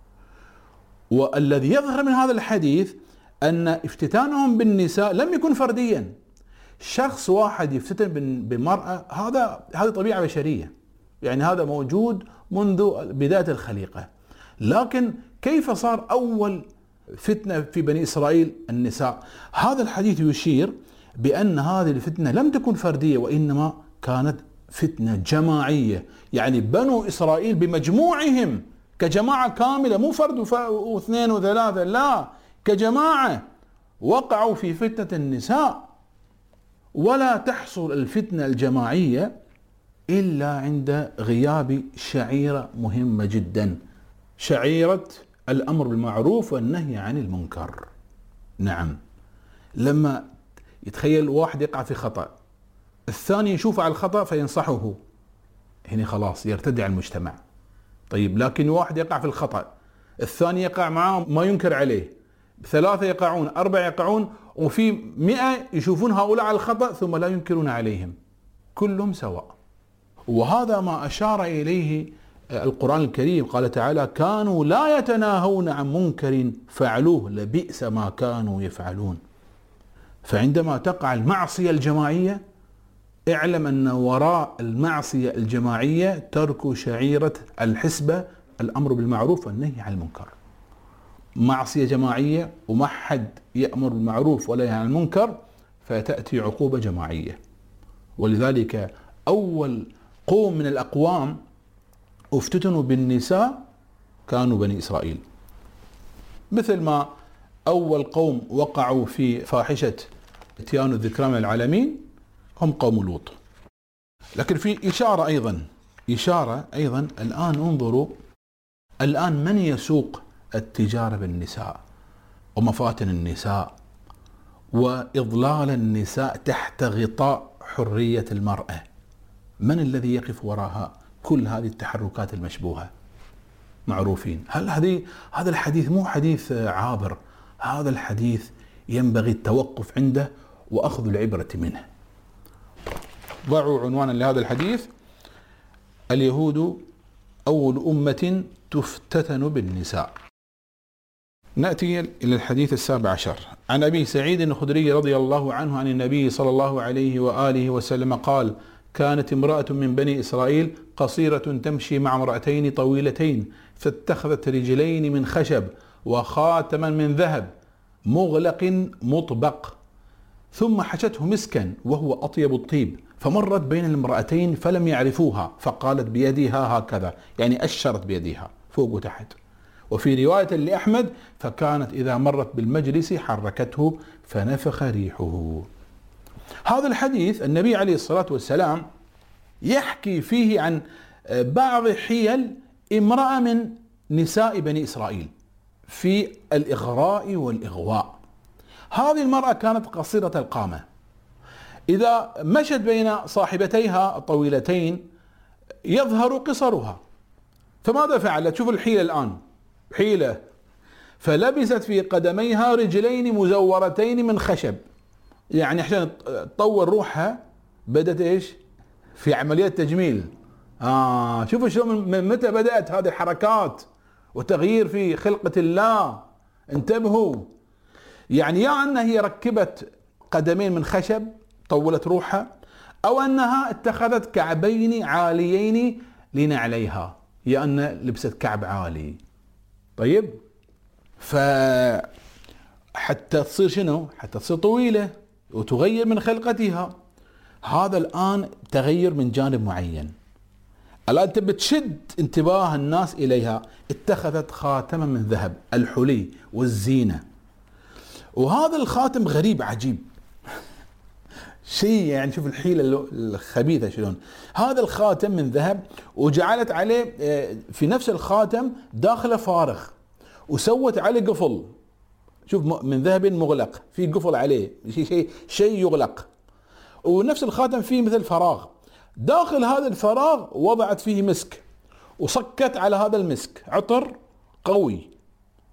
والذي يظهر من هذا الحديث أن افتتانهم بالنساء لم يكن فرديا. شخص واحد يفتتن بمرأة، هذا هذه طبيعة بشرية، يعني هذا موجود منذ بداية الخليقة. لكن كيف صار أول فتنة في بني إسرائيل النساء؟ هذا الحديث يشير بأن هذه الفتنة لم تكن فردية، وإنما كانت فتنة جماعية، يعني بنو إسرائيل بمجموعهم كجماعة كاملة، مو فرد واثنين وثلاثة، لا، كجماعة وقعوا في فتنة النساء. ولا تحصل الفتنة الجماعية إلا عند غياب شعيرة مهمة جدا، شعيرة الأمر بالمعروف والنهي عن المنكر. نعم، لما يتخيل واحد يقع في خطأ، الثاني يشوف على الخطأ فينصحه، هنا خلاص يرتدع المجتمع. طيب لكن واحد يقع في الخطأ، الثاني يقع معه ما ينكر عليه، ثلاثة يقعون، أربعة يقعون، وفي مئة يشوفون هؤلاء على الخطأ ثم لا ينكرون عليهم، كلهم سواء. وهذا ما أشار إليه القرآن الكريم، قال تعالى: كانوا لا يتناهون عن منكر فعلوه لبئس ما كانوا يفعلون. فعندما تقع المعصية الجماعية اعلم أن وراء المعصية الجماعية ترك شعيرة الحسبة، الأمر بالمعروف والنهي عن المنكر. معصية جماعية وما حد يأمر بالمعروف ولا ينهى عن المنكر، فتأتي عقوبة جماعية. ولذلك أول قوم من الأقوام افتتنوا بالنساء كانوا بني إسرائيل، مثل ما أول قوم وقعوا في فاحشة اتيان الذكرى من العالمين هم قوم لوط. لكن في إشارة أيضا إشارة أيضا الآن انظروا، الآن من يسوق التجارة بالنساء ومفاتن النساء وإضلال النساء تحت غطاء حرية المرأة؟ من الذي يقف وراءها كل هذه التحركات المشبوهة؟ معروفين. هل هذه هذا الحديث مو حديث عابر، هذا الحديث ينبغي التوقف عنده وأخذ العبرة منه. ضعوا عنوانا لهذا الحديث: اليهود أول أمة تفتتن بالنساء. نأتي إلى الحديث السابع عشر. عن أبي سعيد الخدري رضي الله عنه عن النبي صلى الله عليه وآله وسلم قال: كانت امرأة من بني إسرائيل قصيرة تمشي مع امرأتين طويلتين، فاتخذت رجلين من خشب وخاتما من ذهب مغلق مطبق، ثم حشته مسكا وهو أطيب الطيب، فمرت بين الامرأتين فلم يعرفوها، فقالت بيدها هكذا، يعني أشرت بيدها فوق وتحت. وفي رواية لأحمد: فكانت إذا مرت بالمجلس حركته فنفخ ريحه. هذا الحديث النبي عليه الصلاة والسلام يحكي فيه عن بعض حيل امرأة من نساء بني إسرائيل في الإغراء والإغواء. هذه المرأة كانت قصيرة القامة، إذا مشت بين صاحبتيها الطويلتين يظهر قصرها، فماذا فعلت؟ شوف الحيلة الآن، حيلة، فلبست في قدميها رجلين مزورتين من خشب، يعني عشان تطور روحها بدأت ايش؟ في عملية تجميل. آه شوفوا شلون من متى بدأت هذه الحركات وتغيير في خلقة الله. انتبهوا، يعني يا أنها هي ركبت قدمين من خشب طولت روحها، أو أنها اتخذت كعبين عاليين لنعليها، يا أن لبست كعب عالي. طيب، فحتى تصير شنو؟ حتى تصير طويلة وتغير من خلقتها. هذا الآن تغير من جانب معين. الآن تبي تشد انتباه الناس إليها، اتخذت خاتما من ذهب، الحلي والزينة. وهذا الخاتم غريب عجيب شيء، يعني شوف الحيلة الخبيثة شلون. هذا الخاتم من ذهب، وجعلت عليه في نفس الخاتم داخله فارغ، وسوت عليه قفل، شوف من ذهب مغلق، في قفل عليه، شيء شيء شيء يغلق، ونفس الخاتم فيه مثل فراغ، داخل هذا الفراغ وضعت فيه مسك، وصكت على هذا المسك عطر قوي،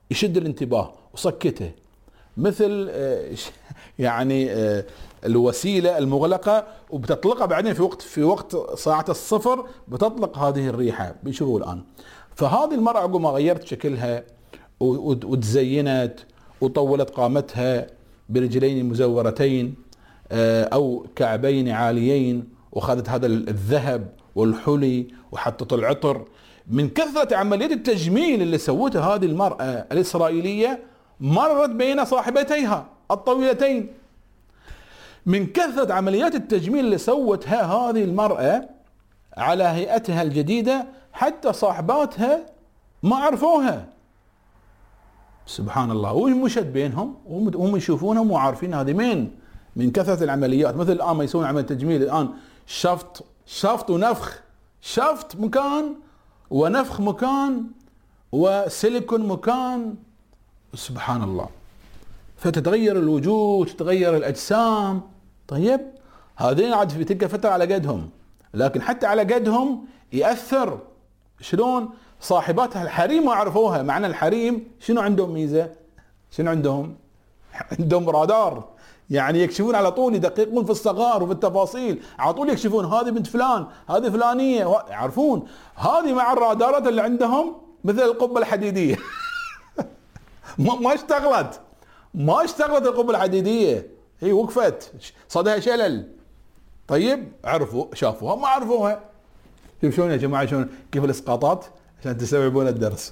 يشد الانتباه وسكته، مثل يعني الوسيلة المغلقة وبتطلقها بعدين في وقت في وقت ساعة الصفر بتطلق هذه الريحة. بيشوفوا الآن. فهذه المرأة عقب ما غيرت شكلها وتزينت وطولت قامتها برجلين مزورتين أو كعبين عاليين، وخذت هذا الذهب والحلي وحطت العطر، من كثرة عمليات التجميل اللي سوتها هذه المرأة الإسرائيلية مرت بين صاحبتيها الطويلتين. من كثرة عمليات التجميل اللي سوتها هذه المرأة على هيئتها الجديدة حتى صاحباتها ما عرفوها. سبحان الله. ومشت بينهم وهم يشوفونهم وعارفين هذه مين، من كثرة العمليات. مثل الآن ما يسوون عملية تجميل الآن، شفط شفط ونفخ، شفط مكان ونفخ مكان وسيليكون مكان. سبحان الله. فتتغير الوجوه، تتغير الأجسام. طيب هذين عاد في تلك الفترة على قدهم، لكن حتى على قدهم يأثر. شلون؟ صاحباتها الحريم ما عرفوها، معنى الحريم شنو عندهم ميزة؟ شنو عندهم؟ عندهم رادار، يعني يكشفون على طول، يدققون في الصغار وفي التفاصيل، على طول يكشفون هذه بنت فلان، هذه فلانية، يعرفون. هذه مع الرادارات اللي عندهم مثل القبة الحديدية. ما اشتغلت ما اشتغلت القبة الحديدية، هي وقفت، صدها شلل. طيب عرفوا، شافوها ما عرفوها. شوف شلون يا جماعة، شلون كيف الاسقاطات عشان تستوعبون الدرس.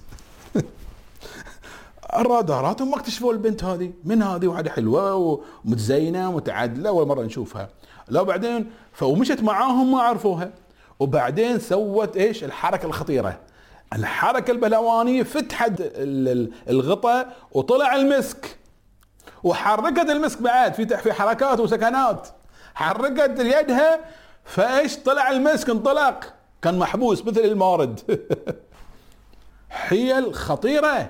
الرادارات هم اكتشفوا البنت هذه، من هذه واحدة حلوة ومتزينة ومتعدلة، أول مرة نشوفها. لا بعدين فومشت معاهم ما عرفوها، وبعدين سوت ايش الحركة الخطيرة، الحركة البهلوانية. فتحت الغطاء وطلع المسك، وحركت المسك بعد في في حركات وسكنات، حركت يدها فايش طلع المسك، انطلق، كان محبوس مثل المارد. حيل خطيرة.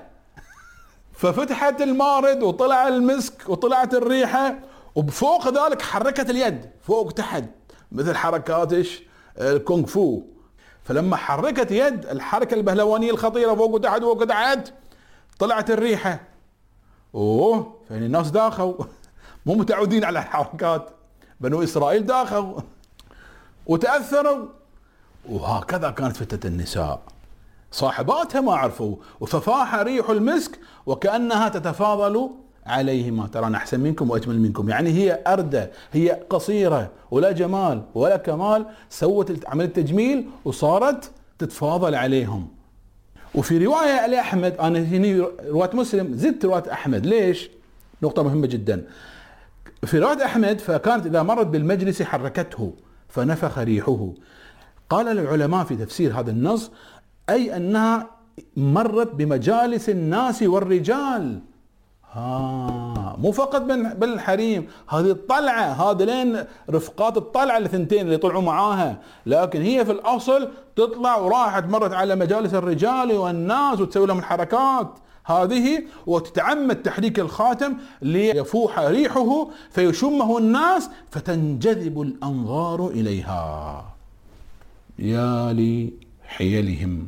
ففتحت المارد وطلع المسك وطلعت الريحة، وبفوق ذلك حركت اليد فوق تحت مثل حركات ايش الكونغ فو. فلما حركت يد، الحركة البهلوانية الخطيرة، فوق وتحت فوق وتحت، طلعت الريحة. اوه يعني الناس داخوا مو متعودين على الحركات، بنو اسرائيل داخوا وتأثروا. وهكذا كانت فتنة النساء، صاحباتها ما عرفوا، وففاح ريح المسك وكأنها تتفاضل عليهما، ترى أنا أحسن منكم وأجمل منكم. يعني هي أردى، هي قصيرة ولا جمال ولا كمال، سوت عملية تجميل وصارت تتفاضل عليهم. وفي رواية لأحمد، أنا هنا رواية مسلم زدت رواية أحمد، ليش؟ نقطة مهمة جدا. في رواية أحمد فكانت إذا مرت بالمجلس حركته فنفخ ريحه. قال العلماء في تفسير هذا النص أي أنها مرت بمجالس الناس والرجال، ها مو فقط بالحريم، هذه الطلعة، هذا لين رفقات الطلعة الثنتين اللي طلعوا معاها، لكن هي في الأصل تطلع وراحت مرت على مجالس الرجال والناس وتسوي لهم الحركات هذه، وتتعمد تحريك الخاتم ليفوح ريحه فيشمه الناس فتنجذب الأنظار إليها. يا لحيلهم.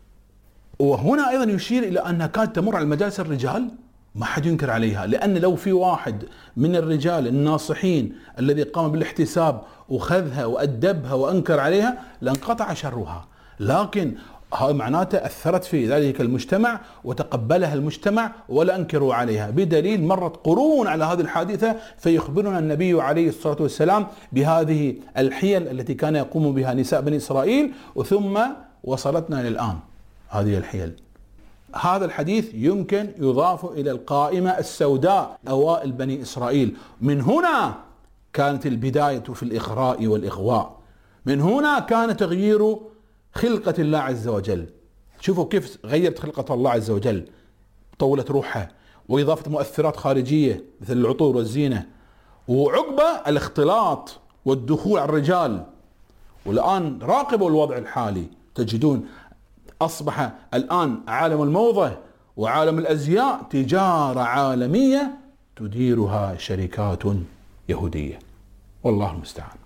وهنا أيضا يشير إلى أنها كانت تمر على مجالس الرجال، ما حد ينكر عليها، لأن لو في واحد من الرجال الناصحين الذي قام بالاحتساب وخذها وأدبها وأنكر عليها لانقطع شرها، لكن هاي معناته أثرت في ذلك المجتمع وتقبلها المجتمع ولا أنكروا عليها، بدليل مرت قرون على هذه الحادثة فيخبرنا النبي عليه الصلاة والسلام بهذه الحيل التي كان يقوم بها نساء بني إسرائيل، وثم وصلتنا للآن هذه الحيل. هذا الحديث يمكن يضاف إلى القائمة السوداء أوائل بني إسرائيل. من هنا كانت البداية في الإغراء والإغواء، من هنا كان تغيير خلقة الله عز وجل. شوفوا كيف غيرت خلقة الله عز وجل، طولت روحها، وإضافة مؤثرات خارجية مثل العطور والزينة، وعقبة الاختلاط والدخول على الرجال. والآن راقبوا الوضع الحالي، تجدون أصبح الآن عالم الموضة وعالم الأزياء تجارة عالمية تديرها شركات يهودية، والله المستعان.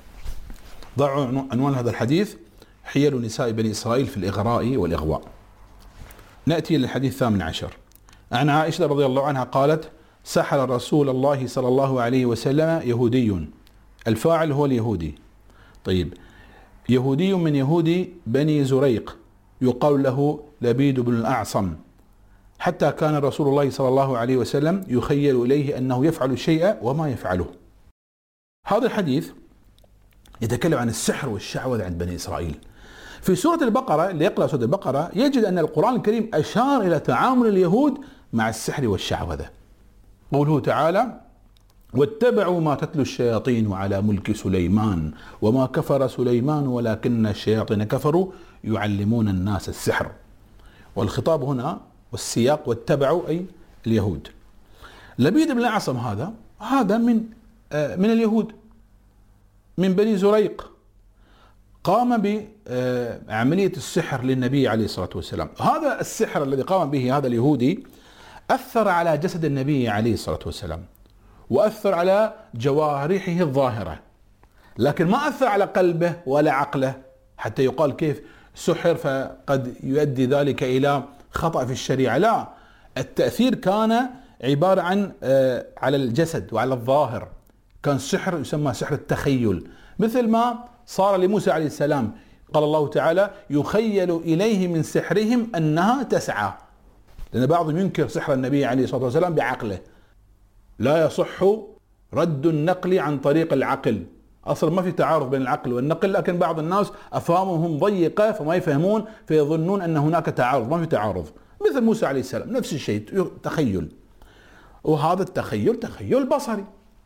ضعوا عنوان هذا الحديث: حيل نساء بني إسرائيل في الإغراء والإغواء. نأتي للحديث الثامن عشر. عن عائشة رضي الله عنها قالت: سحر رسول الله صلى الله عليه وسلم يهودي. الفاعل هو اليهودي. طيب، يهودي من يهودي بني زريق يقال له لبيد بن الأعصم، حتى كان رسول الله صلى الله عليه وسلم يخيل إليه أنه يفعل الشيء وما يفعله. هذا الحديث يتكلم عن السحر والشعوذة عند بني إسرائيل. في سورة البقرة، اللي يقرأ سورة البقرة يجد أن القرآن الكريم أشار إلى تعامل اليهود مع السحر والشعوذة. قوله تعالى: واتبعوا ما تتلو الشياطين على ملك سليمان وما كفر سليمان ولكن الشياطين كفروا يعلمون الناس السحر. والخطاب هنا والسياق واتبعوا أي اليهود. لبيد بن الأعصم هذا هذا من من اليهود، من بني زريق، قام بعملية السحر للنبي عليه الصلاة والسلام. هذا السحر الذي قام به هذا اليهودي أثر على جسد النبي عليه الصلاة والسلام، وأثر على جوارحه الظاهرة، لكن ما أثر على قلبه ولا عقله حتى يقال كيف سحر فقد يؤدي ذلك إلى خطأ في الشريعة. لا، التأثير كان عبارة عن على الجسد وعلى الظاهر. كان سحر يسمى سحر التخيل، مثل ما صار لموسى عليه السلام. قال الله تعالى: يخيل إليه من سحرهم أنها تسعى، لأن بعضهم ينكر سحر النبي عليه الصلاة والسلام بعقله. لا يصح رد النقل عن طريق العقل، أصلا ما في تعارض بين العقل والنقل، لكن بعض الناس أفهامهم ضيقة فما يفهمون فيظنون أن هناك تعارض. ما في تعارض. مثل موسى عليه السلام نفس الشيء، تخيل، وهذا التخيل تخيل بصري.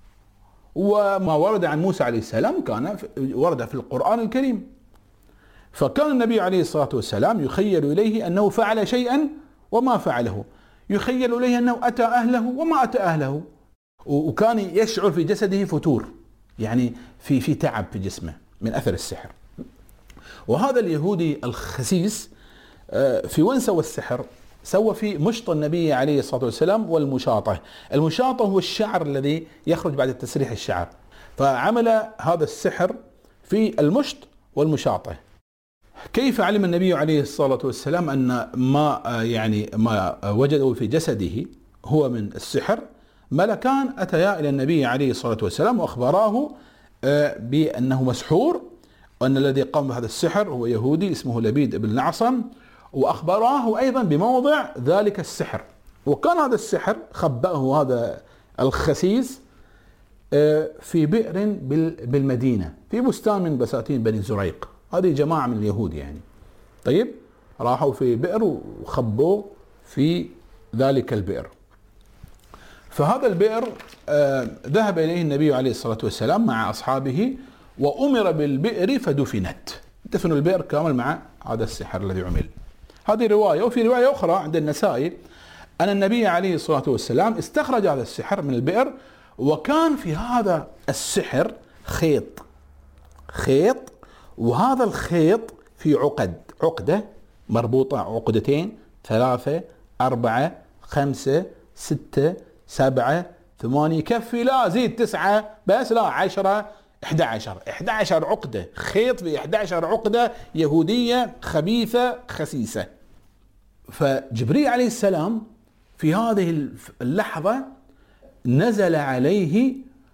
وما ورد عن موسى عليه السلام كان ورد في القرآن الكريم. فكان النبي عليه الصلاة والسلام يخيل إليه أنه فعل شيئا وما فعله، يخيل إليه أنه أتى أهله وما أتى أهله، وكان يشعر في جسده فتور، يعني في في تعب في جسمه من أثر السحر. وهذا اليهودي الخسيس في وين سوى السحر؟ سوى في مشط النبي عليه الصلاة والسلام والمشاطة. المشاطة هو الشعر الذي يخرج بعد التسريح الشعر، فعمل هذا السحر في المشط والمشاطة. كيف علم النبي عليه الصلاة والسلام أن ما يعني ما وجده في جسده هو من السحر؟ ملكان أتيا إلى النبي عليه الصلاة والسلام وأخبراه بأنه مسحور، وأن الذي قام بهذا السحر هو يهودي اسمه لبيد بن الأعصم، وأخبراه أيضا بموضع ذلك السحر. وكان هذا السحر خبأه هذا الخسيس في بئر بالمدينة، في بستان من بساتين بني زريق. هذه جماعة من اليهود يعني. طيب، راحوا في بئر وخبوا في ذلك البئر. فهذا البئر ذهب إليه النبي عليه الصلاة والسلام مع أصحابه، وأمر بالبئر فدفنت. دفنوا البئر كامل مع هذا السحر الذي عمل. هذه رواية. وفي رواية أخرى عند النسائي أن النبي عليه الصلاة والسلام استخرج هذا السحر من البئر، وكان في هذا السحر خيط خيط وهذا الخيط في عقد، عقدة مربوطة، عقدتين، ثلاثة، أربعة، خمسة، ستة، سبعة، ثمانية، كفي لا زيد تسعة، بس لا عشرة، إحدى عشر إحدى عشر عقدة، خيط في إحدى عشر عقدة يهودية خبيثة خسيسة. فجبريل عليه السلام في هذه اللحظة نزل عليه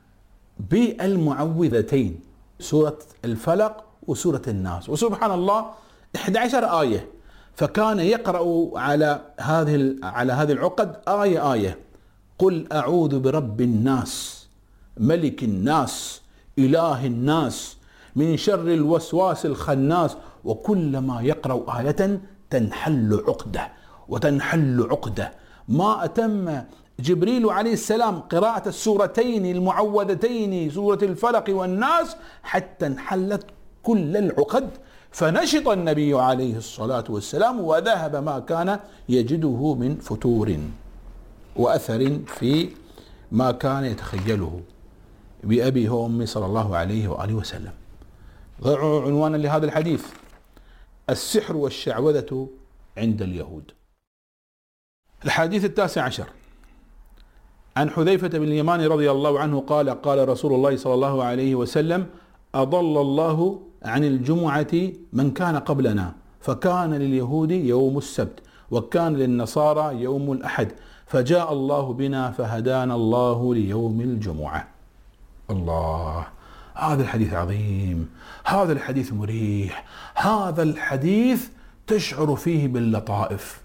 بالمعوذتين، سورة الفلق وسورة الناس، وسبحان الله إحدى عشر آية. فكان يقرأ على هذه على هذه العقد آية آية: قل أعوذ برب الناس ملك الناس إله الناس من شر الوسواس الخناس. وكلما يقرأ آية تنحل عقدة وتنحل عقدة. ما أتم جبريل عليه السلام قراءة السورتين المعوذتين سورة الفلق والناس حتى انحلت كل العقد، فنشط النبي عليه الصلاة والسلام وذهب ما كان يجده من فتور وأثر في ما كان يتخيله بأبيه وأمي صلى الله عليه وآله وسلم. ضعوا عنوانا لهذا الحديث: السحر والشعوذة عند اليهود. الحديث التاسع عشر عن حذيفة بن اليمان رضي الله عنه قال: قال رسول الله صلى الله عليه وسلم: أضل الله عن الجمعة من كان قبلنا، فكان لليهود يوم السبت وكان للنصارى يوم الأحد، فجاء الله بنا فهدانا الله ليوم الجمعة. الله، هذا الحديث عظيم، هذا الحديث مريح، هذا الحديث تشعر فيه باللطائف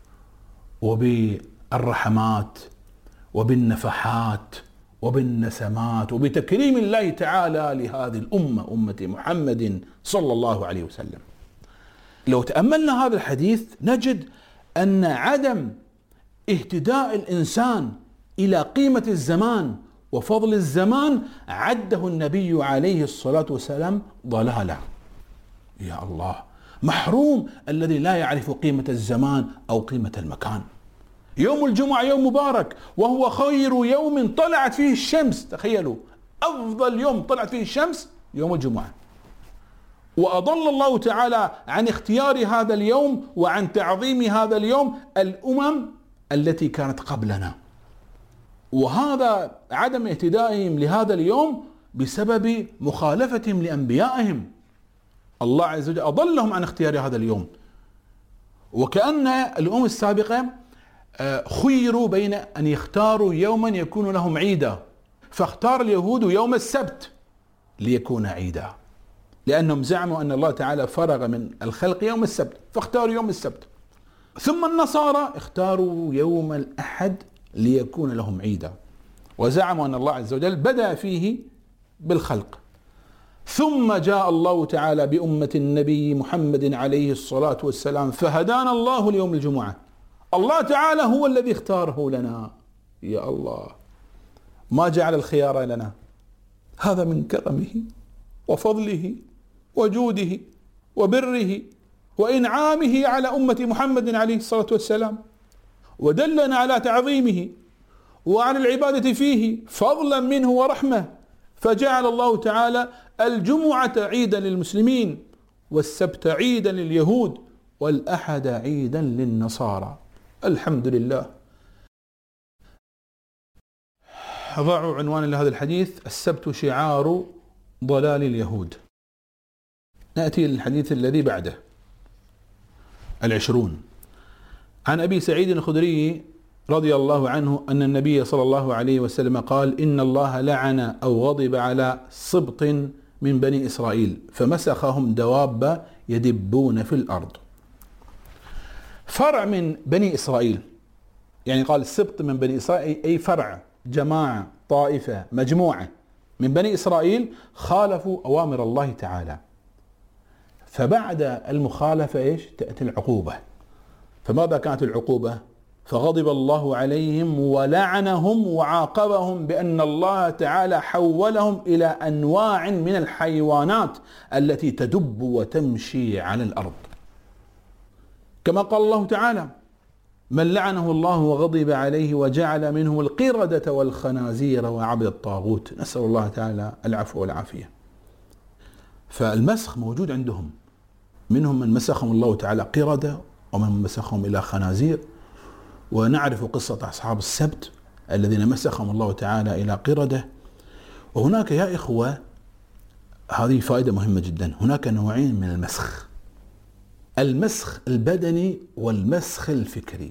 وبالرحمات وبالنفحات وبالنسمات وبتكريم الله تعالى لهذه الأمة، أمة محمد صلى الله عليه وسلم. لو تأملنا هذا الحديث نجد أن عدم اهتداء الإنسان إلى قيمة الزمان وفضل الزمان عده النبي عليه الصلاة والسلام ضلالة. يا الله، محروم الذي لا يعرف قيمة الزمان أو قيمة المكان. يوم الجمعة يوم مبارك، وهو خير يوم طلعت فيه الشمس. تخيلوا، أفضل يوم طلعت فيه الشمس يوم الجمعة. وأضل الله تعالى عن اختيار هذا اليوم وعن تعظيم هذا اليوم الأمم التي كانت قبلنا، وهذا عدم اهتدائهم لهذا اليوم بسبب مخالفتهم لأنبيائهم. الله عز وجل أضلهم عن اختيار هذا اليوم، وكأن الأمم السابقة خيروا بين أن يختاروا يوما يكون لهم عيدا، فاختار اليهود يوم السبت ليكون عيدا، لأنهم زعموا أن الله تعالى فرغ من الخلق يوم السبت فاختاروا يوم السبت. ثم النصارى اختاروا يوم الأحد ليكون لهم عيدا، وزعموا أن الله عز وجل بدأ فيه بالخلق. ثم جاء الله تعالى بأمة النبي محمد عليه الصلاة والسلام فهدانا الله ليوم الجمعة. الله تعالى هو الذي اختاره لنا. يا الله، ما جعل الخيار لنا، هذا من كرمه وفضله وجوده وبره وإنعامه على أمة محمد عليه الصلاة والسلام، ودلنا على تعظيمه وعلى العبادة فيه فضلا منه ورحمة، فجعل الله تعالى الجمعة عيدا للمسلمين، والسبت عيدا لليهود، والأحد عيدا للنصارى. الحمد لله. ضعوا عنوان لهذا الحديث: السبت شعار ضلال اليهود. نأتي للحديث الذي بعده العشرون. عن أبي سعيد الخدري رضي الله عنه أن النبي صلى الله عليه وسلم قال: إن الله لعن أو غضب على سبط من بني إسرائيل فمسخهم دواب يدبون في الأرض. فرع من بني إسرائيل، يعني قال السبط من بني إسرائيل أي فرع، جماعة، طائفة، مجموعة من بني إسرائيل خالفوا أوامر الله تعالى، فبعد المخالفة إيش؟ تأتي العقوبة. فماذا كانت العقوبة؟ فغضب الله عليهم ولعنهم وعاقبهم بأن الله تعالى حولهم إلى أنواع من الحيوانات التي تدب وتمشي على الأرض، كما قال الله تعالى: من لعنه الله وغضب عليه وجعل منهم القردة والخنازير وعبد الطاغوت. نسأل الله تعالى العفو والعافية. فالمسخ موجود عندهم، منهم من مسخهم الله تعالى قردة ومن مسخهم إلى خنازير، ونعرف قصة أصحاب السبت الذين مسخهم الله تعالى إلى قردة. وهناك يا إخوة، هذه فائدة مهمة جدا، هناك نوعين من المسخ: المسخ البدني والمسخ الفكري،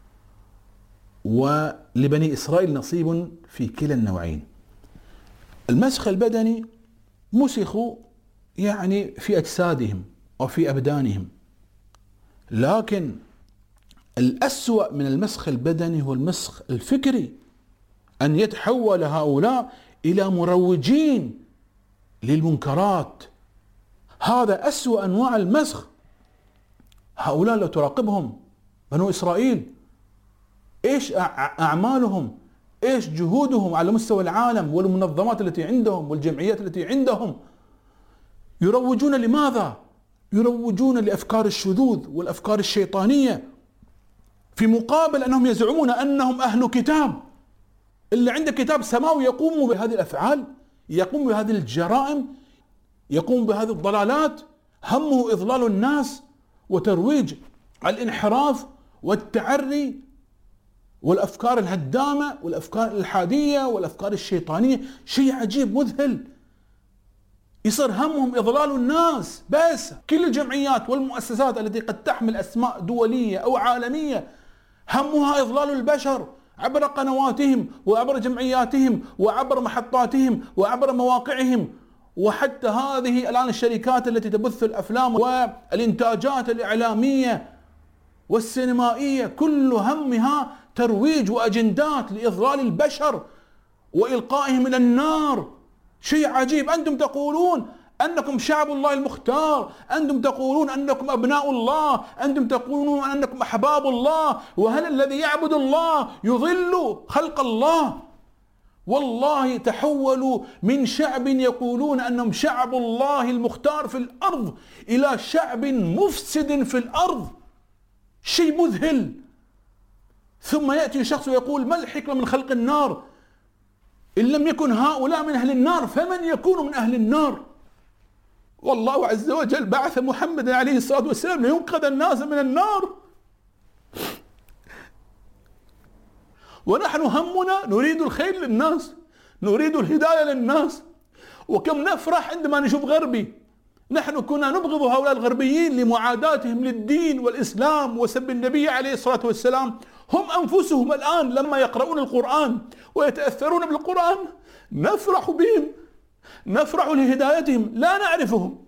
ولبني إسرائيل نصيب في كلا النوعين. المسخ البدني مسخوا يعني في أجسادهم وفي أبدانهم، لكن الأسوأ من المسخ البدني هو المسخ الفكري، أن يتحول هؤلاء إلى مروجين للمنكرات. هذا أسوأ أنواع المسخ. هؤلاء لو تراقبهم بنو إسرائيل، إيش أعمالهم، إيش جهودهم على مستوى العالم والمنظمات التي عندهم والجمعيات التي عندهم، يروجون لماذا؟ يروجون لأفكار الشذوذ والأفكار الشيطانية، في مقابل أنهم يزعمون أنهم أهل كتاب. اللي عنده كتاب سماوي يقوم بهذه الأفعال، يقوم بهذه الجرائم، يقوم بهذه الضلالات، همه إضلال الناس وترويج الانحراف والتعري والأفكار الهدامة والأفكار الإلحادية والأفكار الشيطانية. شيء عجيب مذهل. يصير همهم إضلال الناس بس. كل الجمعيات والمؤسسات التي قد تحمل أسماء دولية أو عالمية همها إضلال البشر عبر قنواتهم وعبر جمعياتهم وعبر محطاتهم وعبر مواقعهم، وحتى هذه الآن الشركات التي تبث الأفلام والإنتاجات الإعلامية والسينمائية كل همها ترويج وأجندات لإضلال البشر وإلقائهم إلى النار. شيء عجيب، أنتم تقولون أنكم شعب الله المختار، أنتم تقولون أنكم أبناء الله، أنتم تقولون أنكم أحباب الله، وهل الذي يعبد الله يضل خلق الله؟ والله تحولوا من شعب يقولون أنهم شعب الله المختار في الأرض إلى شعب مفسد في الأرض. شيء مذهل. ثم يأتي شخص ويقول ما الحكمة من خلق النار؟ إن لم يكن هؤلاء من أهل النار فمن يكون من أهل النار؟ والله عز وجل بعث محمد عليه الصلاة والسلام لينقذ الناس من النار، ونحن همنا نريد الخير للناس، نريد الهداية للناس. وكم نفرح عندما نشوف غربي. نحن كنا نبغض هؤلاء الغربيين لمعاداتهم للدين والإسلام وسب النبي عليه الصلاة والسلام. هم أنفسهم الآن لما يقرؤون القرآن ويتأثرون بالقرآن نفرح بهم، نفرح لهدايتهم، لا نعرفهم.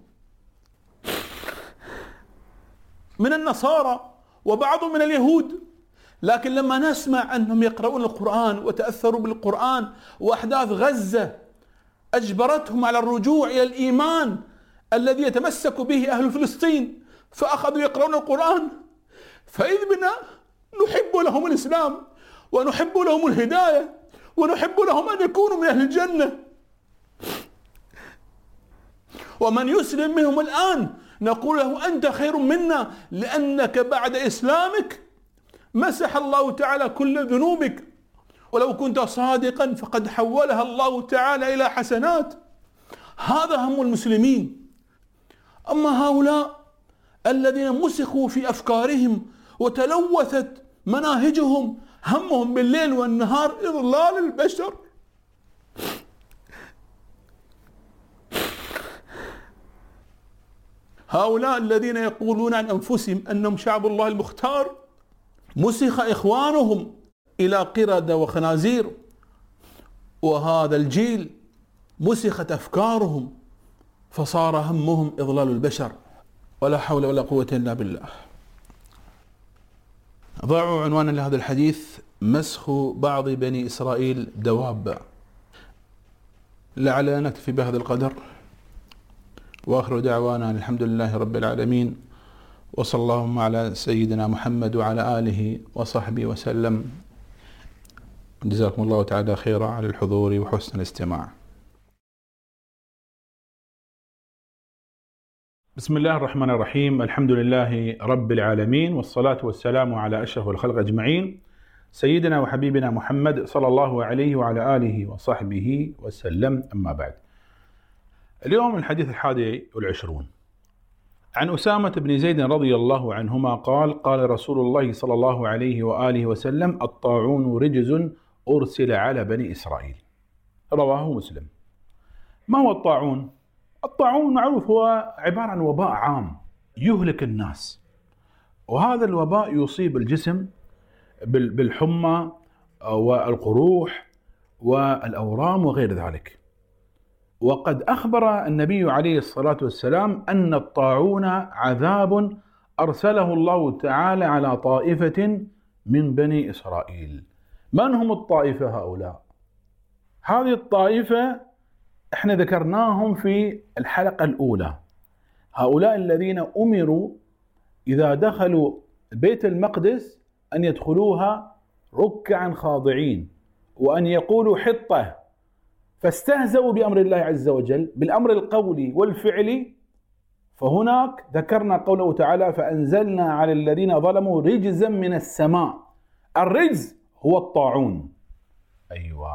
من النصارى وبعضهم من اليهود، لكن لما نسمع أنهم يقرؤون القرآن وتأثروا بالقرآن وأحداث غزة أجبرتهم على الرجوع إلى الإيمان الذي يتمسك به أهل فلسطين فأخذوا يقرؤون القرآن، فإذ بنا نحب لهم الإسلام ونحب لهم الهداية ونحب لهم أن يكونوا من أهل الجنة. ومن يسلم منهم الآن نقول له أنت خير منا، لأنك بعد إسلامك مسح الله تعالى كل ذنوبك، ولو كنت صادقا فقد حولها الله تعالى إلى حسنات. هذا هم المسلمين. أما هؤلاء الذين مسخوا في أفكارهم وتلوثت مناهجهم، همهم بالليل والنهار إضلال البشر. هؤلاء الذين يقولون عن أنفسهم أنهم شعب الله المختار مسخ إخوانهم إلى قردة وخنازير، وهذا الجيل مسخت أفكارهم فصار همهم إضلال البشر. ولا حول ولا قوة إلا بالله. ضعوا عنوانا لهذا الحديث: مسخ بعض بني إسرائيل دواب. لعلنا نكتفي بهذا القدر، وآخر دعوانا الحمد لله رب العالمين، وصلى اللهم على سيدنا محمد وعلى آله وصحبه وسلم. جزاكم الله تعالى خيرا على الحضور وحسن الاستماع. بسم الله الرحمن الرحيم. الحمد لله رب العالمين، والصلاة والسلام على أشرف الخلق أجمعين، سيدنا وحبيبنا محمد صلى الله عليه وعلى آله وصحبه وسلم. أما بعد، اليوم الحديث الحادي والعشرون عن أسامة بن زيد رضي الله عنهما قال: قال رسول الله صلى الله عليه وآله وسلم: الطاعون رجز أرسل على بني إسرائيل. رواه مسلم. ما هو الطاعون؟ الطاعون معروف هو عبارة عن وباء عام يهلك الناس، وهذا الوباء يصيب الجسم بالحمى والقروح والأورام وغير ذلك. وقد أخبر النبي عليه الصلاة والسلام أن الطاعون عذاب أرسله الله تعالى على طائفة من بني إسرائيل. من هم الطائفة هؤلاء؟ هذه الطائفة احنا ذكرناهم في الحلقة الأولى. هؤلاء الذين أمروا إذا دخلوا بيت المقدس أن يدخلوها ركعا خاضعين، وأن يقولوا حطة، فاستهزأوا بأمر الله عز وجل بالأمر القولي والفعلي. فهناك ذكرنا قوله تعالى: فأنزلنا على الذين ظلموا رجزا من السماء. الرجز هو الطاعون. أيوة،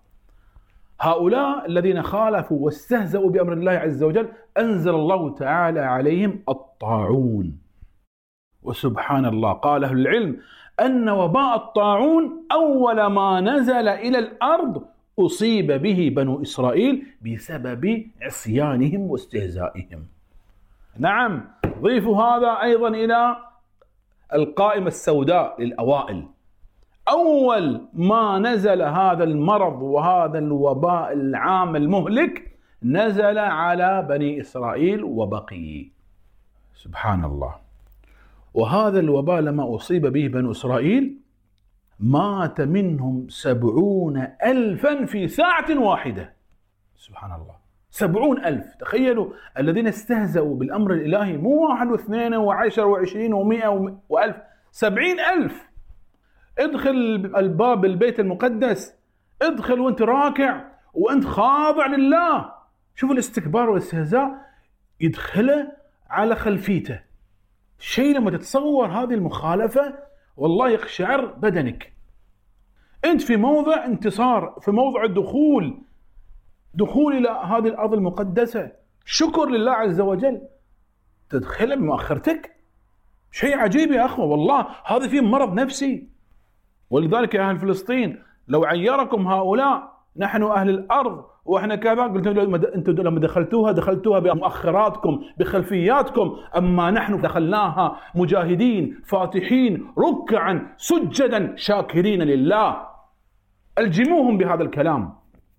هؤلاء الذين خالفوا واستهزأوا بأمر الله عز وجل أنزل الله تعالى عليهم الطاعون. وسبحان الله، قال أهل العلم أن وباء الطاعون أول ما نزل إلى الأرض أصيب به بنو إسرائيل بسبب عصيانهم واستهزائهم. نعم، ضيفوا هذا أيضا إلى القائمة السوداء للأوائل. أول ما نزل هذا المرض وهذا الوباء العام المهلك نزل على بني إسرائيل وبقي. سبحان الله. وهذا الوباء لما أصيب به بنو إسرائيل مات منهم سبعون ألفا في ساعة واحدة. سبحان الله، سبعون ألف. تخيلوا الذين استهزأوا بالأمر الإلهي، مو واحد واثنين وعشر وعشرين ومئة وألف، سبعين ألف. ادخل الباب البيت المقدس، ادخل وانت راكع وانت خاضع لله. شوفوا الاستكبار والاستهزاء، يدخله على خلفيته. شيء لما تتصور هذه المخالفة والله يقشعر بدنك. انت في موضع انتصار، في موضع الدخول دخول إلى هذه الأرض المقدسة، شكر لله عز وجل، تدخل بمؤخرتك. شيء عجيب يا أخوة، والله هذا فيه مرض نفسي. ولذلك يا أهل فلسطين لو عيركم هؤلاء نحن أهل الأرض وإحنا كذا، قلت أنتم لما دخلتوها دخلتوها بمؤخراتكم بخلفياتكم، أما نحن دخلناها مجاهدين فاتحين ركعا سجدا شاكرين لله. ألجموهم بهذا الكلام.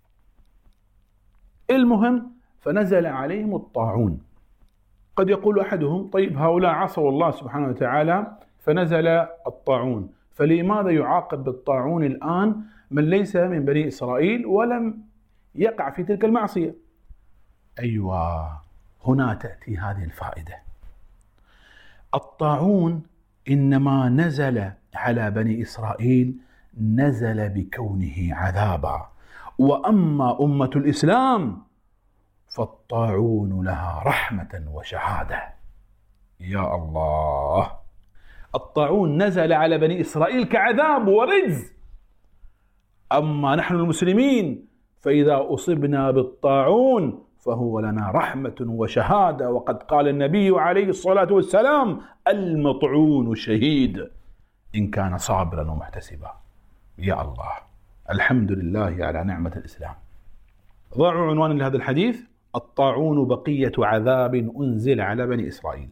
المهم فنزل عليهم الطاعون. قد يقول أحدهم طيب هؤلاء عصوا الله سبحانه وتعالى فنزل الطاعون، فلماذا يعاقب بالطاعون الآن من ليس من بني إسرائيل ولم يقع في تلك المعصية؟ أيوة، هنا تأتي هذه الفائدة. الطاعون إنما نزل على بني إسرائيل نزل بكونه عذابا، وأما أمة الإسلام فالطاعون لها رحمة وشهادة. يا الله، الطاعون نزل على بني إسرائيل كعذاب ورجز، أما نحن المسلمين فإذا أصبنا بالطاعون فهو لنا رحمة وشهادة. وقد قال النبي عليه الصلاة والسلام المطعون شهيد إن كان صابرا ومحتسبا. يا الله، الحمد لله على نعمة الإسلام. ضعوا عنوان لهذا الحديث: الطاعون بقية عذاب أنزل على بني إسرائيل.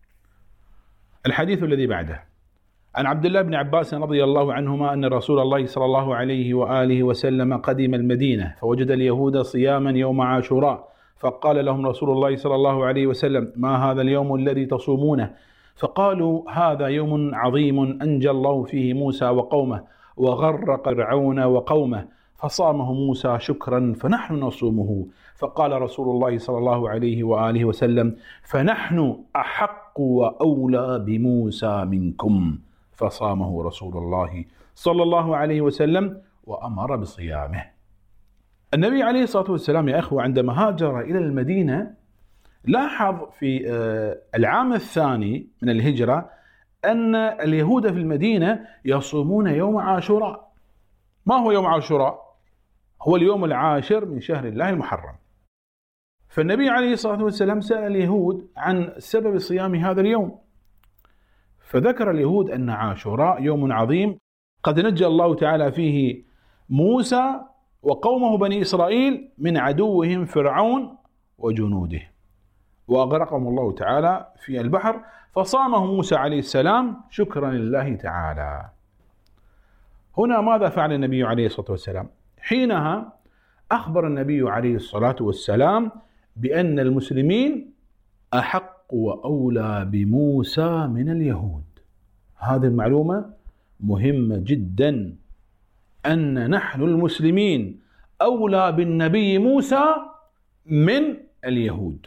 الحديث الذي بعده عن عبد الله بن عباس رضي الله عنهما أن رسول الله صلى الله عليه وآله وسلم قدم المدينة فوجد اليهود صياما يوم عاشوراء، فقال لهم رسول الله صلى الله عليه وسلم: ما هذا اليوم الذي تصومونه؟ فقالوا: هذا يوم عظيم أنجى الله فيه موسى وقومه وغرق فرعون وقومه، فصامه موسى شكرا فنحن نصومه. فقال رسول الله صلى الله عليه وآله وسلم: فنحن أحق وأولى بموسى منكم. فصامه رسول الله صلى الله عليه وسلم وأمر بصيامه. النبي عليه الصلاة والسلام يا أخوة عندما هاجر إلى المدينة لاحظ في العام الثاني من الهجرة أن اليهود في المدينة يصومون يوم عاشوراء. ما هو يوم عاشوراء؟ هو اليوم العاشر من شهر الله المحرم. فالنبي عليه الصلاة والسلام سأل اليهود عن سبب صيام هذا اليوم، فذكر اليهود أن عاشوراء يوم عظيم قد نجى الله تعالى فيه موسى وقومه بني إسرائيل من عدوهم فرعون وجنوده، وأغرقهم الله تعالى في البحر، فصامه موسى عليه السلام شكرا لله تعالى. هنا ماذا فعل النبي عليه الصلاة والسلام؟ حينها أخبر النبي عليه الصلاة والسلام بأن المسلمين أحق وأولى بموسى من اليهود. هذه المعلومة مهمة جدا، أن نحن المسلمين أولى بالنبي موسى من اليهود.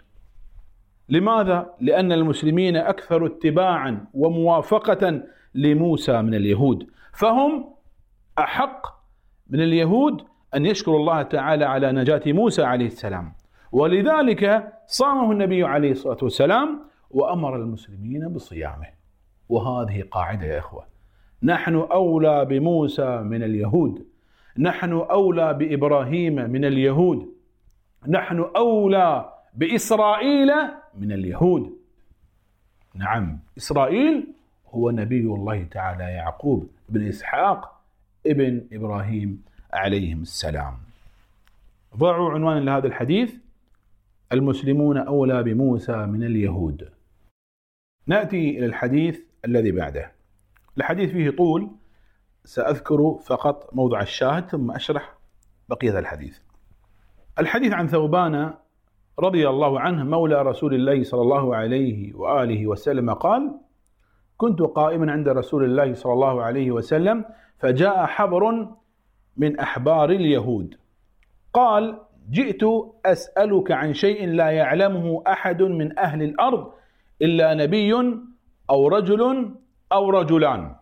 لماذا؟ لأن المسلمين أكثر اتباعا وموافقة لموسى من اليهود، فهم أحق من اليهود أن يشكر الله تعالى على نجاة موسى عليه السلام. ولذلك صامه النبي عليه الصلاة والسلام وأمر المسلمين بصيامه. وهذه قاعدة يا إخوة، نحن أولى بموسى من اليهود، نحن أولى بإبراهيم من اليهود، نحن أولى بإسرائيل من اليهود. نعم، إسرائيل هو نبي الله تعالى يعقوب بن إسحاق ابن إبراهيم عليهم السلام. ضعوا عنوان لهذا الحديث: المسلمون أولى بموسى من اليهود. نأتي إلى الحديث الذي بعده. الحديث فيه طول، سأذكر فقط موضع الشاهد ثم أشرح بقية الحديث. الحديث عن ثوبان رضي الله عنه مولى رسول الله صلى الله عليه وآله وسلم قال: كنت قائما عند رسول الله صلى الله عليه وسلم فجاء حبر من أحبار اليهود قال: جئت أسألك عن شيء لا يعلمه أحد من أهل الأرض إلا نبي أو رجل أو رجلان.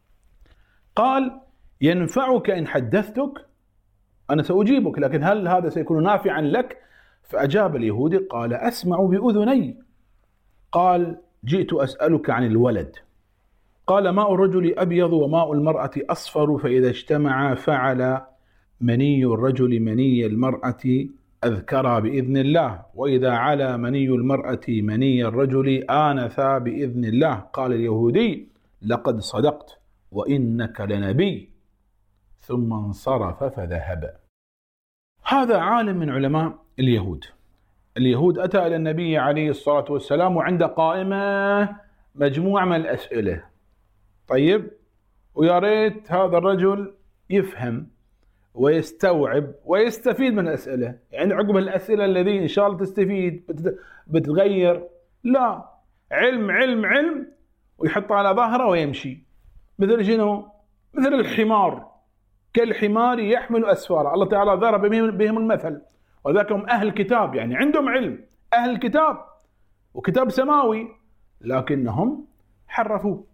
قال: ينفعك إن حدثتك؟ أنا سأجيبك، لكن هل هذا سيكون نافعا لك؟ فأجاب اليهودي قال: أسمع بأذني. قال: جئت أسألك عن الولد. قال: ماء الرجل أبيض وماء المرأة أصفر، فإذا اجتمع فعل مني الرجل مني المرأة أذكرا بإذن الله، وإذا على مني المرأة مني الرجل آنثا بإذن الله. قال اليهودي: لقد صدقت وإنك لنبي. ثم انصرف فذهب. هذا عالم من علماء اليهود. اليهود أتى إلى النبي عليه الصلاة والسلام وعنده قائمة مجموعة من الأسئلة. طيب، ويا ريت هذا الرجل يفهم ويستوعب ويستفيد من الأسئلة، يعني عقب الأسئلة الذي إن شاء الله تستفيد بتغير، لا، علم علم علم ويحط على ظهره ويمشي. مثل شنو؟ مثل الحمار، كالحمار يحمل أسفارا. الله تعالى ضرب بهم المثل، وذاك هم أهل الكتاب، يعني عندهم علم، أهل الكتاب وكتاب سماوي، لكنهم حرفوه.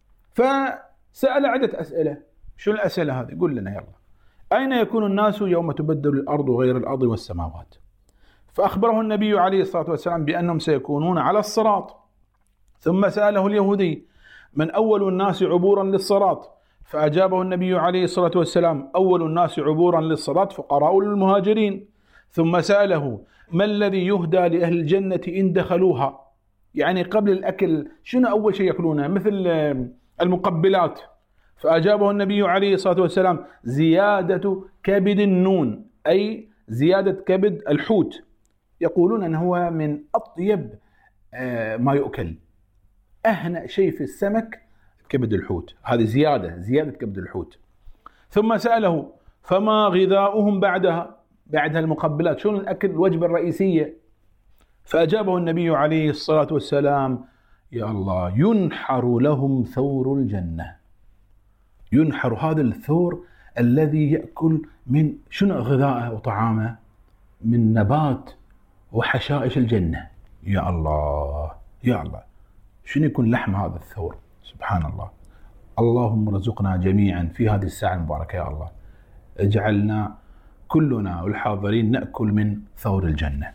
فسأل عدة أسئلة. شو الأسئلة هذه؟ قل لنا يلا. أين يكون الناس يوم تبدل الأرض غير الأرض والسماوات؟ فأخبره النبي عليه الصلاة والسلام بأنهم سيكونون على الصراط. ثم سأله اليهودي: من أول الناس عبورا للصراط؟ فأجابه النبي عليه الصلاة والسلام: أول الناس عبورا للصراط فقراء المهاجرين. ثم سأله: ما الذي يهدى لأهل الجنة إن دخلوها؟ يعني قبل الأكل شنو أول شيء يأكلونه؟ مثل المقبلات. فأجابه النبي عليه الصلاة والسلام: زيادة كبد النون، أي زيادة كبد الحوت. يقولون أنه هو من أطيب ما يؤكل، أهنأ شيء في السمك كبد الحوت، هذه زيادة زيادة كبد الحوت. ثم سأله: فما غذاؤهم بعدها؟ بعد المقبلات شنو الأكل، الوجبة الرئيسية؟ فأجابه النبي عليه الصلاة والسلام: يا الله، ينحر لهم ثور الجنة. ينحر هذا الثور الذي يأكل من شنو غذائه وطعامه؟ من نبات وحشائش الجنة. يا الله يا الله، شنو يكون لحم هذا الثور؟ سبحان الله. اللهم رزقنا جميعا في هذه الساعة المباركة يا الله، اجعلنا كلنا والحاضرين نأكل من ثور الجنة.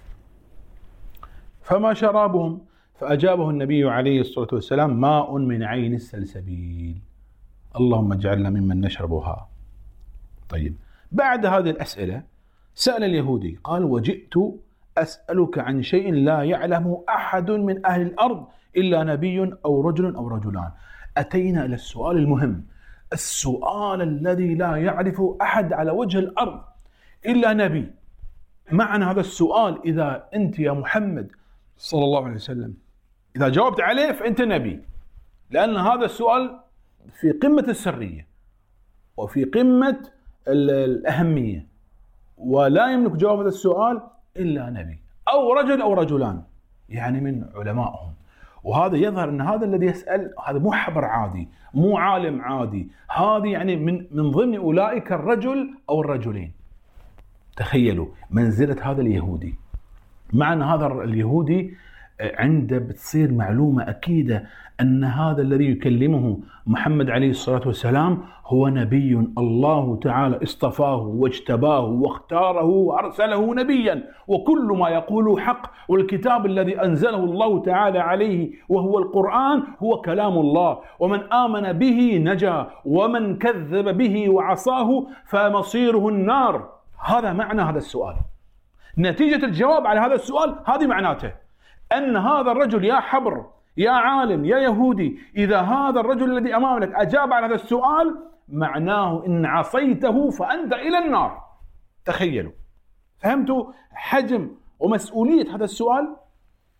فما شرابهم؟ فأجابه النبي عليه الصلاة والسلام: ماء من عين السلسبيل. اللهم اجعلنا ممن نشربها. طيب، بعد هذه الأسئلة سأل اليهودي قال: وجئت أسألك عن شيء لا يعلم أحد من أهل الأرض إلا نبي أو رجل أو رجلان. أتينا إلى السؤال المهم، السؤال الذي لا يعرفه أحد على وجه الأرض إلا نبي. معنى هذا السؤال، إذا أنت يا محمد صلى الله عليه وسلم إذا جاوبت عليه فأنت نبي، لأن هذا السؤال في قمة السرية وفي قمة الأهمية، ولا يملك جواب هذا السؤال إلا نبي أو رجل أو رجلان، يعني من علمائهم. وهذا يظهر أن هذا الذي يسأل هذا مو حبر عادي، مو عالم عادي، هذه يعني من من ضمن أولئك الرجل أو الرجلين. تخيلوا منزلة هذا اليهودي. معنى هذا اليهودي عنده بتصير معلومة أكيدة أن هذا الذي يكلمه محمد عليه الصلاة والسلام هو نبي الله تعالى اصطفاه واجتباه واختاره وأرسله نبيا، وكل ما يقوله حق، والكتاب الذي أنزله الله تعالى عليه وهو القرآن هو كلام الله، ومن آمن به نجا ومن كذب به وعصاه فمصيره النار. هذا معنى هذا السؤال. نتيجة الجواب على هذا السؤال هذه معناته أن هذا الرجل يا حبر يا عالم يا يهودي، إذا هذا الرجل الذي أمامك أجاب على هذا السؤال معناه إن عصيته فأنت إلى النار. تخيلوا، فهمتوا حجم ومسؤولية هذا السؤال؟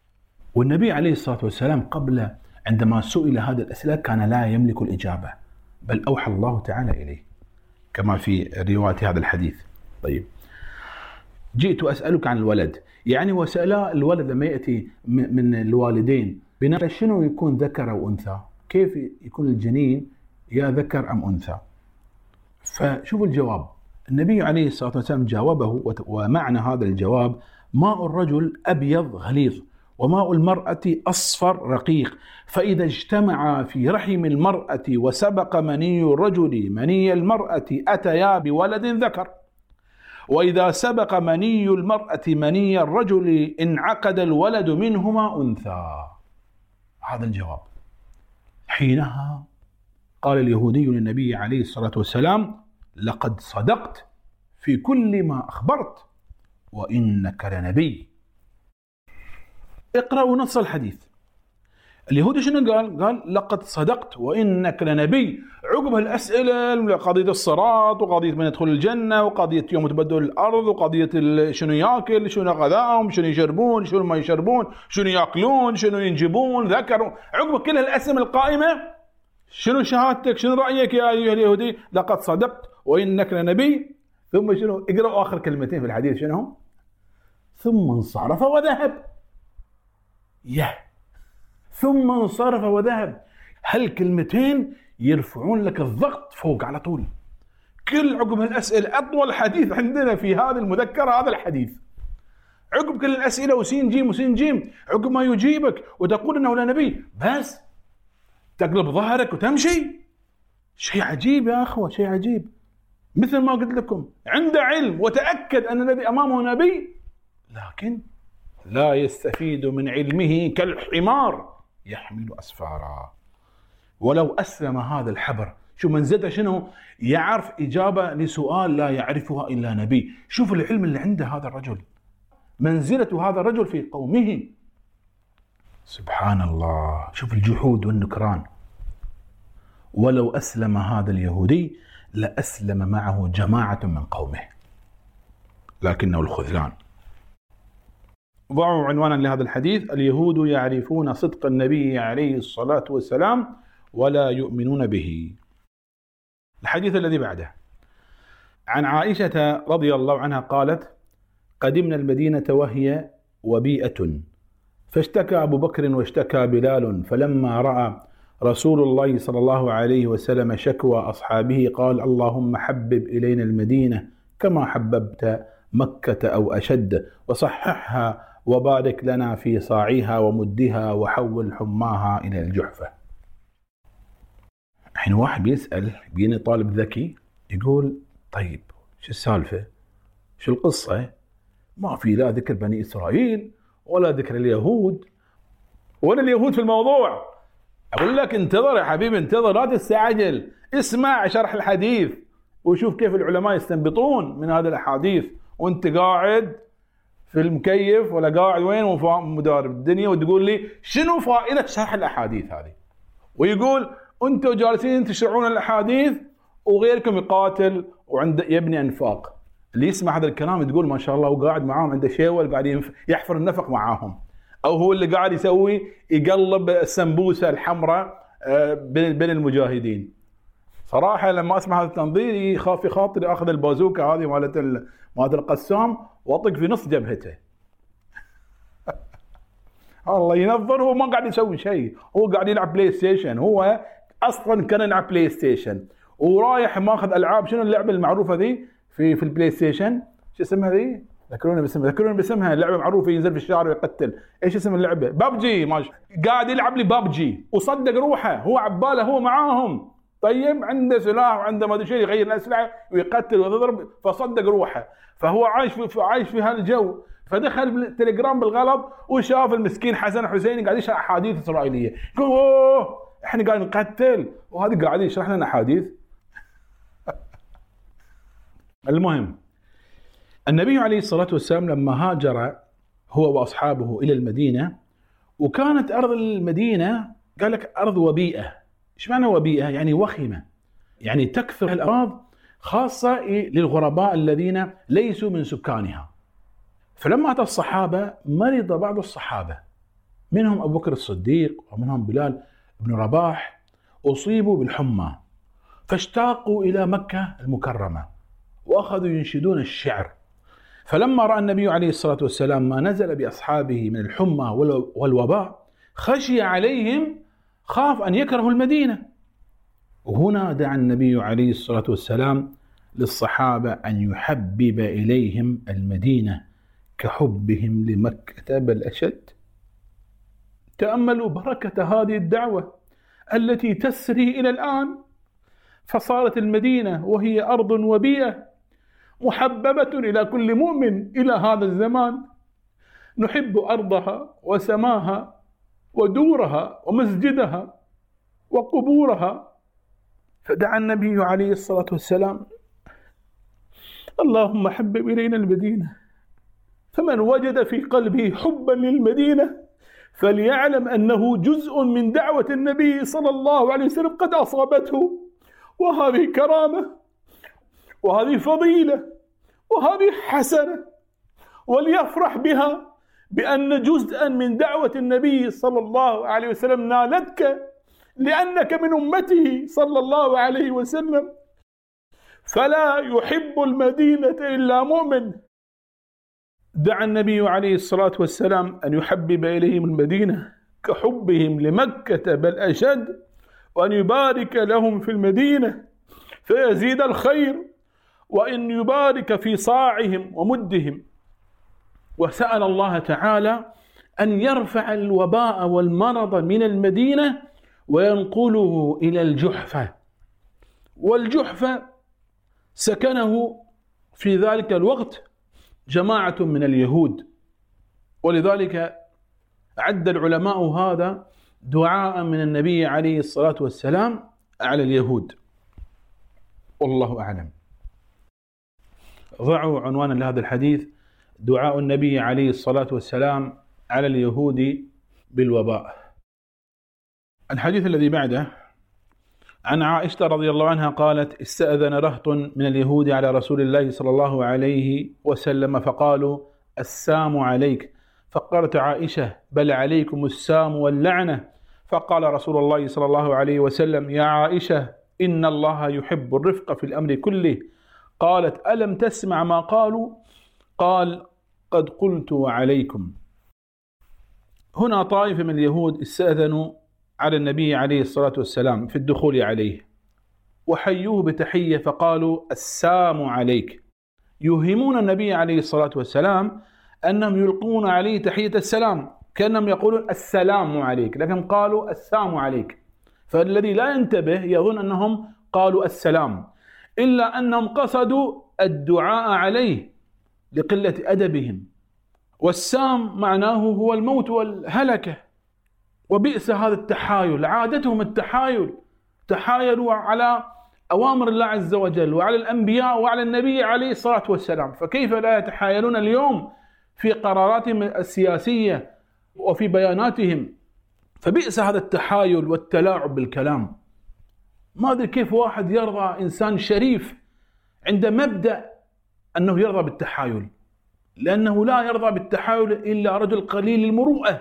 والنبي عليه الصلاة والسلام قبل عندما سئل هذه الأسئلة كان لا يملك الإجابة، بل أوحى الله تعالى إليه كما في رواية هذا الحديث. طيب، جئت أسألك عن الولد، يعني وسألا الولد لما يأتي من الوالدين بناء شنو يكون ذكر أو أنثى، كيف يكون الجنين يا ذكر أم أنثى؟ فشوفوا الجواب، النبي عليه الصلاة والسلام جاوبه، ومعنى هذا الجواب: ماء الرجل أبيض غليظ وماء المرأة أصفر رقيق، فإذا اجتمع في رحم المرأة وسبق مني الرجل مني المرأة أتيا بولد ذكر، وإذا سبق مني المرأة مني الرجل انعقد الولد منهما أنثى. هذا الجواب. حينها قال اليهودي للنبي عليه الصلاة والسلام: لقد صدقت في كل ما أخبرت وإنك لنبي. اقرأوا نص الحديث. اليهودي شنو قال؟ قال لقد صدقت وإنك لنبي. عقب الأسئلة قضية الصراط، وقضية من يدخل الجنة، وقضية يوم تبدل الأرض، وقضية شنو يأكل، شنو غذاهم، شنو يشربون، شنو ما يشربون، شنو يأكلون، شنو ينجبون، ذكروا. عقب كل الأسئلة القائمة، شنو شهادتك، شنو رأيك يا أيها اليهودي؟ لقد صدقت وإنك لنبي. ثم شنو؟ اقرأوا آخر كلمتين في الحديث شنو؟ ثم انصرف وذهب. يه ثم انصرف وذهب. هالكلمتين يرفعون لك الضغط فوق على طول. كل عقب الأسئلة، أطول حديث عندنا في هذه المذكرة هذا الحديث. عقب كل الأسئلة وسين جيم وسين جيم، عقب ما يجيبك وتقول إنه لا نبي، بس تقلب ظهرك وتمشي. شيء عجيب يا أخوة، شيء عجيب. مثل ما قلت لكم، عنده علم وتأكد أن الذي أمامه نبي، لكن لا يستفيد من علمه كالحمار يحمل أسفارا. ولو أسلم هذا الحبر، شو منزلته شنو؟ يعرف إجابة لسؤال لا يعرفها إلا نبي. شوف العلم اللي عنده هذا الرجل، منزلة هذا الرجل في قومه. سبحان الله، شوف الجحود والنكران. ولو أسلم هذا اليهودي لأسلم معه جماعة من قومه، لكنه الخذلان. ضعوا عنوانا لهذا الحديث: اليهود يعرفون صدق النبي عليه الصلاة والسلام ولا يؤمنون به. الحديث الذي بعده عن عائشة رضي الله عنها قالت: قدمنا المدينة وهي وبيئة، فاشتكى أبو بكر واشتكى بلال، فلما رأى رسول الله صلى الله عليه وسلم شكوى أصحابه قال: اللهم حبب إلينا المدينة كما حببت مكة أو أشد، وصححها وبارك لنا في صاعها ومدها وحول حماها إلى الجحفة. الحين واحد بيسأل، بيني طالب ذكي يقول: طيب شو السالفة؟ شو القصة؟ ما في لا ذكر بني إسرائيل ولا ذكر اليهود، ولا اليهود في الموضوع. أقول لك انتظر يا حبيبي، انتظر، لا تستعجل، اسمع شرح الحديث وشوف كيف العلماء يستنبطون من هذه الأحاديث، وانت قاعد في المكيف ولا قاعد وين ومدارب الدنيا وتقول لي شنو فائدة شرح الأحاديث هذه. ويقول انتوا جالسين تشرحون الأحاديث وغيركم يقاتل وعند يبني أنفاق. اللي يسمع هذا الكلام تقول ما شاء الله، وقاعد معاهم عنده شيول قاعد يحفر النفق معاهم، أو هو اللي قاعد يسوي يقلب السمبوسة الحمراء بين المجاهدين. صراحة لما أسمع هذا التنظير يخاف في خاطري أخذ البازوكا هذه مالت مالت القسام وأطق في نص جبهته. الله ينظر، هو ما قاعد يسوي شيء، هو قاعد يلعب بلاي ستيشن. هو أصلا كان يلعب بلاي ستيشن ورايح ماخذ ألعاب. شنو اللعبة المعروفة ذي في في البلاي ستيشن؟ شو اسمها ذي؟ ذكروني باسمها، ذكروني باسمها. لعبة معروفة ينزل في الشارع ويقتل. ايش اسم اللعبة؟ بابجي. ماشي، قاعد يلعب لي بابجي وصدق روحه، هو عباله هو معاهم. طيب عنده سلاح وعنده ما ادري شيء، يغير الاسلحه ويقتل ويضرب، فصدق روحه. فهو عايش في عايش في هالجو. فدخل التليجرام بالغلط وشاف المسكين حسن حسين قاعد يشرح احاديث اسرائيليه، يقول اوه احنا قاعد نقتل وهذا قاعد يشرح لنا احاديث. المهم، النبي عليه الصلاة والسلام لما هاجر هو وأصحابه إلى المدينة، وكانت أرض المدينة قال لك أرض وبيئة. إيش معنى وبيئة؟ يعني وخمة، يعني تكثر الأراض خاصة للغرباء الذين ليسوا من سكانها. فلما أتى الصحابة مرض بعض الصحابة، منهم أبو بكر الصديق ومنهم بلال بن رباح، أصيبوا بالحمى. فاشتاقوا إلى مكة المكرمة وأخذوا ينشدون الشعر. فلما رأى النبي عليه الصلاة والسلام ما نزل بأصحابه من الحمى والوباء خشي عليهم، خاف أن يكرهوا المدينة. وهنا دعا النبي عليه الصلاة والسلام للصحابة أن يحبب إليهم المدينة كحبهم لمكة بل أشد. تأملوا بركة هذه الدعوة التي تسري إلى الآن، فصارت المدينة وهي أرض وبيئة محببة إلى كل مؤمن إلى هذا الزمان. نحب أرضها وسماها ودورها ومسجدها وقبورها. فدعا النبي عليه الصلاة والسلام: اللهم حبب إلينا المدينة. فمن وجد في قلبه حبا للمدينة فليعلم أنه جزء من دعوة النبي صلى الله عليه وسلم قد أصابته، وهذه كرامة وهذه فضيلة وهذه حسنة، وليفرح بها بأن جزءا من دعوة النبي صلى الله عليه وسلم نالتك لأنك من أمته صلى الله عليه وسلم. فلا يحب المدينة إلا مؤمن. دعا النبي عليه الصلاة والسلام أن يحبب إليهم المدينة كحبهم لمكة بل أشد، وأن يبارك لهم في المدينة فيزيد الخير، وأن يبارك في صاعهم ومدهم. وسأل الله تعالى أن يرفع الوباء والمرض من المدينة وينقله إلى الجحفة. والجحفة سكنه في ذلك الوقت جماعة من اليهود، ولذلك عد العلماء هذا دعاء من النبي عليه الصلاة والسلام على اليهود. والله أعلم. ضعوا عنوانا لهذا الحديث: دعاء النبي عليه الصلاة والسلام على اليهود بالوباء. الحديث الذي بعده عن عائشة رضي الله عنها قالت: استأذن رهط من اليهود على رسول الله صلى الله عليه وسلم فقالوا: السام عليك. فقالت عائشة: بل عليكم السام واللعنة. فقال رسول الله صلى الله عليه وسلم: يا عائشة إن الله يحب الرفق في الأمر كله. قالت: ألم تسمع ما قالوا؟ قال: قد قلت وعليكم. هنا طائفة من اليهود استأذنوا على النبي عليه الصلاة والسلام في الدخول عليه، وحيوه بتحية فقالوا: السام عليك، يوهمون النبي عليه الصلاة والسلام أنهم يلقون عليه تحية السلام كأنهم يقولون السلام عليك، لكن قالوا السام عليك. فالذي لا ينتبه يظن أنهم قالوا السلام، إلا أنهم قصدوا الدعاء عليه لقلة أدبهم. والسام معناه هو الموت والهلكة. وبئس هذا التحايل، عادتهم التحايل، تحايلوا على أوامر الله عز وجل وعلى الأنبياء وعلى النبي عليه الصلاة والسلام، فكيف لا يتحايلون اليوم في قراراتهم السياسية وفي بياناتهم؟ فبئس هذا التحايل والتلاعب بالكلام. ما أدري كيف واحد يرضى، إنسان شريف عند مبدأ أنه يرضى بالتحايل، لأنه لا يرضى بالتحايل إلا رجل قليل المروءة.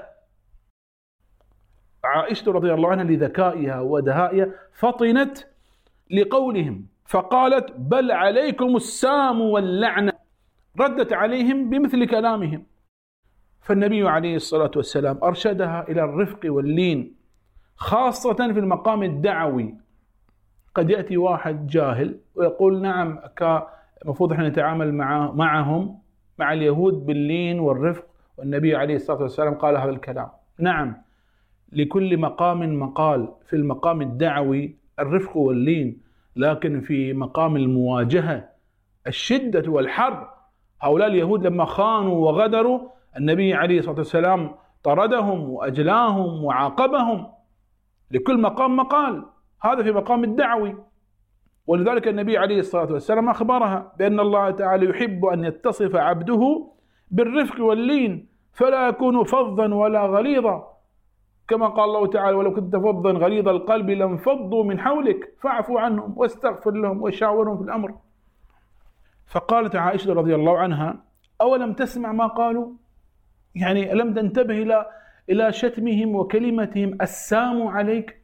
عائشة رضي الله عنها لذكائها ودهائها فطنت لقولهم فقالت: بل عليكم السام واللعنة، ردت عليهم بمثل كلامهم. فالنبي عليه الصلاة والسلام أرشدها إلى الرفق واللين، خاصة في المقام الدعوي. قد يأتي واحد جاهل ويقول: نعم المفروض احنا نتعامل مع معهم مع اليهود باللين والرفق، والنبي عليه الصلاة والسلام قال هذا الكلام. نعم، لكل مقام مقال. في المقام الدعوي الرفق واللين، لكن في مقام المواجهة الشدة والحرب. هؤلاء اليهود لما خانوا وغدروا النبي عليه الصلاة والسلام طردهم وأجلاهم وعاقبهم. لكل مقام مقال، هذا في مقام الدعوي. ولذلك النبي عليه الصلاة والسلام أخبرها بأن الله تعالى يحب أن يتصف عبده بالرفق واللين، فلا يكون فظا ولا غليظا، كما قال الله تعالى: ولو كنت فظا غليظ القلب لانفضوا من حولك فاعف عنهم واستغفر لهم وشاورهم في الأمر. فقالت عائشة رضي الله عنها: أولم تسمع ما قالوا؟ يعني ألم تنتبه إلى إلى شتمهم وكلمتهم السام عليك؟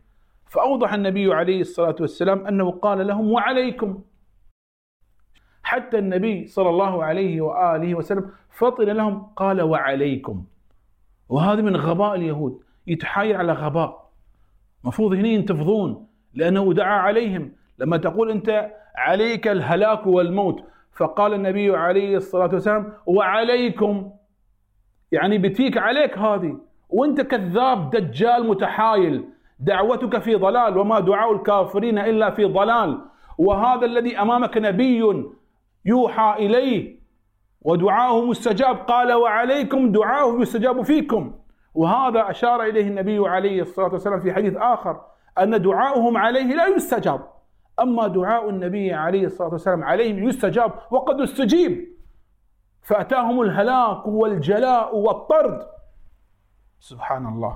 فأوضح النبي عليه الصلاة والسلام أنه قال لهم وعليكم. حتى النبي صلى الله عليه وآله وسلم فطن لهم قال وعليكم. وهذا من غباء اليهود، يتحايل على غباء. مفروض هنا ينتفضون، لأنه دعا عليهم. لما تقول أنت عليك الهلاك والموت، فقال النبي عليه الصلاة والسلام وعليكم، يعني بتيك عليك هذه، وانت كذاب دجال متحايل، دعوتك في ضلال، وما دعاء الكافرين إلا في ضلال. وهذا الذي أمامك نبي يوحى إليه ودعاؤه مستجاب، قال وعليكم دعاؤه يستجاب فيكم. وهذا أشار إليه النبي عليه الصلاة والسلام في حديث آخر أن دعاؤهم عليه لا يستجاب، أما دعاء النبي عليه الصلاة والسلام عليهم يستجاب وقد استجيب، فأتاهم الهلاك والجلاء والطرد. سبحان الله.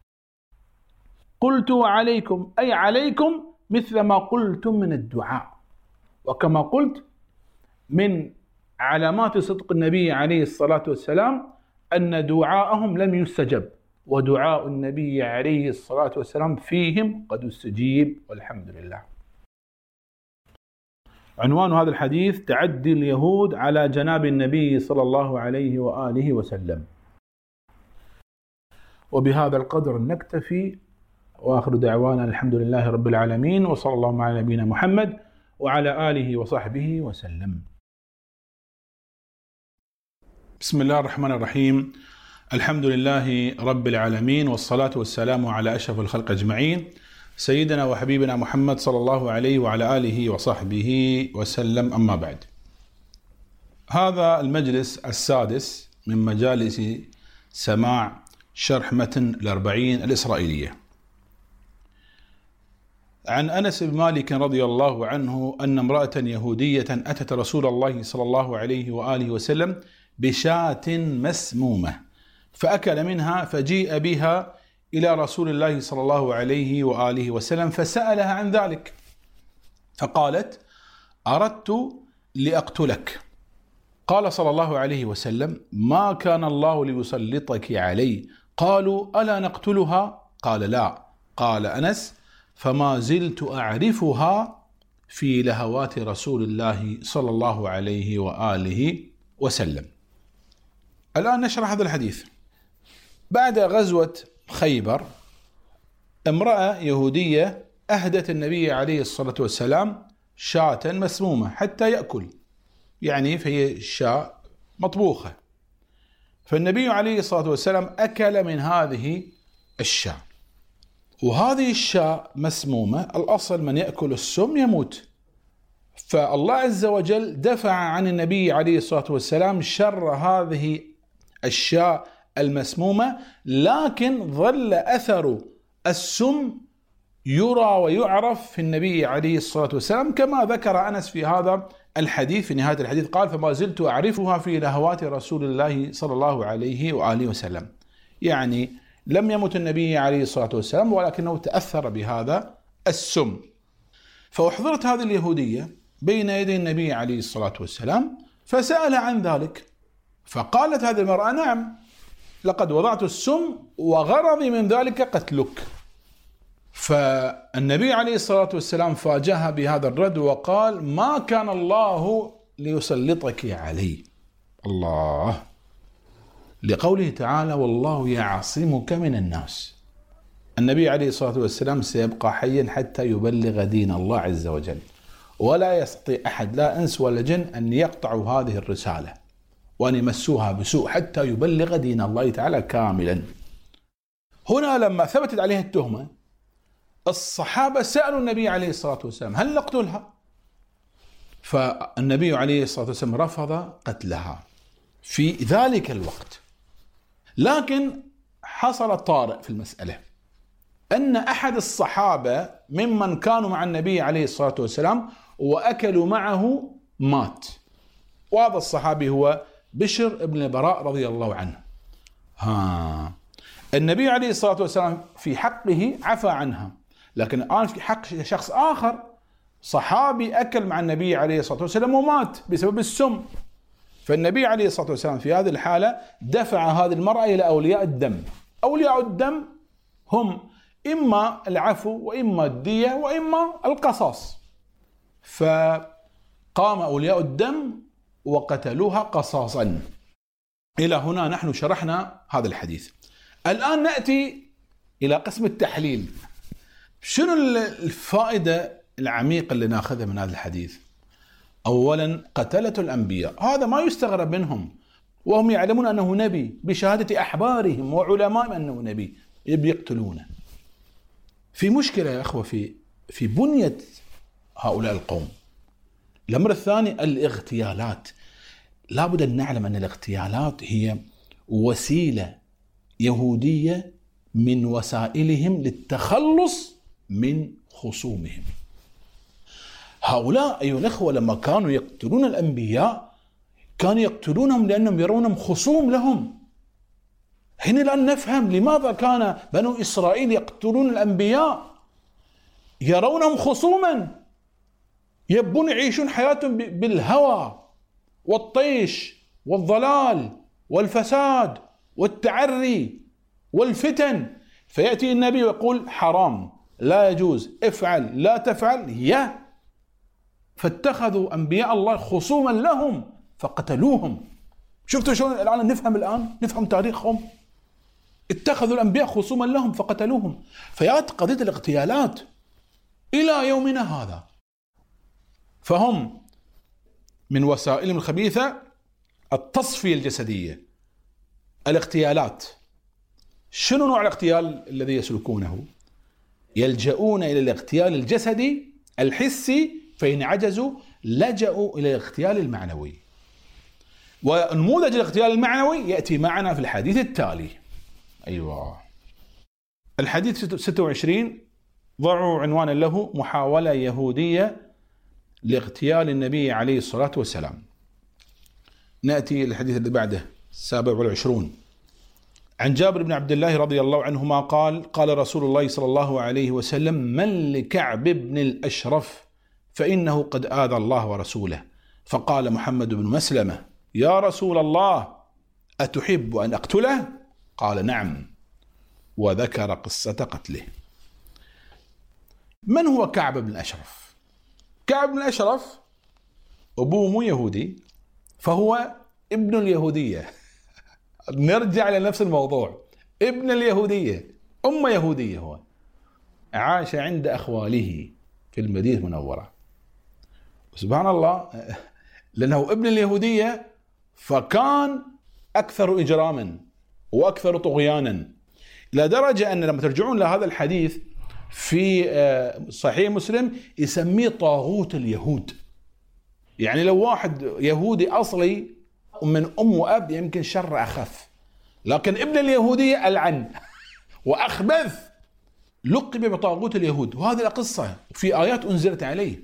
قلت وعليكم أي عليكم مثل ما قلتم من الدعاء. وكما قلت من علامات صدق النبي عليه الصلاة والسلام أن دعاءهم لم يستجب، ودعاء النبي عليه الصلاة والسلام فيهم قد استجيب والحمد لله. عنوان هذا الحديث تعدي اليهود على جناب النبي صلى الله عليه وآله وسلم. وبهذا القدر نكتفي، وآخر دعوانا الحمد لله رب العالمين، وصلى الله على نبينا محمد وعلى آله وصحبه وسلم. بسم الله الرحمن الرحيم. الحمد لله رب العالمين، والصلاة والسلام على أشرف الخلق أجمعين، سيدنا وحبيبنا محمد صلى الله عليه وعلى آله وصحبه وسلم. أما بعد، هذا المجلس السادس من مجالس سماع شرح متن الأربعين الإسرائيلية. عن أنس بن مالك رضي الله عنه أن امرأة يهودية أتت رسول الله صلى الله عليه وآله وسلم بشاة مسمومة، فأكل منها، فجيء بها إلى رسول الله صلى الله عليه وآله وسلم فسألها عن ذلك، فقالت أردت لأقتلك. قال صلى الله عليه وسلم ما كان الله ليسلطك علي. قالوا ألا نقتلها؟ قال لا. قال أنس فما زلت أعرفها في لهوات رسول الله صلى الله عليه وآله وسلم. الآن نشرح هذا الحديث. بعد غزوة خيبر امرأة يهودية أهدت النبي عليه الصلاة والسلام شاة مسمومة حتى يأكل، يعني فهي شاة مطبوخة، فالنبي عليه الصلاة والسلام أكل من هذه الشاة، وهذه الشاة مسمومة، الأصل من يأكل السم يموت، فالله عز وجل دفع عن النبي عليه الصلاة والسلام شر هذه الشاة المسمومة، لكن ظل أثر السم يرى ويعرف في النبي عليه الصلاة والسلام، كما ذكر أنس في هذا الحديث في نهاية الحديث، قال فما زلت أعرفها في لهوات رسول الله صلى الله عليه وآله وسلم. يعني لم يمت النبي عليه الصلاة والسلام، ولكنه تأثر بهذا السم. فأحضرت هذه اليهودية بين يدي النبي عليه الصلاة والسلام فسأل عن ذلك، فقالت هذه المرأة نعم لقد وضعت السم وغرضي من ذلك قتلك. فالنبي عليه الصلاة والسلام فاجأها بهذا الرد وقال ما كان الله ليسلطك علي. الله، لقوله تعالى والله يعصمك من الناس. النبي عليه الصلاة والسلام سيبقى حيا حتى يبلغ دين الله عز وجل، ولا يستطيع أحد لا إنس ولا جن أن يقطعوا هذه الرسالة وأن يمسوها بسوء حتى يبلغ دين الله تعالى كاملا. هنا لما ثبتت عليه التهمة الصحابة سألوا النبي عليه الصلاة والسلام هل نقتلها؟ فالنبي عليه الصلاة والسلام رفض قتلها في ذلك الوقت. لكن حصل طارئ في المسألة، أن أحد الصحابة ممن كانوا مع النبي عليه الصلاة والسلام وأكلوا معه مات، وهذا الصحابي هو بشر بن البراء رضي الله عنه. ها النبي عليه الصلاة والسلام في حقه عفى عنها، لكن الآن في حق شخص آخر صحابي أكل مع النبي عليه الصلاة والسلام ومات بسبب السم، فالنبي عليه الصلاة والسلام في هذه الحالة دفع هذه المرأة إلى أولياء الدم. أولياء الدم هم إما العفو وإما الدية وإما القصاص. فقام أولياء الدم وقتلوها قصاصا. إلى هنا نحن شرحنا هذا الحديث. الآن نأتي إلى قسم التحليل. شنو الفائدة العميقة اللي ناخذها من هذا الحديث؟ أولا قتلة الأنبياء هذا ما يستغرب منهم، وهم يعلمون أنه نبي بشهادة أحبارهم وعلمائهم أنه نبي، يقتلونه. في مشكلة يا أخوة في في بنية هؤلاء القوم. الأمر الثاني الاغتيالات. لابد أن نعلم أن الاغتيالات هي وسيلة يهودية من وسائلهم للتخلص من خصومهم. هؤلاء أيها الأخوة لما كانوا يقتلون الأنبياء كانوا يقتلونهم لأنهم يرونهم خصوم لهم. هنا الآن نفهم لماذا كان بنو إسرائيل يقتلون الأنبياء، يرونهم خصوما، يبون يعيشون حياتهم بالهوى والطيش والضلال والفساد والتعري والفتن. فيأتي النبي ويقول حرام، لا يجوز، افعل، لا تفعل، يا فاتخذوا أنبياء الله خصوما لهم فقتلوهم. شفتوا شلون الآن نفهم الآن نفهم تاريخهم. اتخذوا الأنبياء خصوما لهم فقتلوهم. فيات قضية الاغتيالات إلى يومنا هذا. فهم من وسائلهم الخبيثة التصفية الجسدية، الاغتيالات. شنو نوع الاغتيال الذي يسلكونه؟ يلجؤون إلى الاغتيال الجسدي الحسي، فإن عجزوا لجأوا إلى الاغتيال المعنوي. ونموذج الاغتيال المعنوي يأتي معنا في الحديث التالي. أيوة. الحديث ستة وعشرين ضعوا عنوانا له: محاولة يهودية لاغتيال النبي عليه الصلاة والسلام. نأتي للحديث اللي بعده السابع والعشرون. عن جابر بن عبد الله رضي الله عنهما قال: قال رسول الله صلى الله عليه وسلم: من لكعب بن الأشرف فإنه قد آذى الله ورسوله. فقال محمد بن مسلمة: يا رسول الله أتحب أن أقتله؟ قال: نعم. وذكر قصة قتله. من هو كعب بن الأشرف؟ كعب بن الأشرف أبوه مو يهودي، فهو ابن اليهودية. نرجع لنفس الموضوع، ابن اليهودية، أم يهودية. هو عاش عند أخواله في المدينة المنورة. سبحان الله، لأنه ابن اليهودية فكان أكثر إجراما وأكثر طغيانا، إلى درجة أن لما ترجعون لهذا الحديث في صحيح مسلم يسميه طاغوت اليهود. يعني لو واحد يهودي أصلي من أم وأب يمكن شر أخف، لكن ابن اليهودية ألعن وأخبث، لقب بطاغوت اليهود. وهذه القصة في آيات أنزلت عليه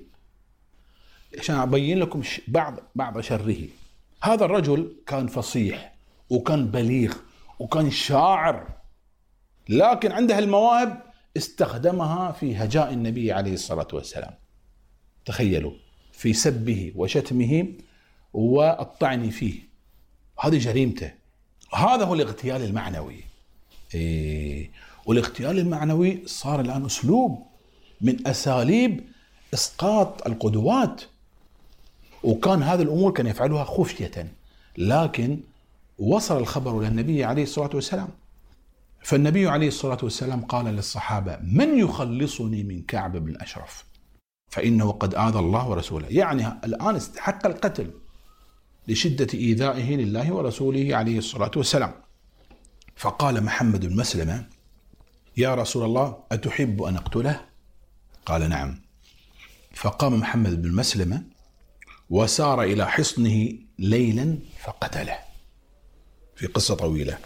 عشان أبين لكم بعض بعض شره. هذا الرجل كان فصيح وكان بليغ وكان شاعر، لكن عنده المواهب استخدمها في هجاء النبي عليه الصلاة والسلام. تخيلوا، في سبه وشتمه والطعن فيه. هذه جريمته. هذا هو الاغتيال المعنوي. إيه. والاغتيال المعنوي صار الآن أسلوب من أساليب إسقاط القدوات، وكان هذه الأمور كان يفعلها خفية، لكن وصل الخبر إلى النبي عليه الصلاة والسلام. فالنبي عليه الصلاة والسلام قال للصحابة: من يخلصني من كعب بن الأشرف فإنه قد آذى الله ورسوله. يعني الآن استحق القتل لشدة إيذائه لله ورسوله عليه الصلاة والسلام. فقال محمد بن مسلمة: يا رسول الله أتحب أن أقتله؟ قال: نعم. فقام محمد بن مسلمة وسار إلى حصنه ليلا فقتله. في قصة طويلة.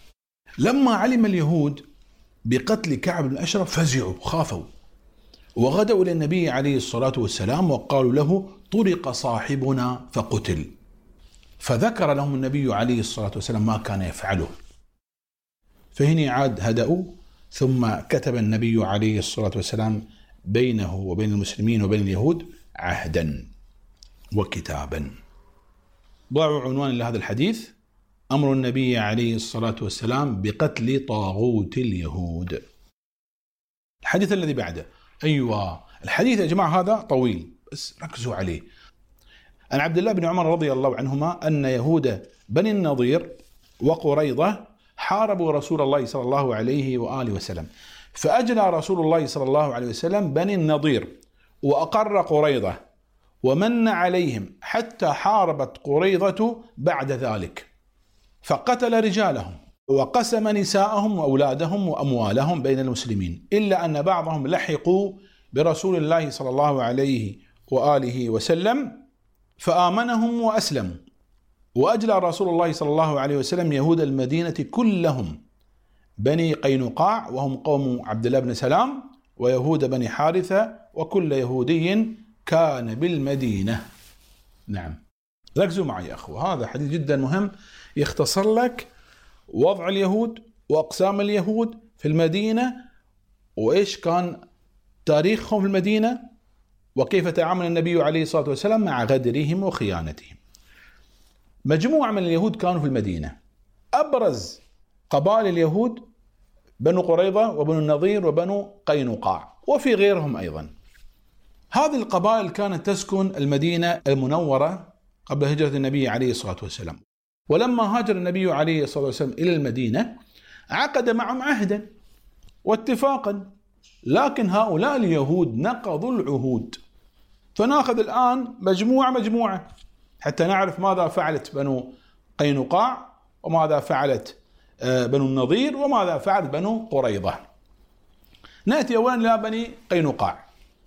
لما علم اليهود بقتل كعب بن الأشرف فزعوا، خافوا، وغدوا إلى النبي عليه الصلاة والسلام وقالوا له: طرق صاحبنا فقتل. فذكر لهم النبي عليه الصلاة والسلام ما كان يفعله. فهنا عاد هدأوا، ثم كتب النبي عليه الصلاة والسلام بينه وبين المسلمين وبين اليهود عهدا وكتابا. ضعوا عنوان لهذا الحديث: أمر النبي عليه الصلاة والسلام بقتل طاغوت اليهود. الحديث الذي بعده. أيوة الحديث يا جماعة هذا طويل بس ركزوا عليه. عن عبد الله بن عمر رضي الله عنهما أن يهود بني النضير وقريظة حاربوا رسول الله صلى الله عليه وآله وسلم، فأجلى رسول الله صلى الله عليه وسلم بني النضير وأقر قريظة ومن عليهم حتى حاربت قريظة بعد ذلك، فقتل رجالهم وقسم نساءهم وأولادهم وأموالهم بين المسلمين، إلا أن بعضهم لحقوا برسول الله صلى الله عليه وآله وسلم فآمنهم وأسلموا. وأجلى رسول الله صلى الله عليه وسلم يهود المدينة كلهم، بني قينقاع وهم قوم عبد الله بن سلام، ويهود بني حارثة، وكل يهودي كان بالمدينة. نعم ركزوا معي يا أخوة، هذا حديث جدا مهم يختصر لك وضع اليهود وأقسام اليهود في المدينة، وإيش كان تاريخهم في المدينة، وكيف تعامل النبي عليه الصلاة والسلام مع غدرهم وخيانتهم. مجموعة من اليهود كانوا في المدينة، أبرز قبائل اليهود بنو قريظة وبنو النضير وبنو قينقاع، وفي غيرهم أيضا. هذه القبائل كانت تسكن المدينة المنورة قبل هجرة النبي عليه الصلاة والسلام، ولما هاجر النبي عليه الصلاة والسلام إلى المدينة عقد معهم عهدا واتفاقا، لكن هؤلاء اليهود نقضوا العهود. فناخذ الآن مجموعة مجموعة حتى نعرف ماذا فعلت بنو قينقاع وماذا فعلت بنو النضير وماذا فعلت بنو قريظة. نأتي أولا إلى بني قينقاع.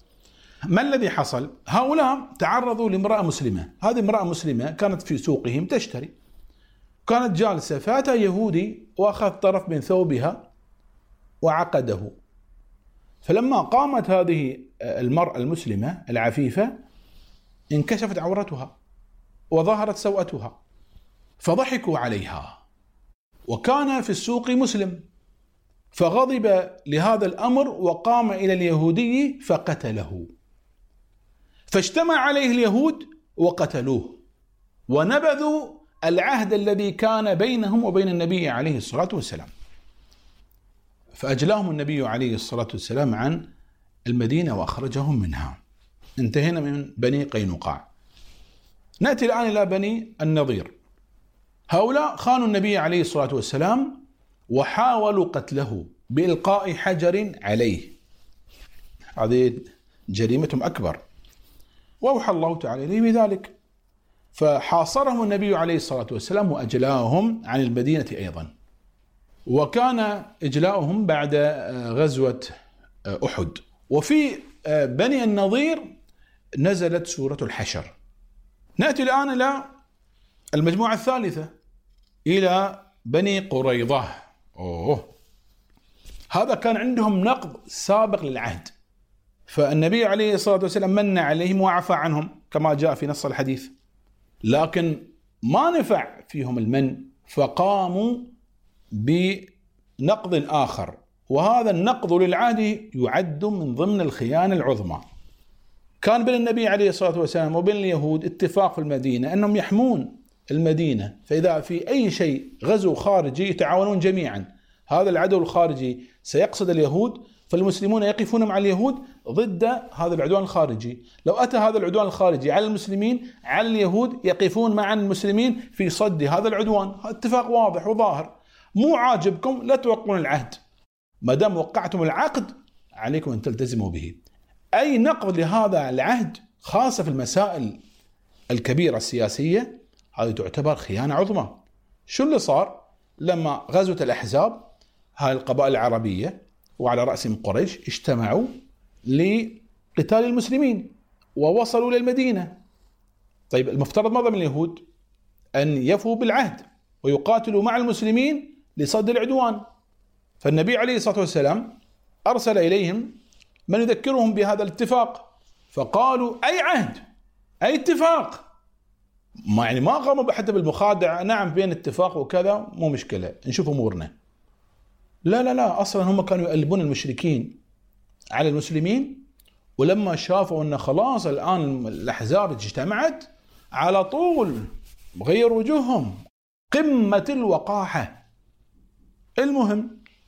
ما الذي حصل؟ هؤلاء تعرضوا لامرأة مسلمة، هذه امرأة مسلمة كانت في سوقهم تشتري، كانت جالسة، فأتى يهودي وأخذ طرف من ثوبها وعقده. فلما قامت هذه المرأة المسلمة العفيفة انكشفت عورتها وظهرت سوءتها، فضحكوا عليها، وكان في السوق مسلم، فغضب لهذا الأمر وقام إلى اليهودي فقتله، فاجتمع عليه اليهود وقتلوه، ونبذوا العهد الذي كان بينهم وبين النبي عليه الصلاة والسلام، فأجلاهم النبي عليه الصلاة والسلام عن المدينة وأخرجهم منها. انتهينا من بني قينقاع. نأتي الآن إلى بني النضير. هؤلاء خانوا النبي عليه الصلاة والسلام وحاولوا قتله بإلقاء حجر عليه، هذه جريمتهم أكبر، وأوحى الله تعالى إليه بذلك، فحاصرهم النبي عليه الصلاة والسلام وأجلاهم عن المدينة أيضا. وكان إجلاؤهم بعد غزوة أحد. وفي بني النضير نزلت سورة الحشر. نأتي الآن إلى المجموعة الثالثة، إلى بني قريظة. أوه. هذا كان عندهم نقض سابق للعهد، فالنبي عليه الصلاة والسلام من عليهم وعفى عنهم كما جاء في نص الحديث، لكن ما نفع فيهم المن، فقاموا بنقض آخر، وهذا النقض للعهد يعد من ضمن الخيانة العظمى. كان بين النبي عليه الصلاة والسلام وبين اليهود اتفاق في المدينة أنهم يحمون المدينة، فإذا في أي شيء غزو خارجي يتعاونون جميعا. هذا العدو الخارجي سيقصد اليهود، فالمسلمون يقفون مع اليهود ضد هذا العدوان الخارجي. لو أتى هذا العدوان الخارجي على المسلمين، على اليهود يقفون مع المسلمين في صد هذا العدوان. اتفاق واضح وظاهر. مو عاجبكم لا توقعون العهد، ما دام وقعتم العقد عليكم أن تلتزموا به. أي نقض لهذا العهد خاصة في المسائل الكبيرة السياسية هذه تعتبر خيانة عظمى. شو اللي صار لما غزوة الأحزاب؟ هاي القبائل العربية وعلى رأسهم قريش اجتمعوا لقتال المسلمين ووصلوا للمدينة. طيب المفترض ماذا من اليهود؟ أن يفوا بالعهد ويقاتلوا مع المسلمين لصد العدوان. فالنبي عليه الصلاة والسلام أرسل إليهم من يذكرهم بهذا الاتفاق، فقالوا أي عهد أي اتفاق، ما يعني ما قاموا حتى بالمخادعة، نعم بين اتفاق وكذا مو مشكلة نشوف أمورنا. لا لا لا، أصلا هم كانوا يقلبون المشركين على المسلمين، ولما شافوا أن خلاص الآن الأحزاب اجتمعت على طول غير وجوههم، قمة الوقاحة. المهم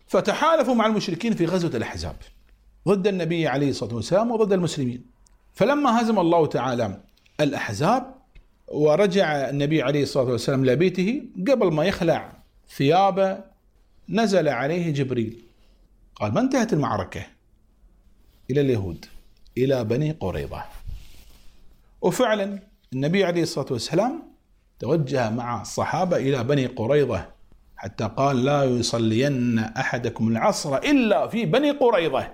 فتحالفوا مع المشركين في غزوة الأحزاب ضد النبي عليه الصلاة والسلام وضد المسلمين. فلما هزم الله تعالى الأحزاب ورجع النبي عليه الصلاة والسلام لبيته، قبل ما يخلع ثيابه نزل عليه جبريل قال: ما انتهت المعركة؟ إلى اليهود، إلى بني قريظة. وفعلا النبي عليه الصلاة والسلام توجه مع الصحابة إلى بني قريظة، حتى قال: لا يصلين أحدكم العصر إلا في بني قريظة.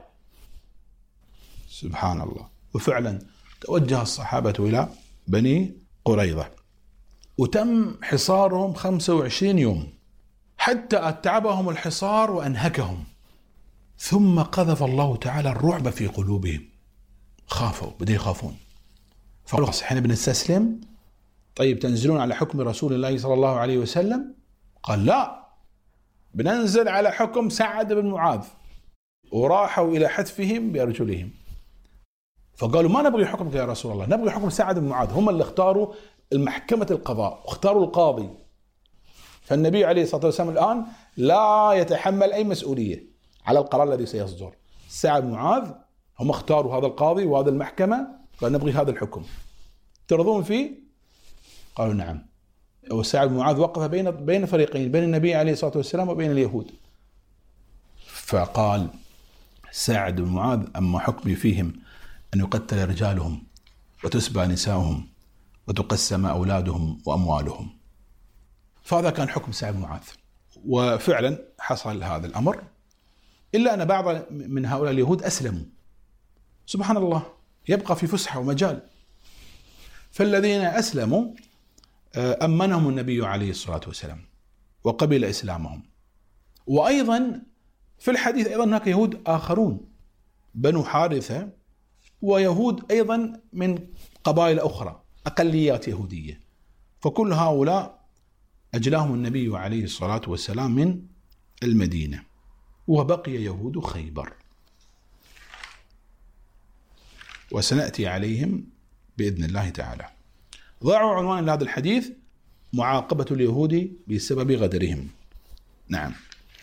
سبحان الله. وفعلا توجه الصحابة إلى بني قريظة، وتم حصارهم خمسة وعشرين يوم حتى أتعبهم الحصار وأنهكهم. ثم قذف الله تعالى الرعب في قلوبهم، خافوا، بدأوا يخافون، فقالوا: احنا بنستسلم؟ طيب تنزلون على حكم رسول الله صلى الله عليه وسلم؟ قال: لا، بننزل على حكم سعد بن معاذ. وراحوا إلى حتفهم بأرجلهم، فقالوا: ما نبغي حكمك يا رسول الله، نبغي حكم سعد بن معاذ. هم اللي اختاروا المحكمة القضاء واختاروا القاضي. فالنبي عليه الصلاة والسلام الآن لا يتحمل أي مسؤولية على القرار الذي سيصدر. سعد بن معاذ هم اختاروا هذا القاضي وهذا المحكمة، قال: نبغي هذا الحكم، ترضون فيه؟ قالوا: نعم. وسعد بن معاذ وقف بين بين فريقين، بين النبي عليه الصلاة والسلام وبين اليهود. فقال سعد بن معاذ: أما حكمي فيهم أن يقتل رجالهم وتسبى نساؤهم وتقسم أولادهم وأموالهم. فهذا كان حكم سعد بن معاذ، وفعلا حصل هذا الأمر، إلا أن بعض من هؤلاء اليهود أسلموا. سبحان الله، يبقى في فسحة ومجال. فالذين أسلموا أمنهم النبي عليه الصلاة والسلام وقبل إسلامهم. وأيضا في الحديث أيضا هناك يهود آخرون، بنو حارثة، ويهود أيضا من قبائل أخرى، أقليات يهودية. فكل هؤلاء أجلاهم النبي عليه الصلاة والسلام من المدينة، وبقي يهود خيبر، وسنأتي عليهم بإذن الله تعالى. ضعوا عنوان لهذا الحديث: معاقبة اليهود بسبب غدرهم. نعم.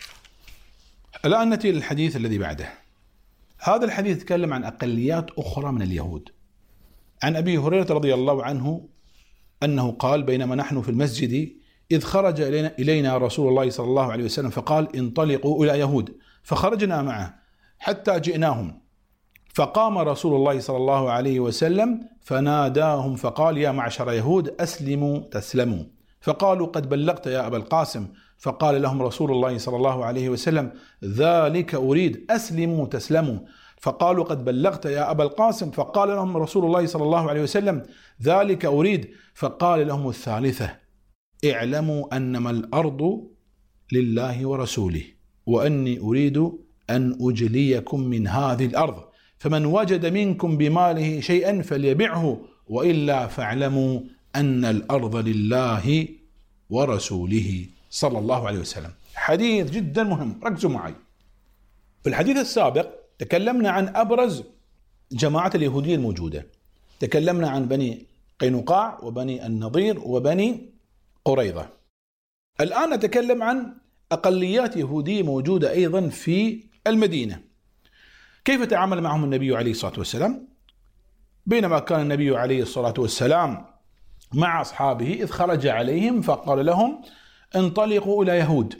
الآن نأتي للحديث الذي بعده. هذا الحديث يتكلم عن أقليات أخرى من اليهود. عن أبي هريرة رضي الله عنه أنه قال: بينما نحن في المسجد إذ خرج إلينا رسول الله صلى الله عليه وسلم فقال: انطلقوا إلى يهود. فخرجنا معه حتى جئناهم، فقام رسول الله صلى الله عليه وسلم فناداهم فقال: يا معشر يهود أسلموا تسلموا. فقالوا: قد بلغت يا أبا القاسم. فقال لهم رسول الله صلى الله عليه وسلم: ذلك أريد، أسلموا تسلموا. فقالوا: قد بلغت يا أبا القاسم. فقال لهم رسول الله صلى الله عليه وسلم: ذلك أريد. فقال لهم الثالثة: اعلموا أنما الأرض لله ورسوله، وأني أريد أن أجليكم من هذه الأرض، فمن وجد منكم بماله شيئا فليبعه، وإلا فاعلموا أن الأرض لله ورسوله صلى الله عليه وسلم. حديث جدا مهم، ركزوا معي. في الحديث السابق تكلمنا عن أبرز جماعة اليهودية الموجودة، تكلمنا عن بني قينقاع وبني النضير وبني قريظة. الآن نتكلم عن أقليات يهودية موجودة أيضا في المدينة. كيف تعامل معهم النبي عليه الصلاة والسلام؟ بينما كان النبي عليه الصلاة والسلام مع أصحابه إذ خرج عليهم فقال لهم: انطلقوا إلى يهود.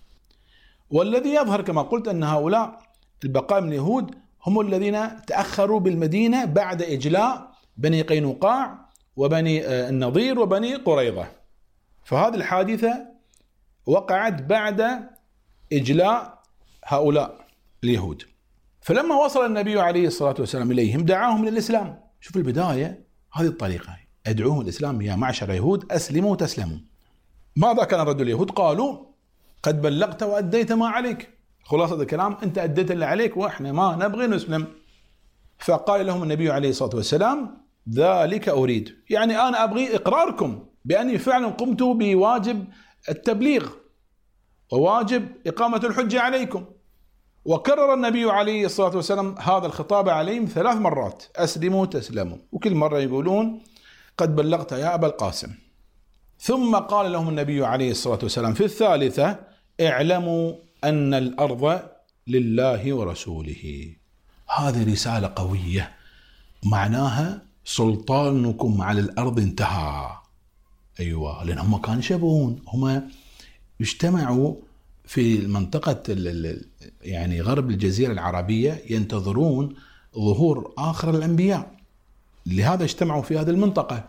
والذي يظهر كما قلت أن هؤلاء البقاء من اليهود هم الذين تأخروا بالمدينة بعد إجلاء بني قينقاع وبني النضير وبني قريظة. فهذه الحادثة وقعت بعد إجلاء هؤلاء اليهود. فلما وصل النبي عليه الصلاة والسلام إليهم دعاهم للإسلام. شوف البداية، هذه الطريقة، أدعوهم الإسلام: يا معشر يهود أسلموا تسلموا. ماذا كان رد اليهود؟ قالوا: قد بلغت وأديت ما عليك. خلاصة الكلام، أنت أديت اللي عليك وإحنا ما نبغي نسلم. فقال لهم النبي عليه الصلاة والسلام: ذلك أريد، يعني أنا أبغي إقراركم بأني فعلا قمت بواجب التبليغ وواجب إقامة الحجة عليكم. وكرر النبي عليه الصلاة والسلام هذا الخطاب عليهم ثلاث مرات: أسلموا تسلموا، وكل مرة يقولون: قد بلغت يا أبا القاسم. ثم قال لهم النبي عليه الصلاة والسلام في الثالثة: اعلموا أن الأرض لله ورسوله. هذه رسالة قوية معناها سلطانكم على الأرض انتهى. أيوة، لأن هم كانوا يشبهون، هم اجتمعوا في المنطقة يعني غرب الجزيرة العربية ينتظرون ظهور آخر الأنبياء، لهذا اجتمعوا في هذه المنطقة،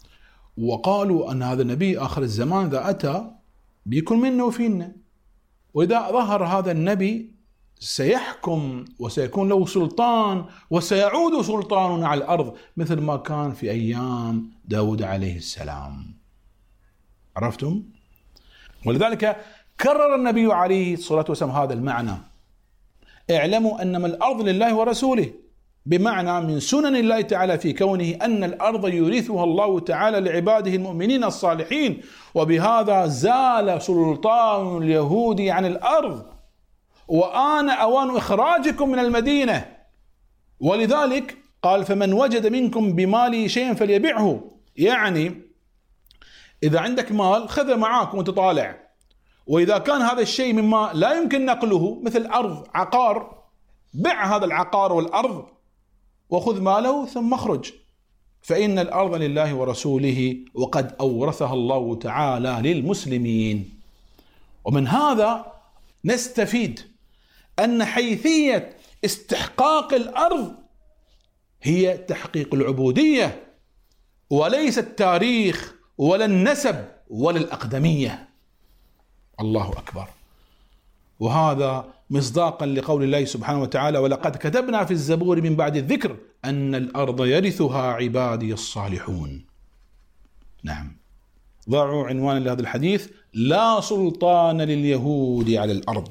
وقالوا أن هذا النبي آخر الزمان إذا أتى بيكون منا وفينا، وإذا ظهر هذا النبي سيحكم وسيكون له سلطان وسيعود سلطاننا على الأرض مثل ما كان في أيام داود عليه السلام. عرفتم؟ ولذلك كرر النبي عليه الصلاة والسلام هذا المعنى: اعلموا أنما الأرض لله ورسوله، بمعنى من سنن الله تعالى في كونه أن الأرض يورثها الله تعالى لعباده المؤمنين الصالحين، وبهذا زال سلطان اليهود عن الأرض، وآن أوان إخراجكم من المدينة. ولذلك قال: فمن وجد منكم بماله شيئا فليبيعه، يعني إذا عندك مال خذه معاك وانت طالع، وإذا كان هذا الشيء مما لا يمكن نقله مثل أرض عقار، بع هذا العقار والأرض وخذ ماله ثم اخرج، فإن الأرض لله ورسوله وقد أورثها الله تعالى للمسلمين. ومن هذا نستفيد أن حيثية استحقاق الأرض هي تحقيق العبودية، وليس التاريخ ولا النسب ولا الأقدمية. الله أكبر. وهذا مصداقا لقول الله سبحانه وتعالى: ولقد كتبنا في الزبور من بعد الذكر أن الأرض يرثها عبادي الصالحون. نعم، ضعوا عنوان لهذا الحديث: لا سلطان لليهود على الأرض.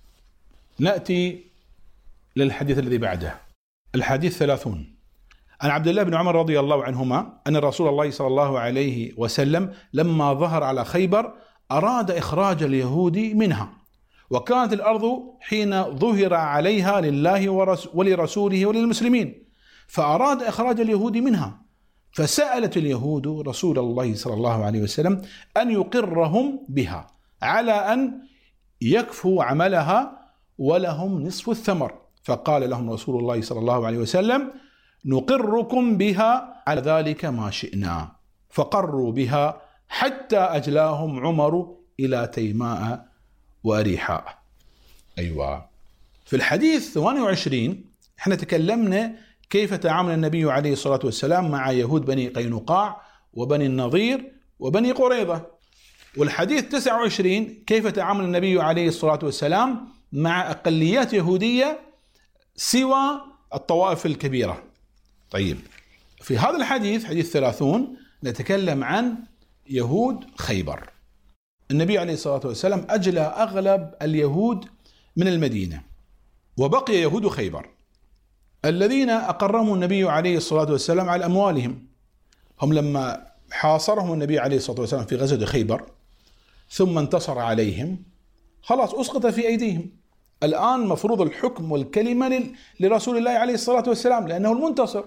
نأتي للحديث الذي بعده، الحديث ثلاثون. عن عبد الله بن عمر رضي الله عنهما أن رسول الله صلى الله عليه وسلم لما ظهر على خيبر أراد إخراج اليهود منها، وكانت الأرض حين ظهر عليها لله ولرسوله وللمسلمين، فأراد إخراج اليهود منها، فسألت اليهود رسول الله صلى الله عليه وسلم أن يقرهم بها على أن يكفوا عملها ولهم نصف الثمر، فقال لهم رسول الله صلى الله عليه وسلم: نقركم بها على ذلك ما شئنا، فقروا بها حتى أجلاهم عمر إلى تيماء وأريحاء. أيوة، في الحديث ثمانية وعشرين احنا تكلمنا كيف تعامل النبي عليه الصلاة والسلام مع يهود بني قينقاع وبني النضير وبني قريظة، والحديث تسعة وعشرين كيف تعامل النبي عليه الصلاة والسلام مع أقليات يهودية سوى الطوائف الكبيرة. طيب، في هذا الحديث حديث ثلاثون نتكلم عن يهود خيبر. النبي عليه الصلاة والسلام أجلى أغلب اليهود من المدينة، وبقي يهود خيبر الذين أقرهم النبي عليه الصلاة والسلام على أموالهم. هم لما حاصرهم النبي عليه الصلاة والسلام في غزوة خيبر ثم انتصر عليهم، خلاص أسقط في أيديهم. الآن مفروض الحكم والكلمة لرسول الله عليه الصلاة والسلام لأنه المنتصر.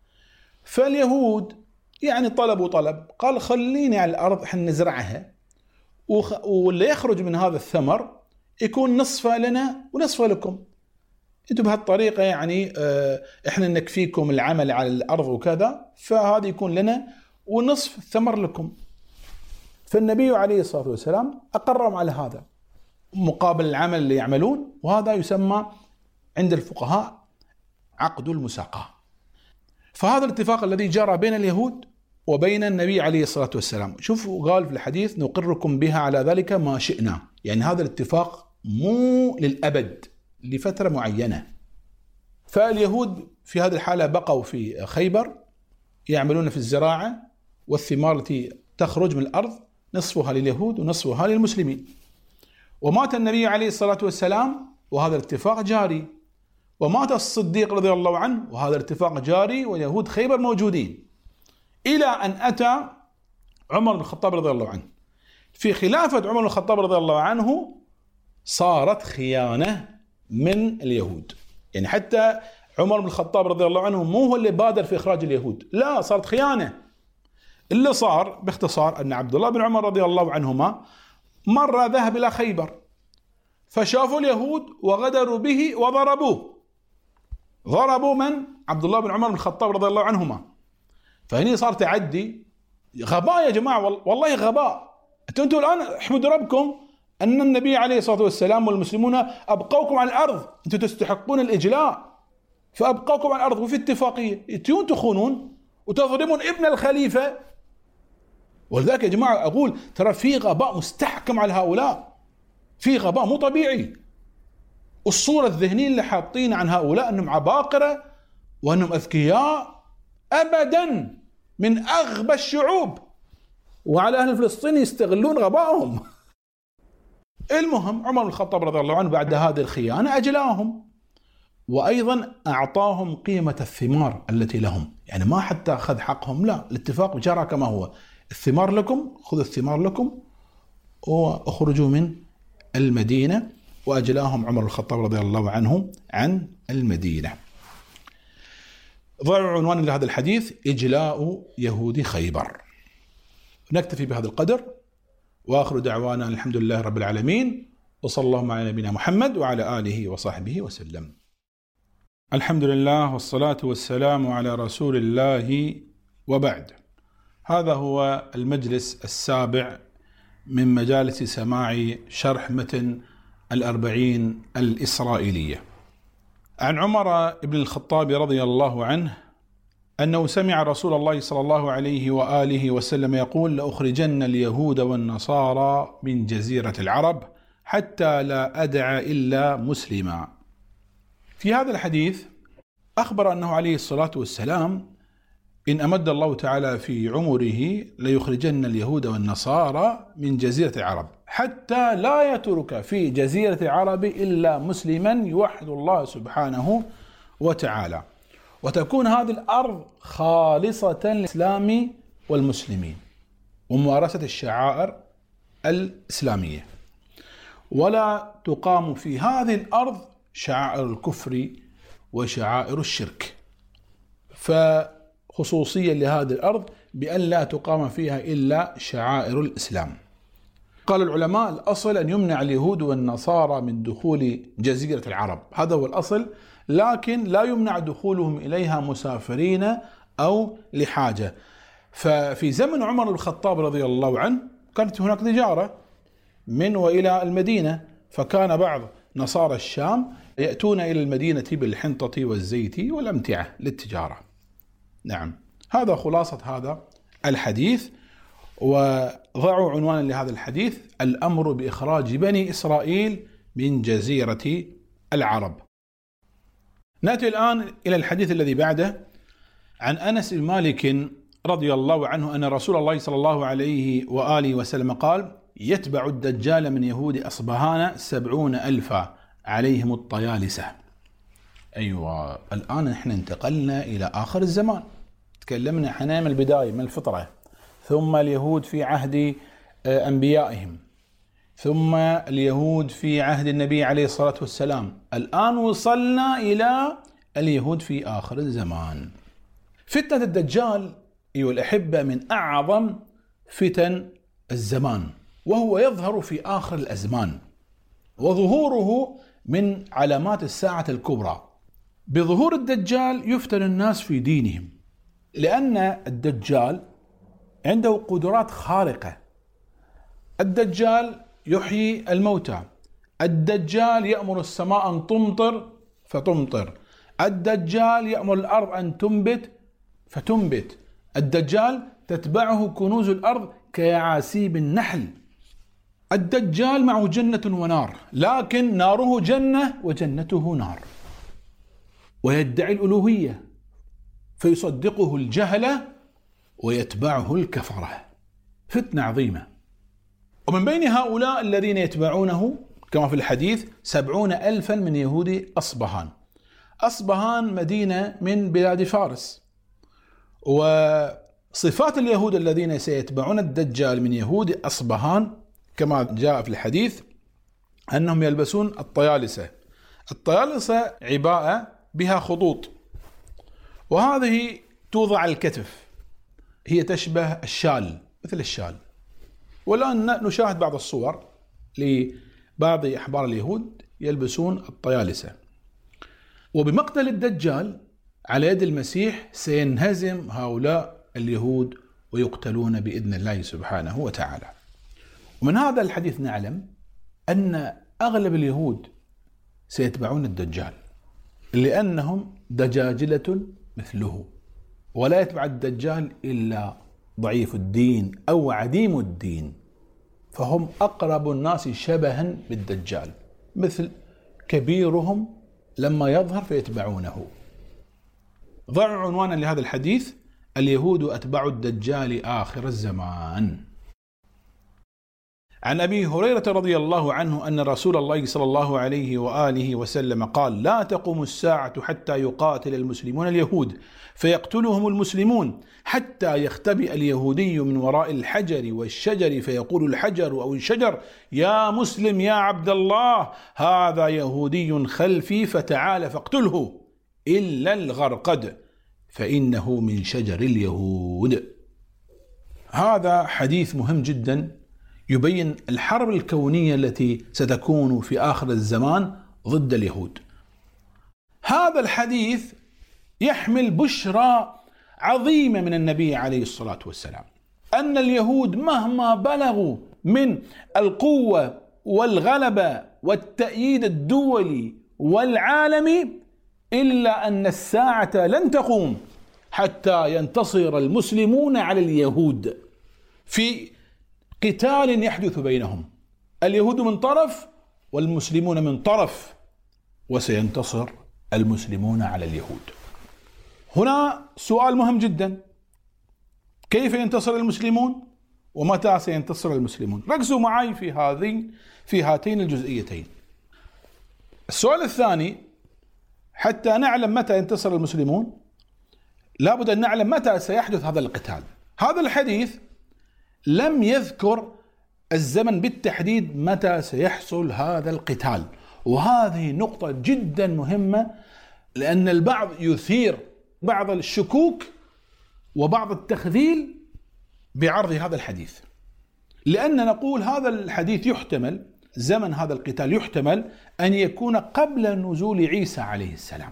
فاليهود يعني طلبوا طلب، قال: خليني على الأرض احنا نزرعها، واللي يخرج من هذا الثمر يكون نصفه لنا ونصفه لكم، انتم بهالطريقة يعني احنا نكفيكم العمل على الأرض وكذا، فهذا يكون لنا ونصف الثمر لكم. فالنبي عليه الصلاة والسلام أقرهم على هذا مقابل العمل اللي يعملون، وهذا يسمى عند الفقهاء عقد المساقاة. فهذا الاتفاق الذي جرى بين اليهود وبين النبي عليه الصلاة والسلام. شوفوا قال في الحديث: نقركم بها على ذلك ما شئنا، يعني هذا الاتفاق مو للأبد، لفترة معينة. فاليهود في هذه الحالة بقوا في خيبر يعملون في الزراعة والثمار التي تخرج من الأرض، نصفها لليهود ونصفها للمسلمين. ومات النبي عليه الصلاة والسلام وهذا الاتفاق جاري، ومات الصديق رضي الله عنه وهذا الاتفاق جاري، ويهود خيبر موجودين، إلى أن أتى عمر بن الخطاب رضي الله عنه. في خلافة عمر بن الخطاب رضي الله عنه صارت خيانة من اليهود، يعني حتى عمر بن الخطاب رضي الله عنه مو هو اللي بادر في إخراج اليهود، لا، صارت خيانة. اللي صار باختصار أن عبد الله بن عمر رضي الله عنهما مرة ذهب إلى خيبر، فشافوا اليهود وغدروا به وضربوه. ضربوا من؟ عبد الله بن عمر بن الخطاب رضي الله عنهما. فهني صار تعدي، غباء يا جماعة، والله غباء. أنتم الآن احمدوا ربكم أن النبي عليه الصلاة والسلام والمسلمون أبقوكم على الأرض، أنتم تستحقون الإجلاء فأبقوكم على الأرض، وفي اتفاقية تيون تخونون وتظلمون ابن الخليفة. ولذلك يا جماعة أقول ترى في غباء مستحكم على هؤلاء، في غباء مو طبيعي. الصورة الذهنية اللي حاطين عن هؤلاء أنهم عباقرة وأنهم أذكياء، أبدا، من أغبى الشعوب، وعلى أهل فلسطين يستغلون غبائهم. المهم عمر بن الخطاب رضي الله عنه بعد هذه الخيانة أجلاهم، وأيضا أعطاهم قيمة الثمار التي لهم، يعني ما حتى أخذ حقهم، لا، الاتفاق جرى كما هو، الثمار لكم، خذوا الثمار لكم واخرجوا من المدينة. وأجلاهم عمر بن الخطاب رضي الله عنه عن المدينة. ضعوا عنوان لهذا الحديث: إجلاء يهود خيبر. نكتفي بهذا القدر، وآخر دعوانا الحمد لله رب العالمين، وصلى الله على نبينا محمد وعلى آله وصحبه وسلم. الحمد لله والصلاة والسلام على رسول الله، وبعد. هذا هو المجلس السابع من مجالس سماع شرح متن الأربعين الإسرائيلية. عن عمر بن الخطاب رضي الله عنه أنه سمع رسول الله صلى الله عليه وآله وسلم يقول: لأخرجن اليهود والنصارى من جزيرة العرب حتى لا أدع إلا مسلما. في هذا الحديث أخبر أنه عليه الصلاة والسلام إن أمد الله تعالى في عمره ليخرجن اليهود والنصارى من جزيرة العرب حتى لا يترك في جزيرة العرب إلا مسلما يوحد الله سبحانه وتعالى، وتكون هذه الأرض خالصة للإسلام والمسلمين وممارسة الشعائر الإسلامية، ولا تقام في هذه الأرض شعائر الكفر وشعائر الشرك. فخصوصية لهذه الأرض بأن لا تقام فيها إلا شعائر الإسلام. قال العلماء: الأصل أن يمنع اليهود والنصارى من دخول جزيرة العرب، هذا هو الأصل، لكن لا يمنع دخولهم إليها مسافرين أو لحاجة. ففي زمن عمر بن الخطاب رضي الله عنه كانت هناك تجارة من وإلى المدينة، فكان بعض نصارى الشام يأتون إلى المدينة بالحنطة والزيت والأمتعة للتجارة. نعم، هذا خلاصة هذا الحديث. وضعوا عنوانا لهذا الحديث: الأمر بإخراج بني إسرائيل من جزيرة العرب. نأتي الآن إلى الحديث الذي بعده. عن أنس بن مالك رضي الله عنه أن رسول الله صلى الله عليه وآله وسلم قال: يتبع الدجال من يهود أصبهان سبعون ألفا عليهم الطيالسة. أيوة، الآن احنا انتقلنا إلى آخر الزمان، تكلمنا احنا من البداية من الفطرة، ثم اليهود في عهد أنبيائهم، ثم اليهود في عهد النبي عليه الصلاة والسلام، الآن وصلنا إلى اليهود في آخر الزمان. فتنة الدجال أيها الأحبة من أعظم فتن الزمان، وهو يظهر في آخر الأزمان، وظهوره من علامات الساعة الكبرى. بظهور الدجال يفتن الناس في دينهم، لأن الدجال عنده قدرات خارقة. الدجال يحيي الموتى، الدجال يأمر السماء أن تمطر فتمطر، الدجال يأمر الأرض أن تنبت فتنبت، الدجال تتبعه كنوز الأرض كيعاسيب النحل. الدجال معه جنة ونار، لكن ناره جنة وجنته نار، ويدعي الألوهية فيصدقه الجهلة ويتبعه الكفرة. فتنة عظيمة. ومن بين هؤلاء الذين يتبعونه كما في الحديث سبعون ألفا من يهود أصبهان. أصبهان مدينة من بلاد فارس، وصفات اليهود الذين سيتبعون الدجال من يهود أصبهان كما جاء في الحديث أنهم يلبسون الطيالسة. الطيالسة عباءة بها خطوط، وهذه توضع على الكتف، هي تشبه الشال، مثل الشال. والآن نشاهد بعض الصور بعض أحبار اليهود يلبسون الطيالسة. وبمقتل الدجال على يد المسيح سينهزم هؤلاء اليهود ويقتلون بإذن الله سبحانه وتعالى. ومن هذا الحديث نعلم أن أغلب اليهود سيتبعون الدجال لأنهم دجاجلة مثله، ولا يتبع الدجال إلا ضعيف الدين أو عديم الدين، فهم أقرب الناس شبها بالدجال، مثل كبيرهم لما يظهر فيتبعونه. ضعوا عنوانا لهذا الحديث: اليهود أتباع الدجال آخر الزمان. عن أبي هريرة رضي الله عنه أن رسول الله صلى الله عليه وآله وسلم قال: لا تقوم الساعة حتى يقاتل المسلمون اليهود فيقتلهم المسلمون، حتى يختبئ اليهودي من وراء الحجر والشجر فيقول الحجر أو الشجر: يا مسلم يا عبد الله، هذا يهودي خلفي فتعال فاقتله، إلا الغرقد فإنه من شجر اليهود. هذا حديث مهم جدا يبين الحرب الكونية التي ستكون في آخر الزمان ضد اليهود. هذا الحديث يحمل بشرى عظيمة من النبي عليه الصلاة والسلام، أن اليهود مهما بلغوا من القوة والغلبة والتأييد الدولي والعالمي، إلا أن الساعة لن تقوم حتى ينتصر المسلمون على اليهود في قتال يحدث بينهم، اليهود من طرف والمسلمون من طرف، وسينتصر المسلمون على اليهود. هنا سؤال مهم جدا: كيف ينتصر المسلمون ومتى سينتصر المسلمون؟ ركزوا معي في هذين في هاتين الجزئيتين. السؤال الثاني: حتى نعلم متى ينتصر المسلمون لابد أن نعلم متى سيحدث هذا القتال. هذا الحديث لم يذكر الزمن بالتحديد متى سيحصل هذا القتال، وهذه نقطة جدا مهمة، لأن البعض يثير بعض الشكوك وبعض التخذيل بعرض هذا الحديث، لأن نقول هذا الحديث يحتمل زمن هذا القتال يحتمل أن يكون قبل نزول عيسى عليه السلام،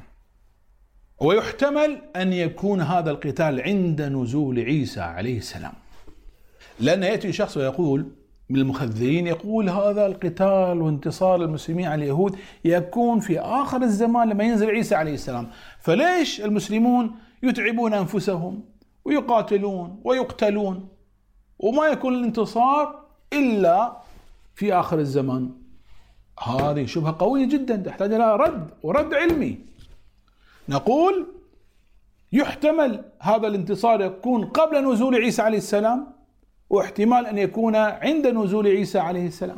ويحتمل أن يكون هذا القتال عند نزول عيسى عليه السلام. لأن يأتي شخص ويقول من المخذلين، يقول هذا القتال وانتصار المسلمين على اليهود يكون في آخر الزمان لما ينزل عيسى عليه السلام، فليش المسلمون يتعبون أنفسهم ويقاتلون ويقتلون وما يكون الانتصار إلا في آخر الزمان؟ هذه شبهة قوية جدا تحتاج إلى رد ورد علمي. نقول يحتمل هذا الانتصار يكون قبل نزول عيسى عليه السلام، واحتمال أن يكون عند نزول عيسى عليه السلام.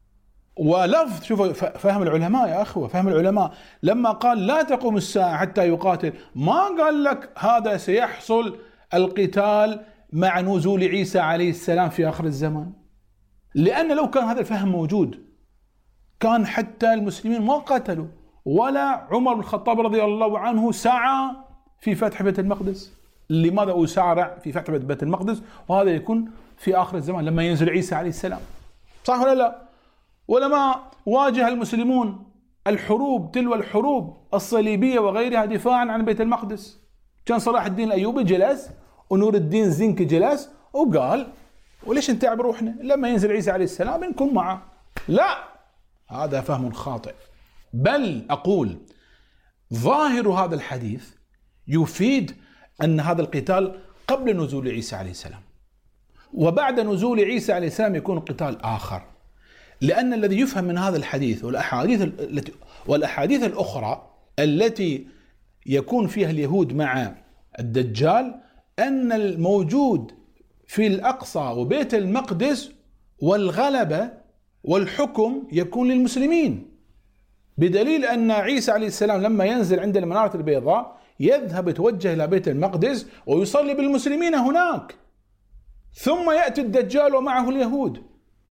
ولفظ، شوفوا فهم العلماء يا أخوة، فهم العلماء لما قال لا تقوم الساعة حتى يقاتل، ما قال لك هذا سيحصل القتال مع نزول عيسى عليه السلام في آخر الزمان، لأن لو كان هذا الفهم موجود كان حتى المسلمين ما قاتلوا، ولا عمر بن الخطاب رضي الله عنه سعى في فتح بيت المقدس. لماذا أسارع في فتح بيت المقدس وهذا يكون في آخر الزمان لما ينزل عيسى عليه السلام؟ صح ولا لا؟ ولما واجه المسلمون الحروب تلو الحروب الصليبية وغيرها دفاعا عن بيت المقدس، كان صلاح الدين الأيوبي جلس ونور الدين زنكي جلس وقال وليش نتعب روحنا لما ينزل عيسى عليه السلام نكون معه؟ لا، هذا فهم خاطئ. بل أقول ظاهر هذا الحديث يفيد أن هذا القتال قبل نزول عيسى عليه السلام، وبعد نزول عيسى عليه السلام يكون قتال آخر، لأن الذي يفهم من هذا الحديث والأحاديث التي والأحاديث الأخرى التي يكون فيها اليهود مع الدجال أن الموجود في الأقصى وبيت المقدس والغلبة والحكم يكون للمسلمين، بدليل أن عيسى عليه السلام لما ينزل عند المنارة البيضاء يذهب يتوجه إلى بيت المقدس ويصلي بالمسلمين هناك، ثم يأتي الدجال ومعه اليهود.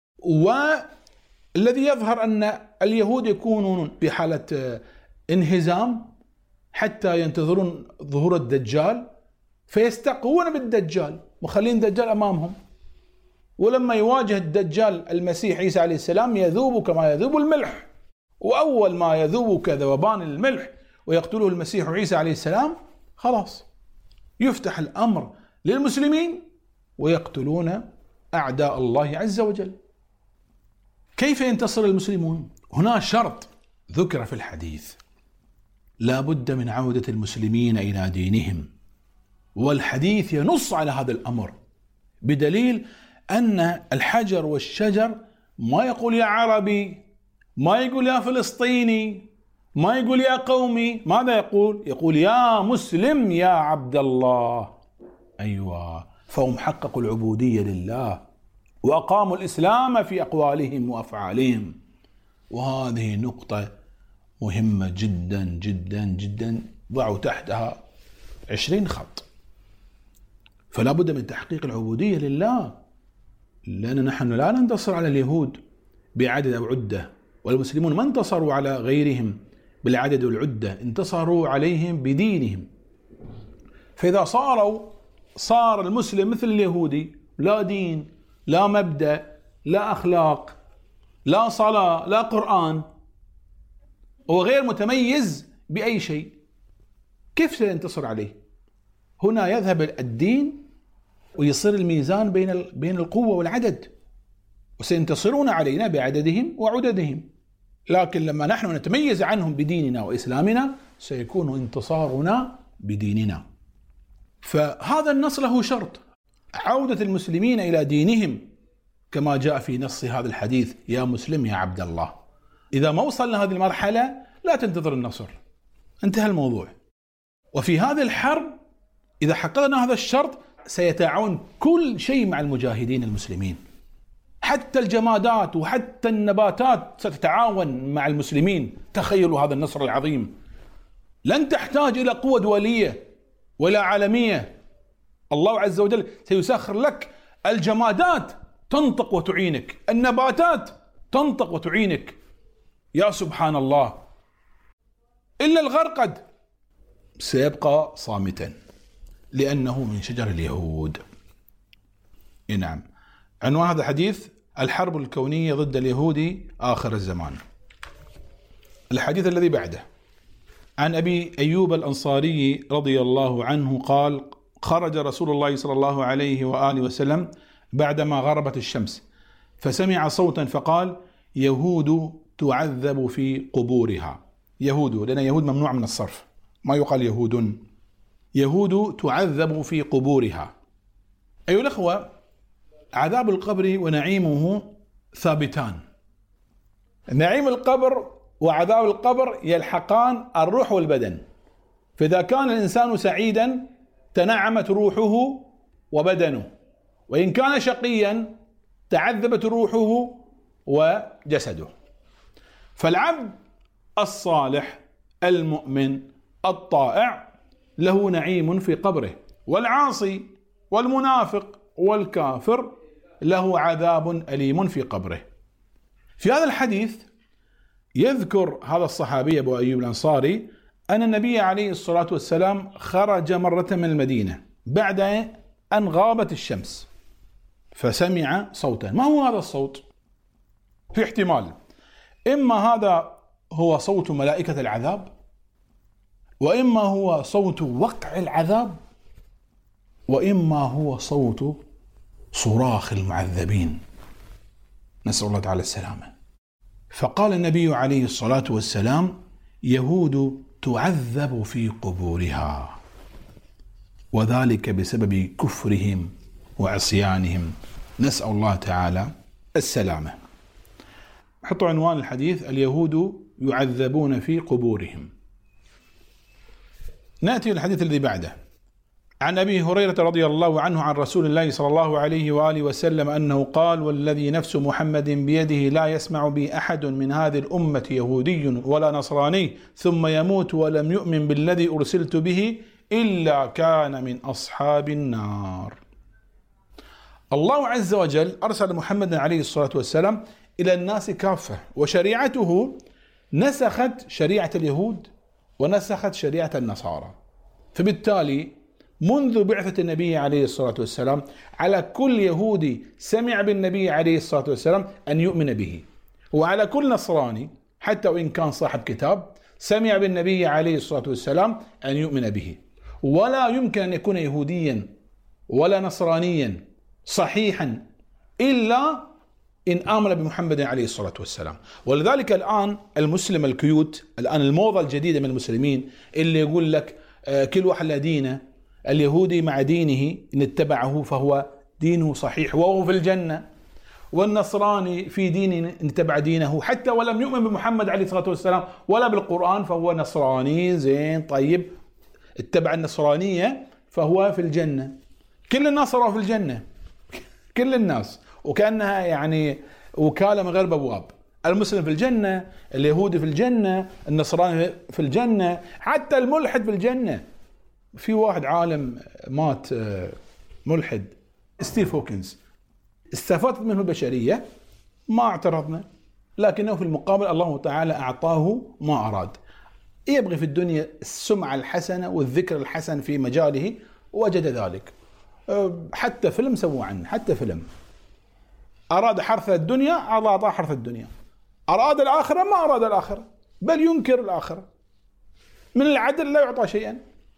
والذي يظهر أن اليهود يكونون في حالة انهزام حتى ينتظرون ظهور الدجال، فيستقون بالدجال وخلين الدجال أمامهم. ولما يواجه الدجال المسيح عيسى عليه السلام يذوب كما يذوب الملح، وأول ما يذوب كذوبان الملح ويقتله المسيح عيسى عليه السلام خلاص يفتح الأمر للمسلمين ويقتلون أعداء الله عز وجل. كيف ينتصر المسلمون؟ هنا شرط ذكر في الحديث، لا بد من عودة المسلمين إلى دينهم، والحديث ينص على هذا الأمر بدليل أن الحجر والشجر ما يقول يا عربي، ما يقول يا فلسطيني، ما يقول يا قومي، ماذا يقول؟ يقول يا مسلم يا عبد الله. أيوة، فهم حققوا العبودية لله وأقاموا الإسلام في أقوالهم وأفعالهم، وهذه نقطة مهمة جدا جدا جدا، ضعوا تحتها عشرين خط. فلا بد من تحقيق العبودية لله، لأن نحن لا ننتصر على اليهود بعدد أو عدة، والمسلمون ما انتصروا على غيرهم بالعدد والعدة، انتصروا عليهم بدينهم. فإذا صاروا صار المسلم مثل اليهودي، لا دين، لا مبدأ، لا أخلاق، لا صلاة، لا قرآن، وغير متميز بأي شيء، كيف سينتصر عليه؟ هنا يذهب الدين ويصير الميزان بين بين القوة والعدد، وسينتصرون علينا بعددهم وعددهم. لكن لما نحن نتميز عنهم بديننا وإسلامنا سيكون انتصارنا بديننا. فهذا النص له شرط، عودة المسلمين إلى دينهم كما جاء في نص هذا الحديث يا مسلم يا عبد الله. إذا ما وصلنا هذه المرحلة لا تنتظر النصر، انتهى الموضوع. وفي هذه الحرب إذا حققنا هذا الشرط سيتعاون كل شيء مع المجاهدين المسلمين، حتى الجمادات وحتى النباتات ستتعاون مع المسلمين. تخيلوا هذا النصر العظيم، لن تحتاج إلى قوة دولية ولا عالمية. الله عز وجل سيسخر لك الجمادات تنطق وتعينك، النباتات تنطق وتعينك. يا سبحان الله، إلا الغرقد سيبقى صامتا لأنه من شجر اليهود. نعم، عنوان هذا الحديث الحرب الكونية ضد اليهود آخر الزمان. الحديث الذي بعده عن أبي أيوب الأنصاري رضي الله عنه قال: خرج رسول الله صلى الله عليه وآله وسلم بعدما غربت الشمس فسمع صوتا فقال: يهود تعذب في قبورها. يهود، لأن يهود ممنوع من الصرف، ما يقال يهود. يهود تعذب في قبورها. أيها الأخوة، عذاب القبر ونعيمه ثابتان. نعيم القبر وعذاب القبر يلحقان الروح والبدن، فإذا كان الإنسان سعيدا تنعمت روحه وبدنه، وإن كان شقيا تعذبت روحه وجسده. فالعبد الصالح المؤمن الطائع له نعيم في قبره، والعاصي والمنافق والكافر له عذاب أليم في قبره. في هذا الحديث يذكر هذا الصحابي أبو أيوب الأنصاري أن النبي عليه الصلاة والسلام خرج مرة من المدينة بعد أن غابت الشمس فسمع صوتا. ما هو هذا الصوت؟ في احتمال، إما هذا هو صوت ملائكة العذاب، وإما هو صوت وقع العذاب، وإما هو صوت صراخ المعذبين، نسأل الله تعالى السلامة. فقال النبي عليه الصلاة والسلام: يهود تعذب في قبورها، وذلك بسبب كفرهم وعصيانهم، نسأل الله تعالى السلامة. حطوا عنوان الحديث: اليهود يعذبون في قبورهم. نأتي للحديث الذي بعده عن أبي هريرة رضي الله عنه عن رسول الله صلى الله عليه وآله وسلم أنه قال: والذي نفس محمد بيده لا يسمع بي أحد من هذه الأمة يهودي ولا نصراني ثم يموت ولم يؤمن بالذي أرسلت به إلا كان من أصحاب النار. الله عز وجل أرسل محمد عليه الصلاة والسلام إلى الناس كافة، وشريعته نسخت شريعة اليهود ونسخت شريعة النصارى، فبالتالي منذ بعثة النبي عليه الصلاة والسلام على كل يهودي سمع بالنبي عليه الصلاة والسلام أن يؤمن به، وعلى كل نصراني حتى وإن كان صاحب كتاب سمع بالنبي عليه الصلاة والسلام أن يؤمن به. ولا يمكن أن يكون يهوديا ولا نصرانيا صحيحا إلا إن آمن بمحمد عليه الصلاة والسلام. ولذلك الآن المسلم الكيوت، الآن الموضة الجديدة من المسلمين اللي يقول لك كل واحد له دينه، اليهودي مع دينه إن اتبعه فهو دينه صحيح وهو في الجنة، والنصراني في دينه إن اتبع دينه حتى ولم يؤمن بمحمد عليه الصلاة والسلام ولا بالقرآن فهو نصراني زين طيب، اتبع النصرانية فهو في الجنة. كل الناس صاروا في الجنة، كل الناس، وكأنها يعني وكالة من غير بواب. المسلم في الجنة، اليهودي في الجنة، النصراني في الجنة، حتى الملحد في الجنة. في واحد عالم مات ملحد ستيف هوكنز، استفادت منه البشرية ما اعترضنا، لكنه في المقابل الله تعالى أعطاه ما أراد. يبغي في الدنيا السمعة الحسنة والذكر الحسن في مجاله وجد ذلك. حتى فيلم سووا عنه، حتى فيلم. أراد حرث الدنيا الله أعطاه حرث الدنيا، أراد الآخرة ما أراد الآخرة، بل ينكر الآخرة. من العدل لا يعطى شيئا.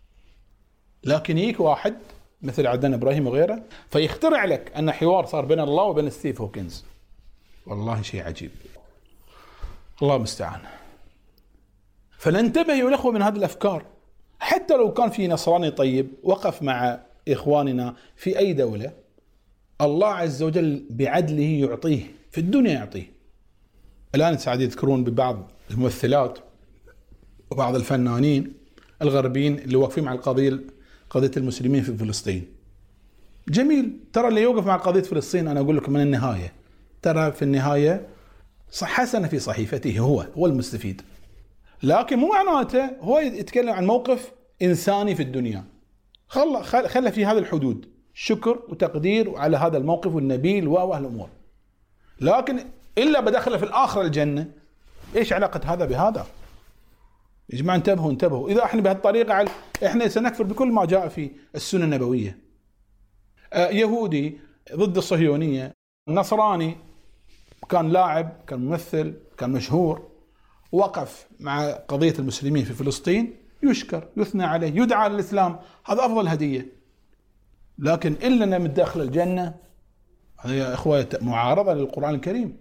لكن يجيك واحد مثل عدنان إبراهيم وغيره فيخترع لك أن حوار صار بين الله وبين ستيف هوكنز. والله شيء عجيب، الله المستعان. فننتبه يا الأخوة من هذه الأفكار. حتى لو كان في نصراني طيب وقف مع إخواننا في أي دولة، الله عز وجل بعدله يعطيه في الدنيا، يعطيه. الآن سعد يذكرون ببعض الممثلات وبعض الفنانين الغربيين اللي واقفين مع القضية قضية المسلمين في فلسطين. جميل، ترى اللي يوقف مع قضية فلسطين أنا أقول لكم من النهاية، ترى في النهاية حسن في صحيفته، هو هو المستفيد. لكن مو معناته هو يتكلم عن موقف إنساني في الدنيا. خلى خلى في هذه الحدود شكر وتقدير على هذا الموقف والنبيل وأهل الأمور. لكن إلا بدخل في الآخرة الجنة، إيش علاقة هذا بهذا؟ يا جماعة انتبهوا انتبهوا. إذا احنا بهالطريقة احنا سنكفر بكل ما جاء في السنة النبوية. آه يهودي ضد الصهيونية، نصراني كان لاعب، كان ممثل، كان مشهور، وقف مع قضية المسلمين في فلسطين، يشكر، يثنى عليه، يدعى للإسلام، هذا أفضل هدية. لكن إلا من داخل الجنة، هذا يا إخوة معارضة للقرآن الكريم.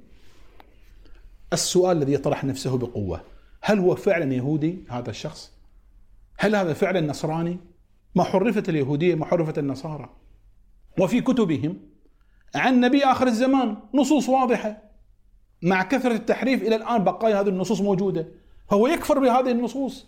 السؤال الذي يطرح نفسه بقوة، هل هو فعلا يهودي هذا الشخص؟ هل هذا فعلا نصراني؟ ما حرفت اليهودية، ما حرفت النصارى. وفي كتبهم عن نبي آخر الزمان نصوص واضحة، مع كثرة التحريف إلى الآن بقايا هذه النصوص موجودة، فهو يكفر بهذه النصوص.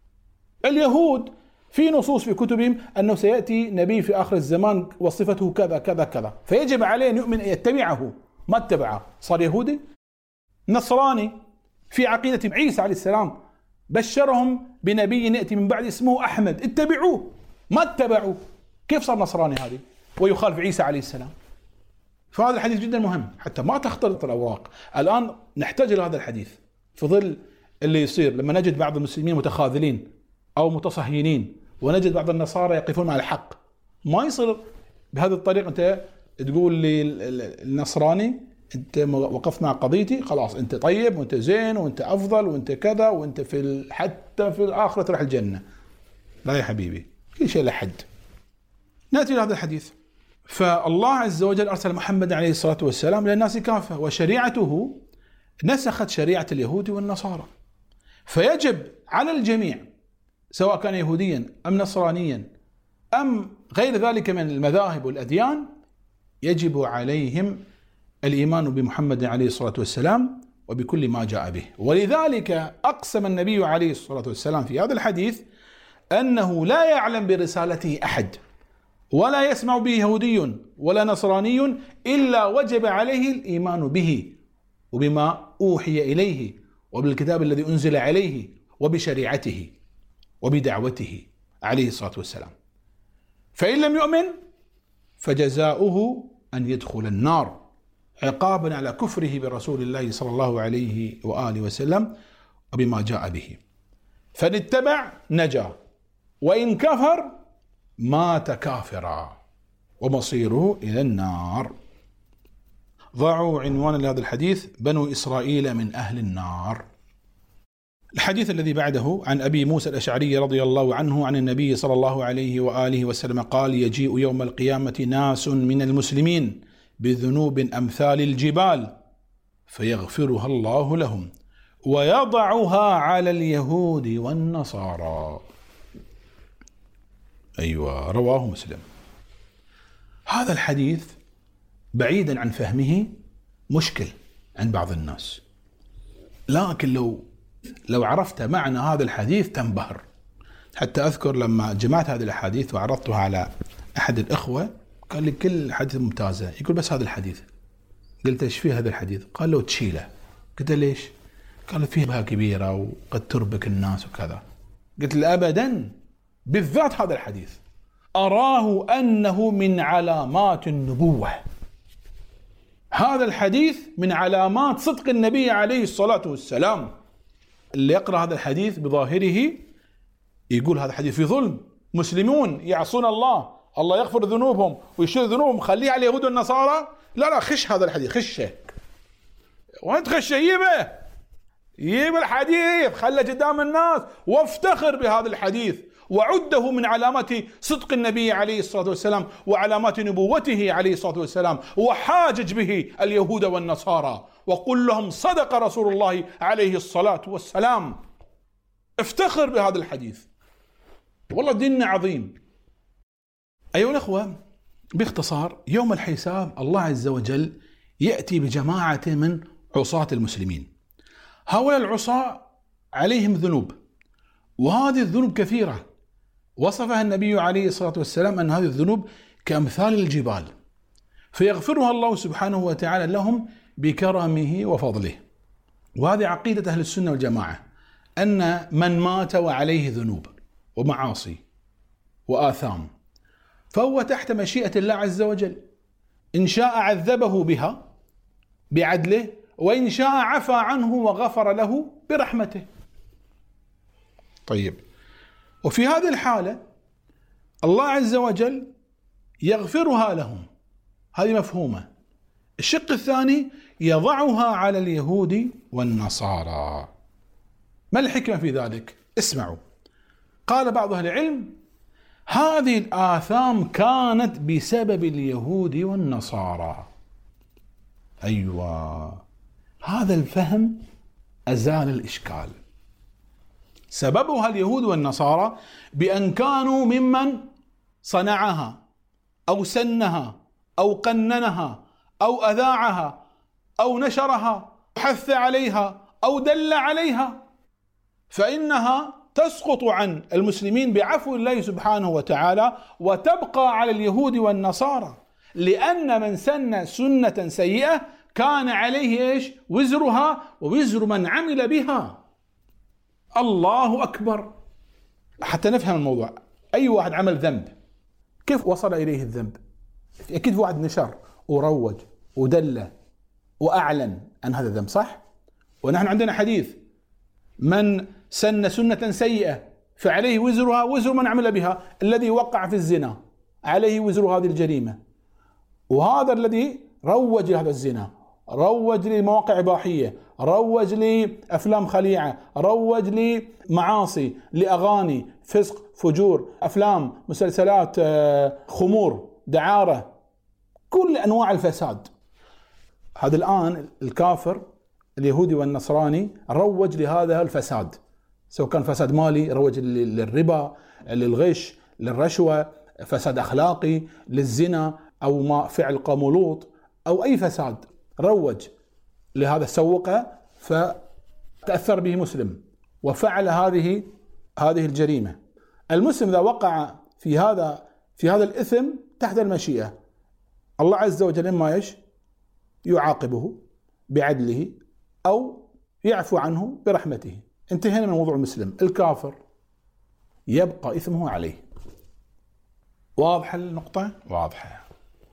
اليهود في نصوص في كتبهم أنه سيأتي نبي في آخر الزمان وصفته كذا كذا كذا، فيجب عليه أن يؤمن، يتبعه. ما اتبعه صار يهودي. نصراني في عقيدة عيسى عليه السلام بشرهم بنبي يأتي من بعد اسمه أحمد، اتبعوه، ما اتبعوه، كيف صار نصراني هذه ويخالف عيسى عليه السلام؟ فهذا الحديث جدا مهم حتى ما تختلط الأوراق. الآن نحتاج إلى هذا الحديث في ظل اللي يصير لما نجد بعض المسلمين متخاذلين أو متصهينين، ونجد بعض النصارى يقفون على الحق. ما يصير بهذه الطريقة أنت تقول لي النصراني أنت وقفت مع قضيتي خلاص أنت طيب وأنت زين وأنت أفضل وأنت كذا وأنت في حتى في الآخرة تروح الجنة. لا يا حبيبي، كل شيء له حد. نأتي إلى هذا الحديث. فالله عز وجل أرسل محمد عليه الصلاة والسلام للناس كافة، وشريعته نسخت شريعة اليهود والنصارى. فيجب على الجميع سواء كان يهوديا أم نصرانيا أم غير ذلك من المذاهب والأديان، يجب عليهم الإيمان بمحمد عليه الصلاة والسلام وبكل ما جاء به. ولذلك أقسم النبي عليه الصلاة والسلام في هذا الحديث أنه لا يعلم برسالته أحد ولا يسمع به يهودي ولا نصراني إلا وجب عليه الإيمان به وبما أوحي إليه وبالكتاب الذي أنزل عليه وبشريعته وبدعوته عليه الصلاة والسلام. فإن لم يؤمن فجزاؤه أن يدخل النار عقابا على كفره برسول الله صلى الله عليه وآله وسلم وبما جاء به. فإن اتبع نجا، وإن كفر مات كافرا ومصيره إلى النار. ضعوا عنوانا لهذا الحديث: بنو إسرائيل من أهل النار. الحديث الذي بعده عن أبي موسى الأشعري رضي الله عنه عن النبي صلى الله عليه وآله وسلم قال: يجيء يوم القيامة ناس من المسلمين بذنوب أمثال الجبال فيغفرها الله لهم ويضعها على اليهود والنصارى. أيوة، رواه مسلم. هذا الحديث بعيدا عن فهمه مشكل عند بعض الناس، لكن لو لو عرفت معنى هذا الحديث تنبهر. حتى أذكر لما جمعت هذه الأحاديث وعرضتها على أحد الأخوة قال لي كل حديث ممتازة، يقول بس هذا الحديث. قلت ايش فيه هذا الحديث؟ قال له تشيله. قلت ليش؟ قال فيه بها كبيرة وقد تربك الناس وكذا. قلت له أبدا، بالذات هذا الحديث أراه أنه من علامات النبوة. هذا الحديث من علامات صدق النبي عليه الصلاة والسلام. اللي يقرأ هذا الحديث بظاهره يقول هذا الحديث في ظلم، مسلمون يعصون الله، الله يغفر ذنوبهم ويشيل ذنوبهم، خليه على اليهود والنصارى. لا لا، خش هذا الحديث، خشه. وانت خشه، يبه يجيب الحديث، خله قدام الناس وافتخر بهذا الحديث وعده من علامات صدق النبي عليه الصلاة والسلام وعلامات نبوته عليه الصلاة والسلام، وحاجج به اليهود والنصارى وقل لهم صدق رسول الله عليه الصلاة والسلام. افتخر بهذا الحديث، والله ديننا عظيم. أيها الأخوة، باختصار يوم الحساب الله عز وجل يأتي بجماعة من عصاة المسلمين. هؤلاء العصاة عليهم ذنوب، وهذه الذنوب كثيرة، وصفها النبي عليه الصلاة والسلام أن هذه الذنوب كأمثال الجبال، فيغفرها الله سبحانه وتعالى لهم بكرمه وفضله. وهذه عقيدة أهل السنة والجماعة، أن من مات وعليه ذنوب ومعاصي وآثام فهو تحت مشيئة الله عز وجل، إن شاء عذبه بها بعدله، وإن شاء عفى عنه وغفر له برحمته. طيب، وفي هذه الحالة الله عز وجل يغفرها لهم، هذه مفهومة. الشق الثاني يضعها على اليهود والنصارى. ما الحكمة في ذلك؟ اسمعوا. قال بعض أهل العلم: هذه الآثام كانت بسبب اليهود والنصارى. أيوة، هذا الفهم أزال الإشكال. سببها اليهود والنصارى بأن كانوا ممن صنعها أو سنها أو قننها أو أذاعها أو نشرها حث عليها أو دل عليها، فإنها تسقط عن المسلمين بعفو الله سبحانه وتعالى وتبقى على اليهود والنصارى، لأن من سن سنة سيئة كان عليه إيش؟ وزرها ووزر من عمل بها. الله أكبر. حتى نفهم الموضوع، أي واحد عمل ذنب كيف وصل إليه الذنب؟ أكيد واحد نشر وروج ودل وأعلن عن هذا الذنب، صح؟ ونحن عندنا حديث: من سن سنة سيئة فعليه وزرها وزر من عمل بها. الذي وقع في الزنا عليه وزر هذه الجريمة، وهذا الذي روج لهذا الزنا، روج لمواقع إباحية، روج لأفلام خليعة، روج لمعاصي، لأغاني، فسق، فجور، أفلام، مسلسلات، خمور، دعارة، كل أنواع الفساد. هذا الآن الكافر اليهودي والنصراني روج لهذا الفساد، سواء كان فساد مالي، روج للربا، للغش، للرشوة، فساد أخلاقي، للزنا، أو ما فعل قوم لوط، أو أي فساد روج لهذا، سوقه فتأثر به مسلم وفعل هذه هذه الجريمة. المسلم إذا وقع في هذا في هذا الإثم تحت المشيئة، الله عز وجل إما إيش؟ يعاقبه بعدله أو يعفو عنه برحمته. انتهينا من موضوع المسلم. الكافر يبقى إثمه عليه. واضحة النقطة؟ واضحة.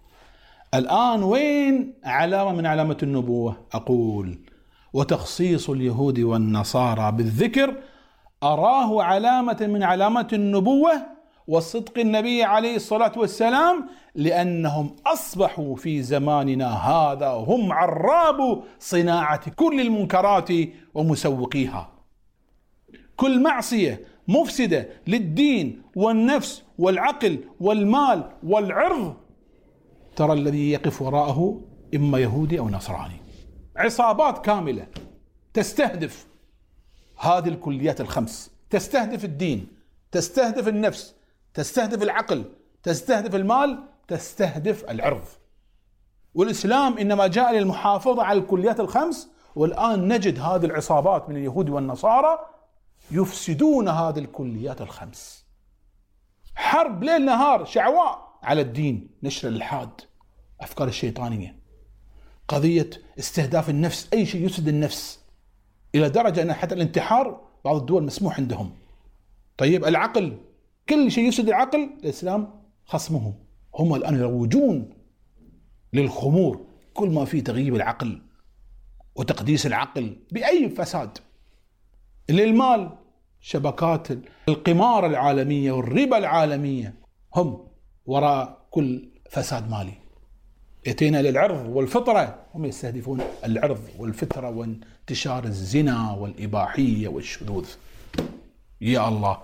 الآن وين علامة من علامة النبوة؟ أقول: وتخصيص اليهود والنصارى بالذكر أراه علامة من علامات النبوة، وصدق النبي عليه الصلاة والسلام، لأنهم أصبحوا في زماننا هذا هم عراب صناعة كل المنكرات ومسوقيها. كل معصية مفسدة للدين والنفس والعقل والمال والعرض، ترى الذي يقف وراءه إما يهودي أو نصراني. عصابات كاملة تستهدف هذه الكليات الخمس، تستهدف الدين، تستهدف النفس، تستهدف العقل، تستهدف المال، تستهدف العرض. والإسلام إنما جاء للمحافظة على الكليات الخمس، والآن نجد هذه العصابات من اليهود والنصارى يفسدون هذه الكليات الخمس. حرب ليل نهار شعواء على الدين، نشر الإلحاد، أفكار الشيطانية، قضية استهداف النفس، أي شيء يفسد النفس، إلى درجة أن حتى الانتحار بعض الدول مسموح عندهم. طيب العقل، كل شيء يفسد العقل الإسلام خصمه. هم الآن يروجون للخمور، كل ما فيه تغييب العقل وتقديس العقل بأي فساد. للمال، شبكات القمار العالمية والربا العالمية هم وراء كل فساد مالي. اتينا للعرض والفطرة، هم يستهدفون العرض والفطرة وانتشار الزنا والإباحية والشذوذ. يا الله،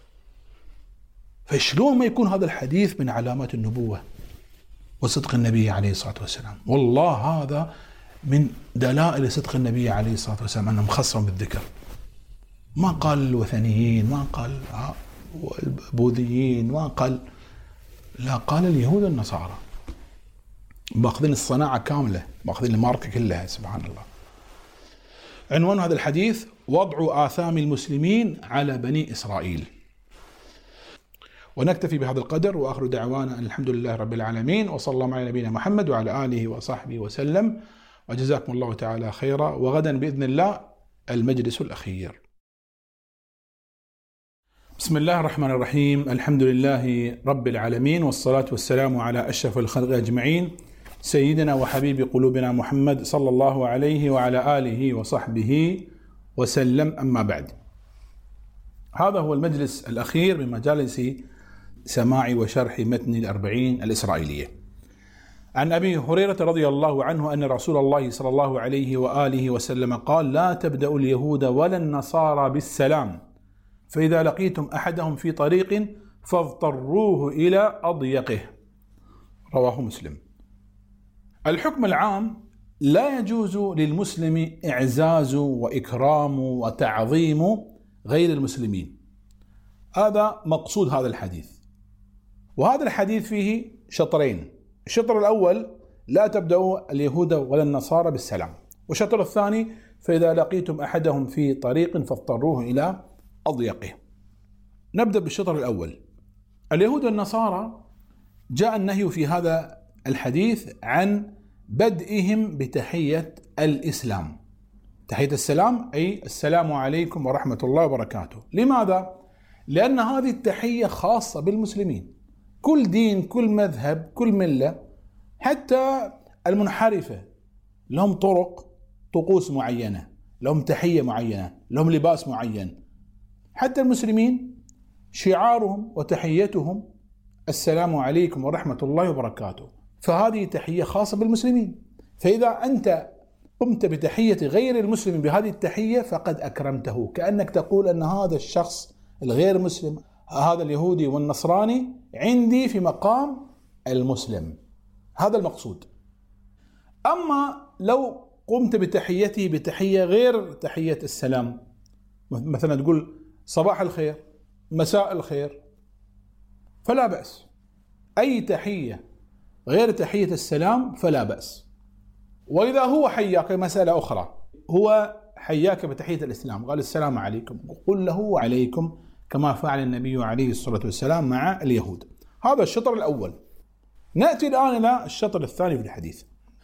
فشلون ما يكون هذا الحديث من علامات النبوة وصدق النبي عليه الصلاة والسلام؟ والله هذا من دلائل صدق النبي عليه الصلاة والسلام أنه مخصم بالذكر. ما قال الوثنيين، ما قال البوذيين، ما قال، لا، قال اليهود والنصارى. باخذين الصناعة كاملة، باخذين الماركة كلها، سبحان الله. عنوان هذا الحديث: وضع آثام المسلمين على بني إسرائيل. ونكتفي بهذا القدر، وآخر دعوانا أن الحمد لله رب العالمين، وصلى الله على نبينا محمد وعلى آله وصحبه وسلم، وجزاكم الله تعالى خيرا. وغدا بإذن الله المجلس الأخير. بسم الله الرحمن الرحيم، الحمد لله رب العالمين، والصلاة والسلام على أشرف الخلق أجمعين، سيدنا وحبيب قلوبنا محمد صلى الله عليه وعلى آله وصحبه وسلم. أما بعد، هذا هو المجلس الأخير من مجالس سماع وشرح متن الأربعين الإسرائيلية. عن أبي هريرة رضي الله عنه أن رسول الله صلى الله عليه وآله وسلم قال: لا تبدأ اليهود ولا النصارى بالسلام، فإذا لقيتم أحدهم في طريق فاضطروه إلى أضيقه. رواه مسلم. الحكم العام: لا يجوز للمسلم إعزاز وإكرام وتعظيم غير المسلمين. هذا مقصود هذا الحديث. وهذا الحديث فيه شطرين: الشطر الأول: لا تبدأوا اليهود ولا النصارى بالسلام، والشطر الثاني: فإذا لقيتم أحدهم في طريق فاضطروه إلى أضيقه. نبدأ بالشطر الأول. اليهود والنصارى جاء النهي في هذا الحديث عن بدئهم بتحية الإسلام، تحية السلام، أي السلام عليكم ورحمة الله وبركاته. لماذا؟ لأن هذه التحية خاصة بالمسلمين. كل دين، كل مذهب، كل ملة، حتى المنحرفة لهم طرق، طقوس معينة، لهم تحية معينة، لهم لباس معين. حتى المسلمين شعارهم وتحيتهم السلام عليكم ورحمة الله وبركاته، فهذه تحية خاصة بالمسلمين. فإذا أنت قمت بتحية غير المسلم بهذه التحية فقد أكرمته، كأنك تقول أن هذا الشخص الغير مسلم، هذا اليهودي والنصراني، عندي في مقام المسلم. هذا المقصود. أما لو قمت بتحيته بتحية غير تحية السلام، مثلا تقول صباح الخير، مساء الخير، فلا بأس. أي تحية غير تحية السلام فلا بأس. وإذا هو حياك، مسألة أخرى، هو حياك بتحية الإسلام، قال السلام عليكم، قل له وعليكم، كما فعل النبي عليه الصلاة والسلام مع اليهود. هذا الشطر الأول. نأتي الآن إلى الشطر الثاني في الحديث.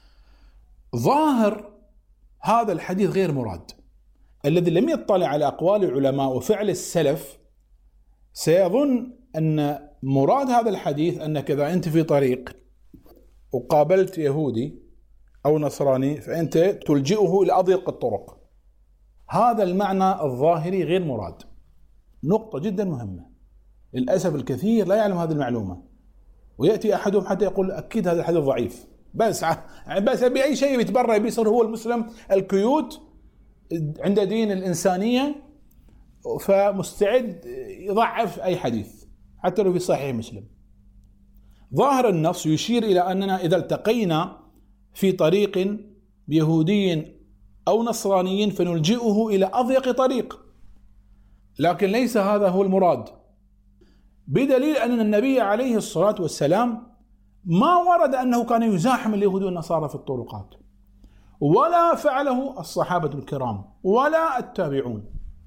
ظاهر هذا الحديث غير مراد. الذي لم يطلع على أقوال العلماء وفعل السلف سيظن أن مراد هذا الحديث أنك إذا أنت في طريق وقابلت يهودي أو نصراني فأنت تلجئه إلى أضيق الطرق. هذا المعنى الظاهري غير مراد. نقطة جدا مهمة. للأسف الكثير لا يعلم هذه المعلومة، ويأتي أحدهم حتى يقول أكيد هذا الحديث ضعيف، بس بس بأي شيء يتبرع بيصير هو المسلم الكيوت عند دين الإنسانية، فمستعد يضعف أي حديث حتى لو في صحيح مسلم. ظاهر النص يشير إلى أننا إذا التقينا في طريق بيهودي أو نصراني فنلجئه إلى أضيق طريق، لكن ليس هذا هو المراد، بدليل أن النبي عليه الصلاة والسلام ما ورد أنه كان يزاحم اليهود والنصارى في الطرقات، ولا فعله الصحابة الكرام ولا التابعون.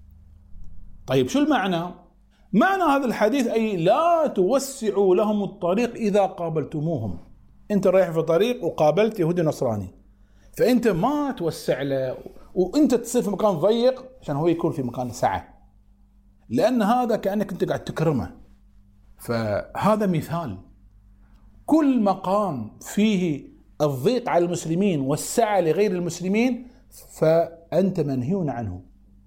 طيب شو المعنى؟ معنى هذا الحديث أي لا توسعوا لهم الطريق إذا قابلتموهم. أنت رايح في طريق وقابلت يهودي نصراني، فأنت ما توسع له وأنت تصير في مكان ضيق عشان هو يكون في مكان سعة، لأن هذا كأنك أنت قاعد تكرمه. فهذا مثال، كل مقام فيه الضيق على المسلمين والسعة لغير المسلمين فأنت منهي عنه.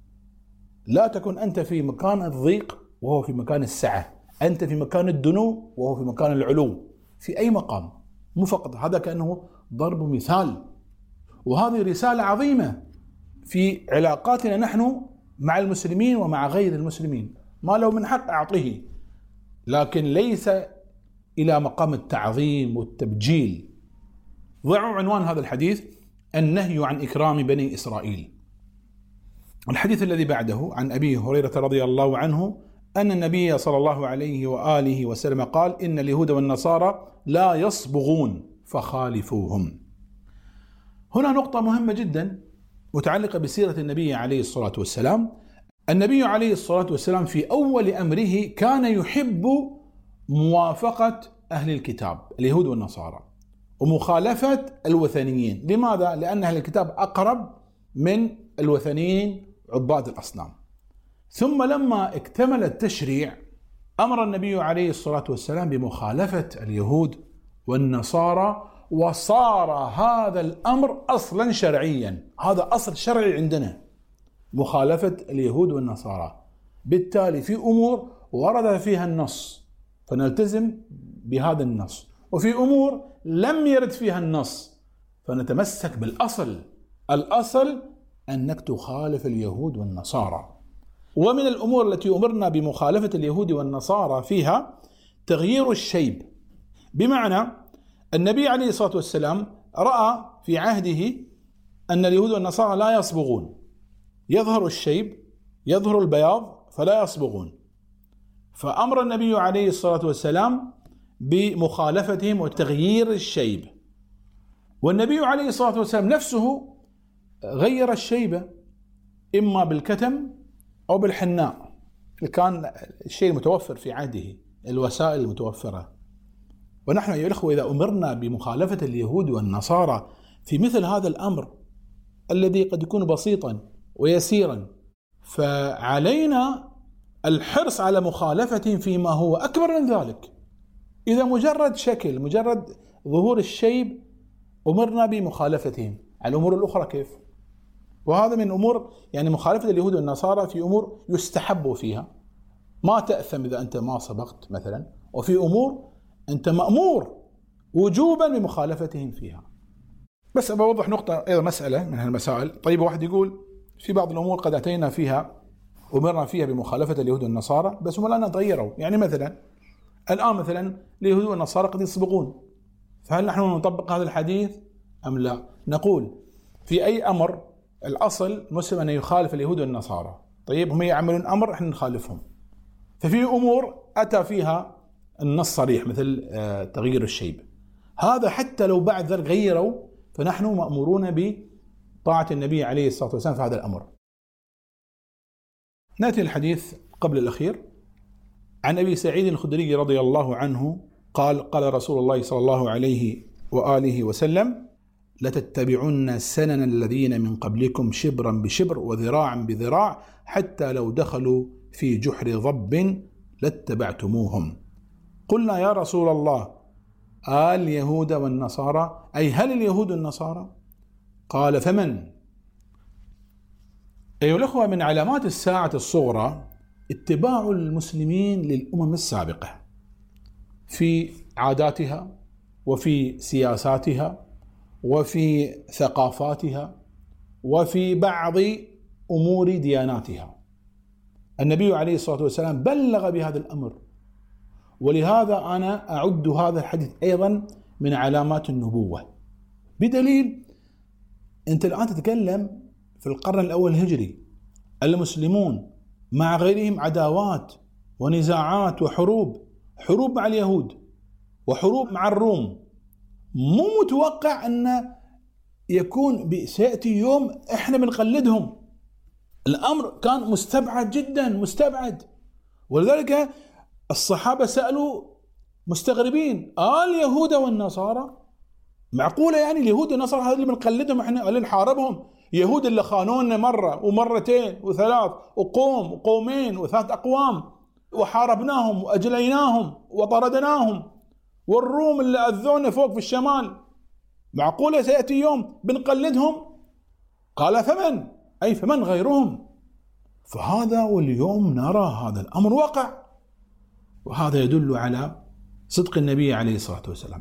لا تكن أنت في مكان الضيق وهو في مكان السعة، أنت في مكان الدنو وهو في مكان العلو، في أي مقام، مو فقط هذا، كأنه ضرب مثال. وهذه رسالة عظيمة في علاقاتنا نحن مع المسلمين ومع غير المسلمين، ما له من حق أعطيه، لكن ليس إلى مقام التعظيم والتبجيل. ضعوا عنوان هذا الحديث النهي عن إكرام بني إسرائيل. الحديث الذي بعده عن أبي هريرة رضي الله عنه أن النبي صلى الله عليه وآله وسلم قال: إن اليهود والنصارى لا يصبغون فخالفوهم. هنا نقطة مهمة جدا متعلقة بسيرة النبي عليه الصلاة والسلام. النبي عليه الصلاة والسلام في أول أمره كان يحب موافقة أهل الكتاب اليهود والنصارى ومخالفة الوثنيين. لماذا؟ لأن أهل الكتاب أقرب من الوثنيين عباد الأصنام. ثم لما اكتمل التشريع أمر النبي عليه الصلاة والسلام بمخالفة اليهود والنصارى، وصار هذا الأمر أصلا شرعيا، هذا أصل شرعي عندنا، مخالفة اليهود والنصارى. بالتالي في أمور ورد فيها النص فنلتزم بهذا النص، وفي أمور لم يرد فيها النص فنتمسك بالأصل. الأصل أنك تخالف اليهود والنصارى. ومن الأمور التي أمرنا بمخالفة اليهود والنصارى فيها تغيير الشيب، بمعنى النبي عليه الصلاة والسلام رأى في عهده أن اليهود والنصارى لا يصبغون، يظهر الشيب، يظهر البياض، فلا يصبغون، فأمر النبي عليه الصلاة والسلام بمخالفتهم وتغيير الشيب. والنبي عليه الصلاة والسلام نفسه غير الشيبة إما بالكتم أو بالحناء، كان الشيء المتوفر في عهده، الوسائل المتوفرة. ونحن أيها الأخوة إذا أمرنا بمخالفة اليهود والنصارى في مثل هذا الأمر الذي قد يكون بسيطا ويسيرا، فعلينا الحرص على مخالفتهم فيما هو أكبر من ذلك. إذا مجرد شكل، مجرد ظهور الشيب، أمرنا بمخالفتهم، على الأمور الأخرى كيف؟ وهذا من أمور، يعني مخالفة اليهود والنصارى في أمور يستحب فيها، ما تأثم إذا أنت ما صبغت مثلا، وفي أمور أنت مأمور وجوبا بمخالفتهم فيها. بس أبى أوضح نقطة أيضا، مسألة من هالمسائل. طيب واحد يقول في بعض الأمور قد أتينا فيها أمرنا فيها بمخالفة اليهود والنصارى بس هم الآن تغيروا، يعني مثلا الآن مثلا اليهود والنصارى قد يصبغون، فهل نحن نطبق هذا الحديث أم لا؟ نقول في أي أمر الأصل مسلم أن يخالف اليهود والنصارى. طيب هم يعملون أمر إحنا نخالفهم، ففي أمور أتى فيها النص صريح مثل تغيير الشيب، هذا حتى لو بعد ذلك غيروا فنحن مأمورون بطاعة النبي عليه الصلاة والسلام في هذا الأمر. نأتي الحديث قبل الأخير عن أبي سعيد الخدري رضي الله عنه قال: قال رسول الله صلى الله عليه وآله وسلم: لتتبعن سنن الذين من قبلكم شبرا بشبر وذراعا بذراع حتى لو دخلوا في جحر ضب لاتبعتموهم. قلنا يا رسول الله اليهود والنصارى، أي هل اليهود والنصارى؟ قال: فمن؟ أيها الأخوة، من علامات الساعة الصغرى اتباع المسلمين للأمم السابقة في عاداتها وفي سياساتها وفي ثقافاتها وفي بعض أمور دياناتها. النبي عليه الصلاة والسلام بلغ بهذا الأمر، ولهذا أنا أعد هذا الحديث أيضا من علامات النبوة، بدليل أنت الآن تتكلم في القرن الأول الهجري، المسلمون مع غيرهم عداوات ونزاعات وحروب، حروب مع اليهود وحروب مع الروم. مو متوقع أن يكون سيأتي يوم إحنا بنقلدهم. الأمر كان مستبعد جدا، مستبعد. ولذلك الصحابة سألوا مستغربين، آه اليهود والنصارى معقولة يعني اليهود والنصارى هذول اللي بنقلدهم احنا اللي نحاربهم؟ يهود اللي خانونا مرة ومرتين وثلاث وقوم وقومين وثلاث أقوام وحاربناهم وأجليناهم وطردناهم، والروم اللي أذونا فوق في الشمال، معقولة سيأتي يوم بنقلدهم؟ قال فمن؟ أي فمن غيرهم؟ فهذا واليوم نرى هذا الأمر وقع، وهذا يدل على صدق النبي عليه الصلاة والسلام.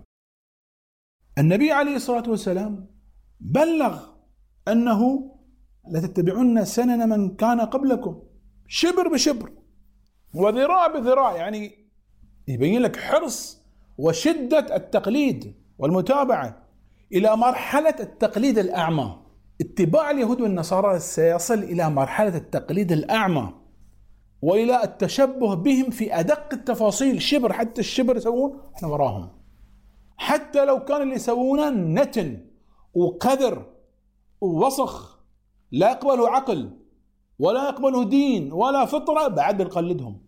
النبي عليه الصلاة والسلام بلغ أنه لتتبعن سنن من كان قبلكم شبر بشبر وذراع بذراع، يعني يبين لك حرص وشدة التقليد والمتابعة إلى مرحلة التقليد الأعمى. اتباع اليهود والنصارى سيصل إلى مرحلة التقليد الأعمى وإلى التشبه بهم في أدق التفاصيل، شبر حتى الشبر يسوون احنا وراهم، حتى لو كان اللي يسوونه نتن وقذر ووسخ لا يقبله عقل ولا يقبله دين ولا فطرة، بعد بنقلدهم.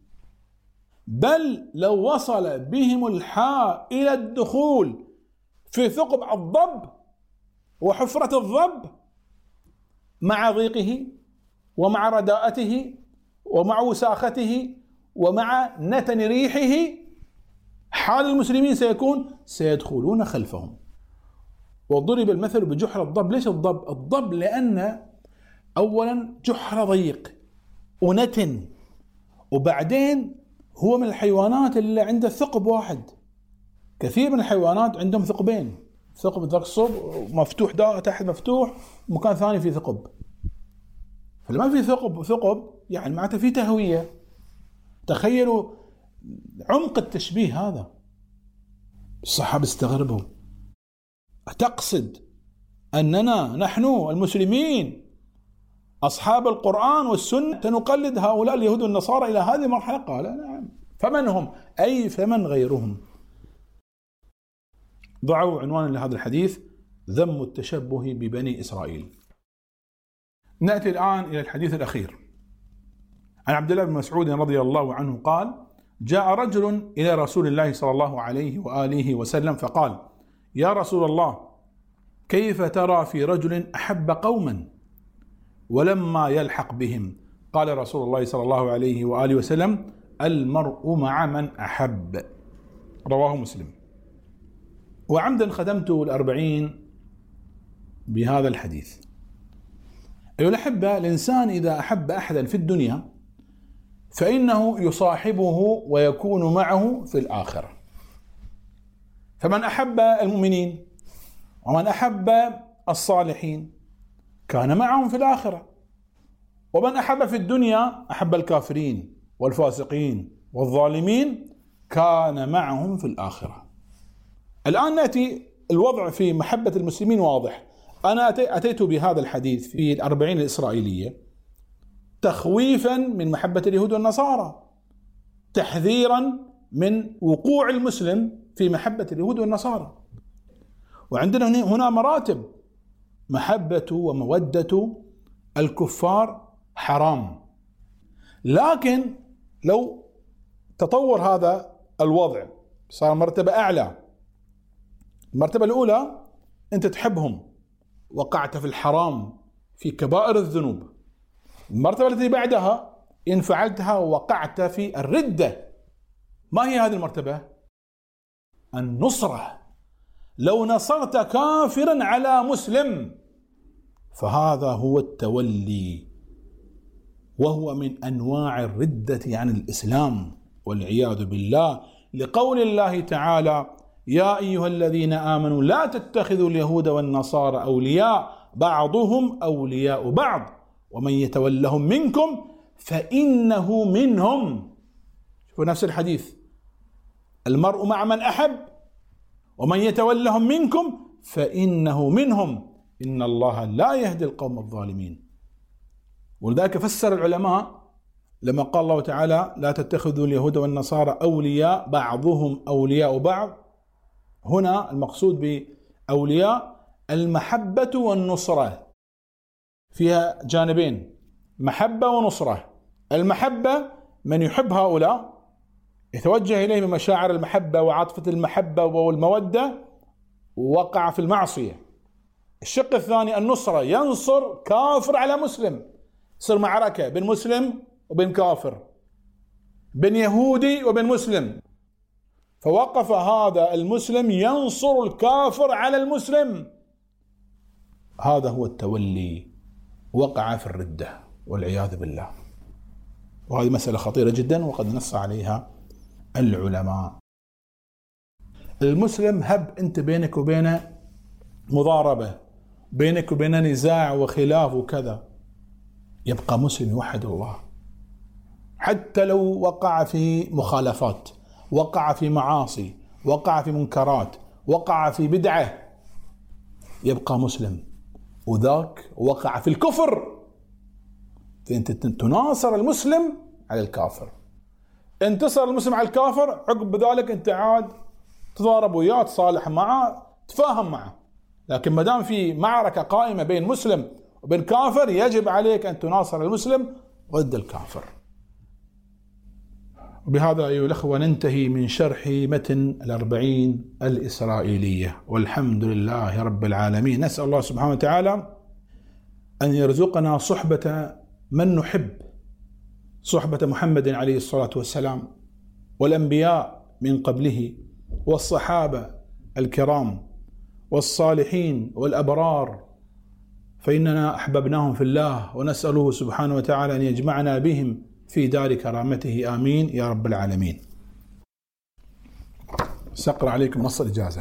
بل لو وصل بهم الحال إلى الدخول في ثقب الضب وحفرة الضب مع ضيقه ومع رداءته ومع وساخته ومع نتن ريحه، حال المسلمين سيكون سيدخلون خلفهم. وضرب المثل بجحر الضب. ليش الضب؟ الضب لأن أولا جحر ضيق ونتن، وبعدين هو من الحيوانات اللي عنده ثقب واحد. كثير من الحيوانات عندهم ثقبين، ثقب ذاك الصوب مفتوح، ده تحت مفتوح، مكان ثاني في ثقب. فلما في ثقب ثقب يعني معناته في تهوية. تخيلوا عمق التشبيه هذا. الصحابة استغربوا، أتقصد أننا نحن المسلمين أصحاب القرآن والسنة نقلد هؤلاء اليهود والنصارى إلى هذه المرحلة؟ قال نعم. فمن هم؟ أي فمن غيرهم. ضعوا عنوان لهذا الحديث: ذم التشبه ببني إسرائيل. نأتي الآن إلى الحديث الأخير. عن عبد الله بن مسعود رضي الله عنه قال: جاء رجل إلى رسول الله صلى الله عليه وآله وسلم فقال: يا رسول الله، كيف ترى في رجل أحب قوما ولما يلحق بهم؟ قال رسول الله صلى الله عليه وآله وسلم: المرء مع من أحب. رواه مسلم. وعمدا ختمت الأربعين بهذا الحديث. أيها الأحبة، الإنسان إذا أحب أحدا في الدنيا فإنه يصاحبه ويكون معه في الآخرة. فمن أحب المؤمنين ومن أحب الصالحين كان معهم في الآخرة، ومن أحب في الدنيا أحب الكافرين والفاسقين والظالمين كان معهم في الآخرة. الآن نأتي الوضع في محبة المسلمين واضح. أنا أتيت بهذا الحديث في الأربعين الإسرائيلية تخويفا من محبة اليهود والنصارى، تحذيرا من وقوع المسلم في محبة اليهود والنصارى. وعندنا هنا مراتب: محبة ومودة الكفار حرام. لكن لو تطور هذا الوضع صار مرتبة أعلى، المرتبة الأولى أنت تحبهم، وقعت في الحرام في كبائر الذنوب. المرتبة التي بعدها إن فعلتها وقعت في الردة. ما هي هذه المرتبة؟ النصرة. لو نصرت كافرا على مسلم فهذا هو التولي. وهو من أنواع الردة عن الإسلام والعياذ بالله، لقول الله تعالى: يا أيها الذين آمنوا لا تتخذوا اليهود والنصارى أولياء بعضهم أولياء بعض ومن يتولهم منكم فإنه منهم. شوفوا نفس الحديث: المرء مع من أحب ومن يتولهم منكم فإنه منهم إن الله لا يهدي القوم الظالمين. ولذلك فسر العلماء لما قال الله تعالى: لا تتخذوا اليهود والنصارى أولياء بعضهم أولياء بعض، هنا المقصود بأولياء المحبة والنصرة، فيها جانبين: محبة ونصرة. المحبة من يحب هؤلاء يتوجه إليه بمشاعر المحبة وعاطفة المحبة والمودة ووقع في المعصية. الشق الثاني النصرة، ينصر كافر على مسلم، يصير معركة بين مسلم وبين كافر، بين يهودي وبين مسلم، فوقف هذا المسلم ينصر الكافر على المسلم، هذا هو التولي، وقع في الردة والعياذ بالله. وهذه مسألة خطيرة جدا وقد نص عليها العلماء. المسلم هب أنت بينك وبينه مضاربة، بينك وبينه نزاع وخلاف وكذا، يبقى مسلم يوحد الله، حتى لو وقع في مخالفات، وقع في معاصي، وقع في منكرات، وقع في بدعة، يبقى مسلم. وذاك وقع في الكفر، فأنت تناصر المسلم على الكافر، انتصر المسلم على الكافر، عقب ذلك أنت عاد تضارب وياه، تصالح معه، تفاهم معه. لكن ما دام في معركة قائمة بين مسلم وبين كافر، يجب عليك أن تناصر المسلم ضد الكافر. وبهذا أيها الأخوة ننتهي من شرح متن الأربعين الإسرائيلية، والحمد لله رب العالمين. نسأل الله سبحانه وتعالى أن يرزقنا صحبة من نحب، صحبة محمد عليه الصلاة والسلام والأنبياء من قبله والصحابة الكرام والصالحين والأبرار، فإننا أحببناهم في الله، ونسأله سبحانه وتعالى أن يجمعنا بهم في دار كرامته، آمين يا رب العالمين. سأقرأ عليكم نص الإجازة.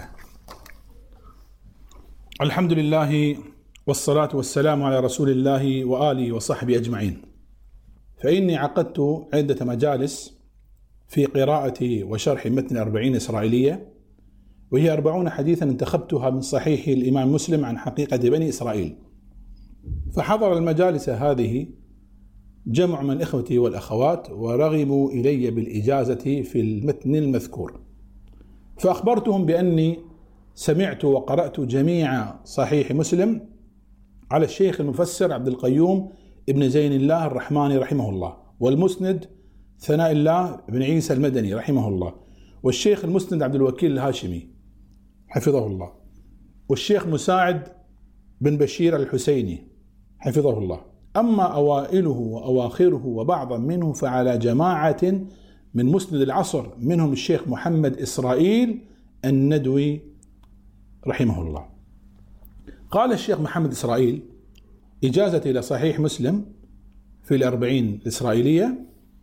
الحمد لله والصلاة والسلام على رسول الله وآله وصحبه أجمعين. فإني عقدت عدة مجالس في قراءة وشرح متن أربعين إسرائيلية، وهي أربعون حديثا انتخبتها من صحيح الإمام مسلم عن حقيقة بني إسرائيل. فحضر المجالس هذه جمع من إخوتي والأخوات ورغبوا إلي بالإجازة في المتن المذكور، فأخبرتهم بأني سمعت وقرأت جميع صحيح مسلم على الشيخ المفسر عبد القيوم ابن زين الله الرحماني رحمه الله، والمسند ثناء الله بن عيسى المدني رحمه الله، والشيخ المسند عبد الوكيل الهاشمي حفظه الله، والشيخ مساعد بن بشير الحسيني حفظه الله. أما أوائله وأواخره وبعضا منه فعلى جماعة من مسند العصر، منهم الشيخ محمد إسرائيل الندوي رحمه الله. قال الشيخ محمد إسرائيل: إجازتي إلى صحيح مسلم في الأربعين الإسرائيلية،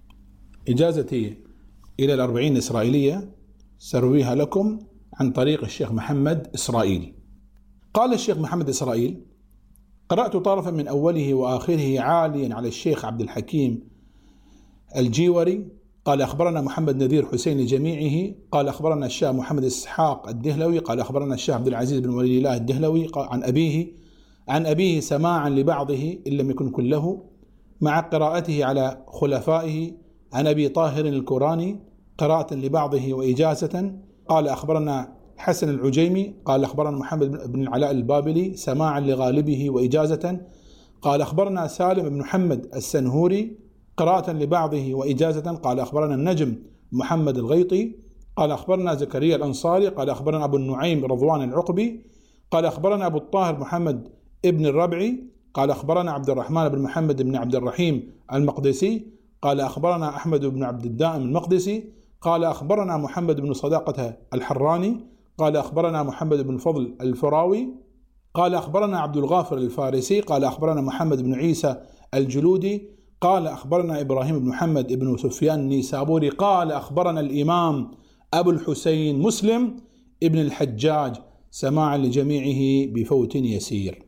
إجازتي إلى الأربعين الإسرائيلية سرويها لكم عن طريق الشيخ محمد إسرائيل. قال الشيخ محمد إسرائيل: قرأت طرفا من أوله وآخره عاليا على الشيخ عبد الحكيم الجيوري قال أخبرنا محمد نذير حسين لجميعه قال أخبرنا الشاه محمد إسحاق الدهلوي قال أخبرنا الشاه عبد العزيز بن ولي الله الدهلوي عن أبيه عن أبيه سماعا لبعضه إن لم يكن كله، مع قراءته على خلفائه عن أبي طاهر الكوراني قراءة لبعضه وإجازة. قال أخبرنا حسن العجيمي قال أخبرنا محمد بن العلاء البابلي سماعا لغالبه وإجازة. قال أخبرنا سالم بن محمد السنهوري قراءة لبعضه وإجازة. قال أخبرنا النجم محمد الغيطي قال أخبرنا زكريا الأنصاري قال أخبرنا أبو النعيم رضوان العقبي قال أخبرنا أبو الطاهر محمد ابن الربعي قال أخبرنا عبد الرحمن بن محمد بن عبد الرحيم المقدسي قال أخبرنا أحمد بن عبد الدائم المقدسي قال أخبرنا محمد بن صداقة الحراني قال أخبرنا محمد بن فضل الفراوي قال أخبرنا عبد الغافر الفارسي قال أخبرنا محمد بن عيسى الجلودي قال أخبرنا إبراهيم بن محمد بن سفيان النيسابوري قال أخبرنا الإمام أبو الحسين مسلم ابن الحجاج سماعا لجميعه بفوت يسير.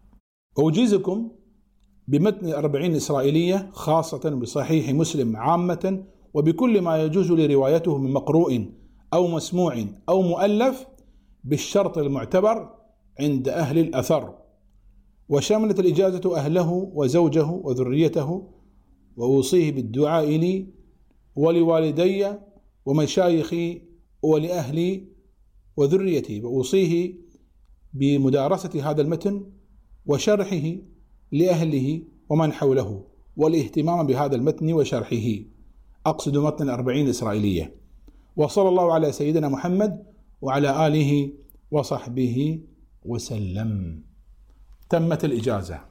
أوجزكم بمتن الأربعين الإسرائيلية خاصة بصحيح مسلم عامة، وبكل ما يجوز لروايته من مقروء أو مسموع أو مؤلف بالشرط المعتبر عند أهل الأثر. وشملت الإجازة أهله وزوجه وذريته، وأوصيه بالدعاء لي ولوالدي ومشايخي ولأهلي وذريتي، وأوصيه بمدارسة هذا المتن وشرحه لأهله ومن حوله، والاهتمام بهذا المتن وشرحه، أقصد متن الأربعين الإسرائيلية. وصلى الله على سيدنا محمد وعلى آله وصحبه وسلم. تمت الإجازة.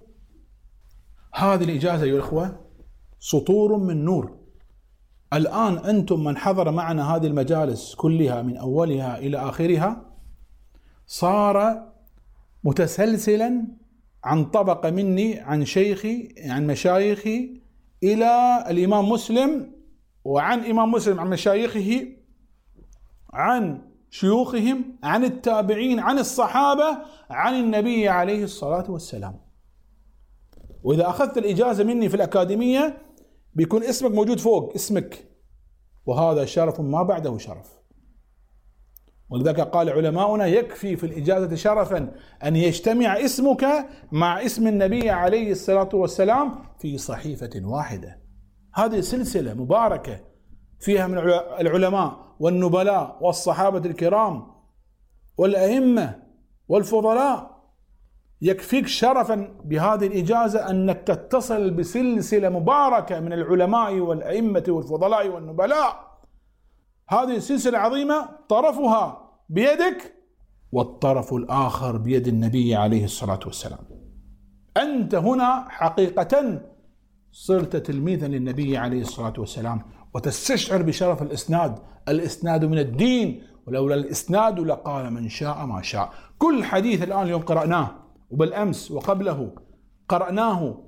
هذه الإجازة يا إخوة سطور من نور. الآن أنتم من حضر معنا هذه المجالس كلها من أولها إلى آخرها صار متسلسلا عن طبقة مني، عن شيخي، عن مشايخي، إلى الإمام مسلم، وعن إمام مسلم عن مشايخه، عن شيوخهم، عن التابعين، عن الصحابة، عن النبي عليه الصلاة والسلام. وإذا أخذت الإجازة مني في الأكاديمية بيكون اسمك موجود فوق اسمك، وهذا شرف ما بعده شرف. ولذلك قال علماؤنا يكفي في الإجازة شرفا أن يجتمع اسمك مع اسم النبي عليه الصلاة والسلام في صحيفة واحدة. هذه سلسلة مباركة فيها من العلماء والنبلاء والصحابة الكرام والأئمة والفضلاء. يكفيك شرفا بهذه الإجازة أنك تتصل بسلسلة مباركة من العلماء والأئمة والفضلاء والنبلاء. هذه السلسلة عظيمة، طرفها بيدك والطرف الآخر بيد النبي عليه الصلاة والسلام. أنت هنا حقيقة صرت تلميذا للنبي عليه الصلاة والسلام، وتستشعر بشرف الإسناد. الإسناد من الدين، ولولا الإسناد لقال من شاء ما شاء. كل حديث الآن اليوم قرأناه، وبالأمس وقبله قرأناه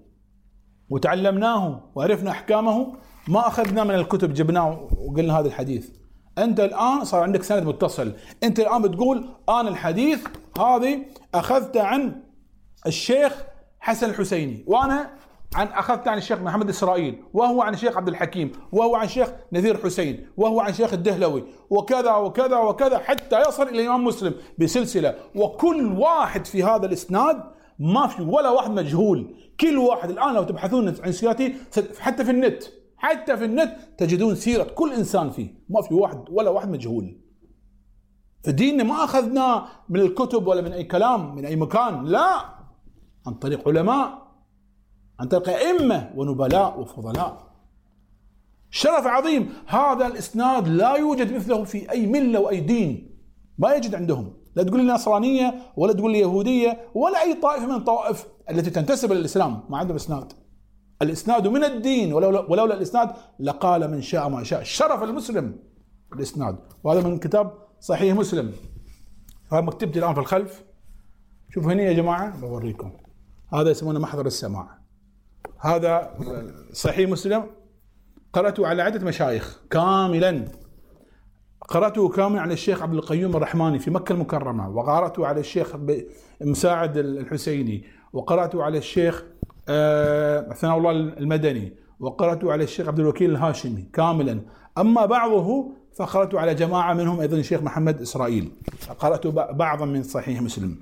وتعلمناه وعرفنا أحكامه، ما أخذنا من الكتب جبناه وقلنا هذا الحديث. أنت الآن صار عندك سند متصل. أنت الآن بتقول أنا الحديث هذه أخذته عن الشيخ حسن الحسيني، وأنا عن أخذت عن الشيخ محمد إسرائيل، وهو عن الشيخ عبد الحكيم، وهو عن الشيخ نذير حسين، وهو عن الشيخ الدهلوي، وكذا وكذا وكذا حتى يصل إلى الإمام مسلم بسلسلة. وكل واحد في هذا الإسناد ما في ولا واحد مجهول. كل واحد الآن لو تبحثون عن سيرته حتى في النت حتى في النت تجدون سيرة كل إنسان فيه، ما في واحد ولا واحد مجهول. فديننا ما أخذناه من الكتب ولا من أي كلام من أي مكان، لا، عن طريق علماء، عن طريق أئمة ونبلاء وفضلاء. شرف عظيم. هذا الإسناد لا يوجد مثله في أي ملة وأي دين، ما يجد عندهم. لا تقول لي نصرانية ولا تقول لي يهودية ولا أي طائفة من الطوائف التي تنتسب للإسلام ما عندهم إسناد. الإسناد من الدين، ولولا, ولولا الإسناد لقال من شاء ما شاء. شرف المسلم الإسناد. وهذا من كتاب صحيح مسلم. هذا مكتبتي الآن في الخلف. شوفوا هنا يا جماعة بوريكم. هذا يسمونه محضر السماع. هذا صحيح مسلم قرأته على عدة مشايخ كاملا. قرأته كاملا على الشيخ عبد القيوم الرحماني في مكة المكرمة، وقرأته على الشيخ مساعد الحسيني، وقرأته على الشيخ ثناء الله المدني، وقرأته على الشيخ عبد الوكيل الهاشمي كاملا. أما بعضه فقرأته على جماعة منهم أيضا الشيخ محمد إسرائيل. قرأت بعضا من صحيح مسلم.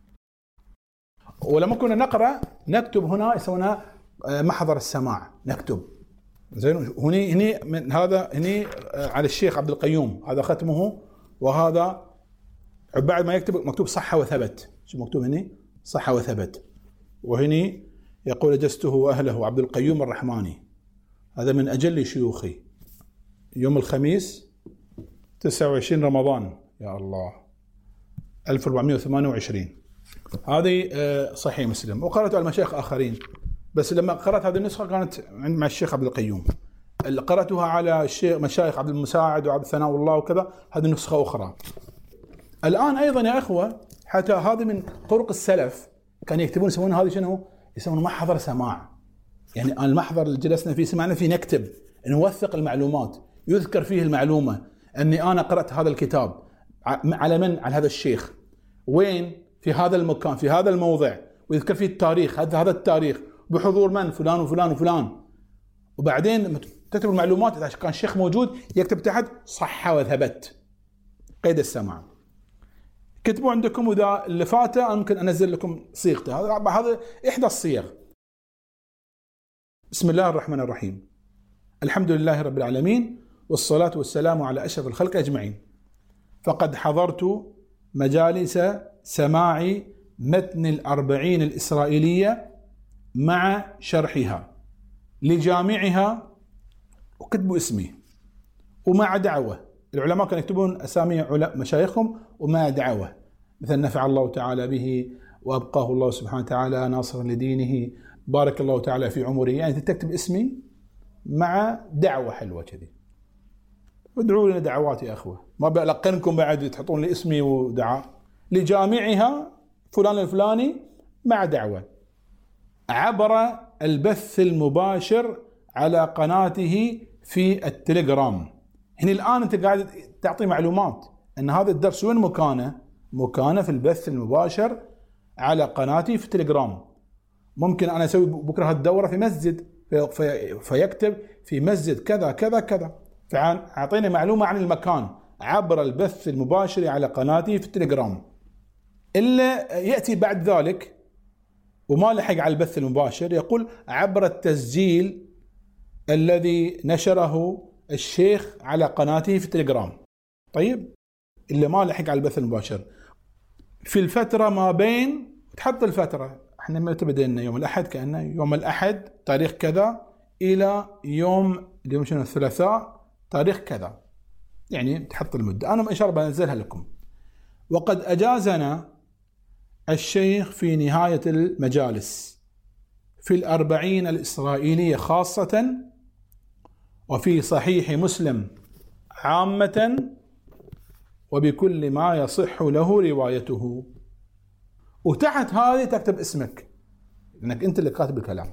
ولما كنا نقرأ نكتب هنا يسمونها محضر السماع، نكتب زين. هني هني من هذا هني على الشيخ عبد القيوم هذا ختمه، وهذا بعد ما يكتب مكتوب صحة وثبت. شو مكتوب هني؟ صحة وثبت. وهني يقول أجزته وأهله عبد القيوم الرحماني. هذا من أجل شيوخي يوم الخميس تسعة وعشرين رمضان يا الله ألف وأربعمائة وثمانية وعشرين. هذه صحيح مسلم. وقرأت على مشايخ آخرين، بس لما قرأت هذه النسخة كانت مع الشيخ عبد القيوم. قرأتها على الشيخ مشايخ عبد المساعد وعبد ثناء الله وكذا، هذه نسخة أخرى. الآن أيضا يا إخوة حتى هذه من طرق السلف كانوا يكتبون يسمون هذه شنو؟ يسمون محضر سماع. يعني المحضر اللي جلسنا فيه سمعنا فيه نكتب، نوثق المعلومات، يذكر فيه المعلومة أني أنا قرأت هذا الكتاب على من؟ على هذا الشيخ، وين؟ في هذا المكان، في هذا الموضع، ويذكر فيه التاريخ، هذا هذا التاريخ بحضور من؟ فلان وفلان وفلان. وبعدين تكتب المعلومات، إذا كان الشيخ موجود يكتب تحت صح وثبت، قيد السماع. كتبوا عندكم، وإذا اللي فاته أنا ممكن أنزل لكم صيغته، هذا هذا إحدى الصيغ. بسم الله الرحمن الرحيم، الحمد لله رب العالمين، والصلاة والسلام على أشرف الخلق أجمعين. فقد حضرت مجالس سماع متن الأربعين الإسرائيلية مع شرحها لجامعها، وكتبوا اسمي ومع دعوة. العلماء كانوا يكتبون أسامي مشايخهم ومع دعوة، مثل نفع الله تعالى به وأبقاه الله سبحانه وتعالى ناصرا لدينه، بارك الله تعالى في عمره. يعني تكتب اسمي مع دعوة حلوة كذي. ادعوا لنا دعوات يا أخوة، ما بلقنكم بعد تحطون لي اسمي ودعاء. لجامعها فلان الفلاني مع دعوة، عبر البث المباشر على قناته في التليجرام. هنا الآن أنت قاعد تعطي معلومات أن هذا الدرس وين مكانه؟ مكانه في البث المباشر على قناتي في التليجرام. ممكن أنا أسوي بكرة الدورة في مسجد، في فيكتب في مسجد كذا كذا كذا، فأعطيني معلومة عن المكان عبر البث المباشر على قناتي في التليجرام. إلا يأتي بعد ذلك وما لحق على البث المباشر، يقول عبر التسجيل الذي نشره الشيخ على قناته في التليجرام. طيب اللي ما لحق على البث المباشر في الفترة ما بين، تحط الفترة، احنا متى بدينا؟ يوم الأحد، كأنه يوم الأحد تاريخ كذا إلى يوم اليوم شنو الثلاثاء تاريخ كذا، يعني تحط المدة. أنا إن شاء الله بنزلها لكم. وقد أجازنا الشيخ في نهاية المجالس في الأربعين الإسرائيلية خاصة، وفي صحيح مسلم عامة، وبكل ما يصح له روايته. وتحت هذه تكتب اسمك، لأنك أنت اللي كاتب الكلام.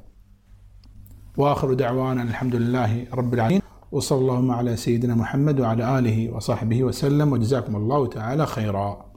وآخر دعوانا الحمد لله رب العالمين، وصلى اللهم على سيدنا محمد وعلى آله وصحبه وسلم، وجزاكم الله تعالى خيرا.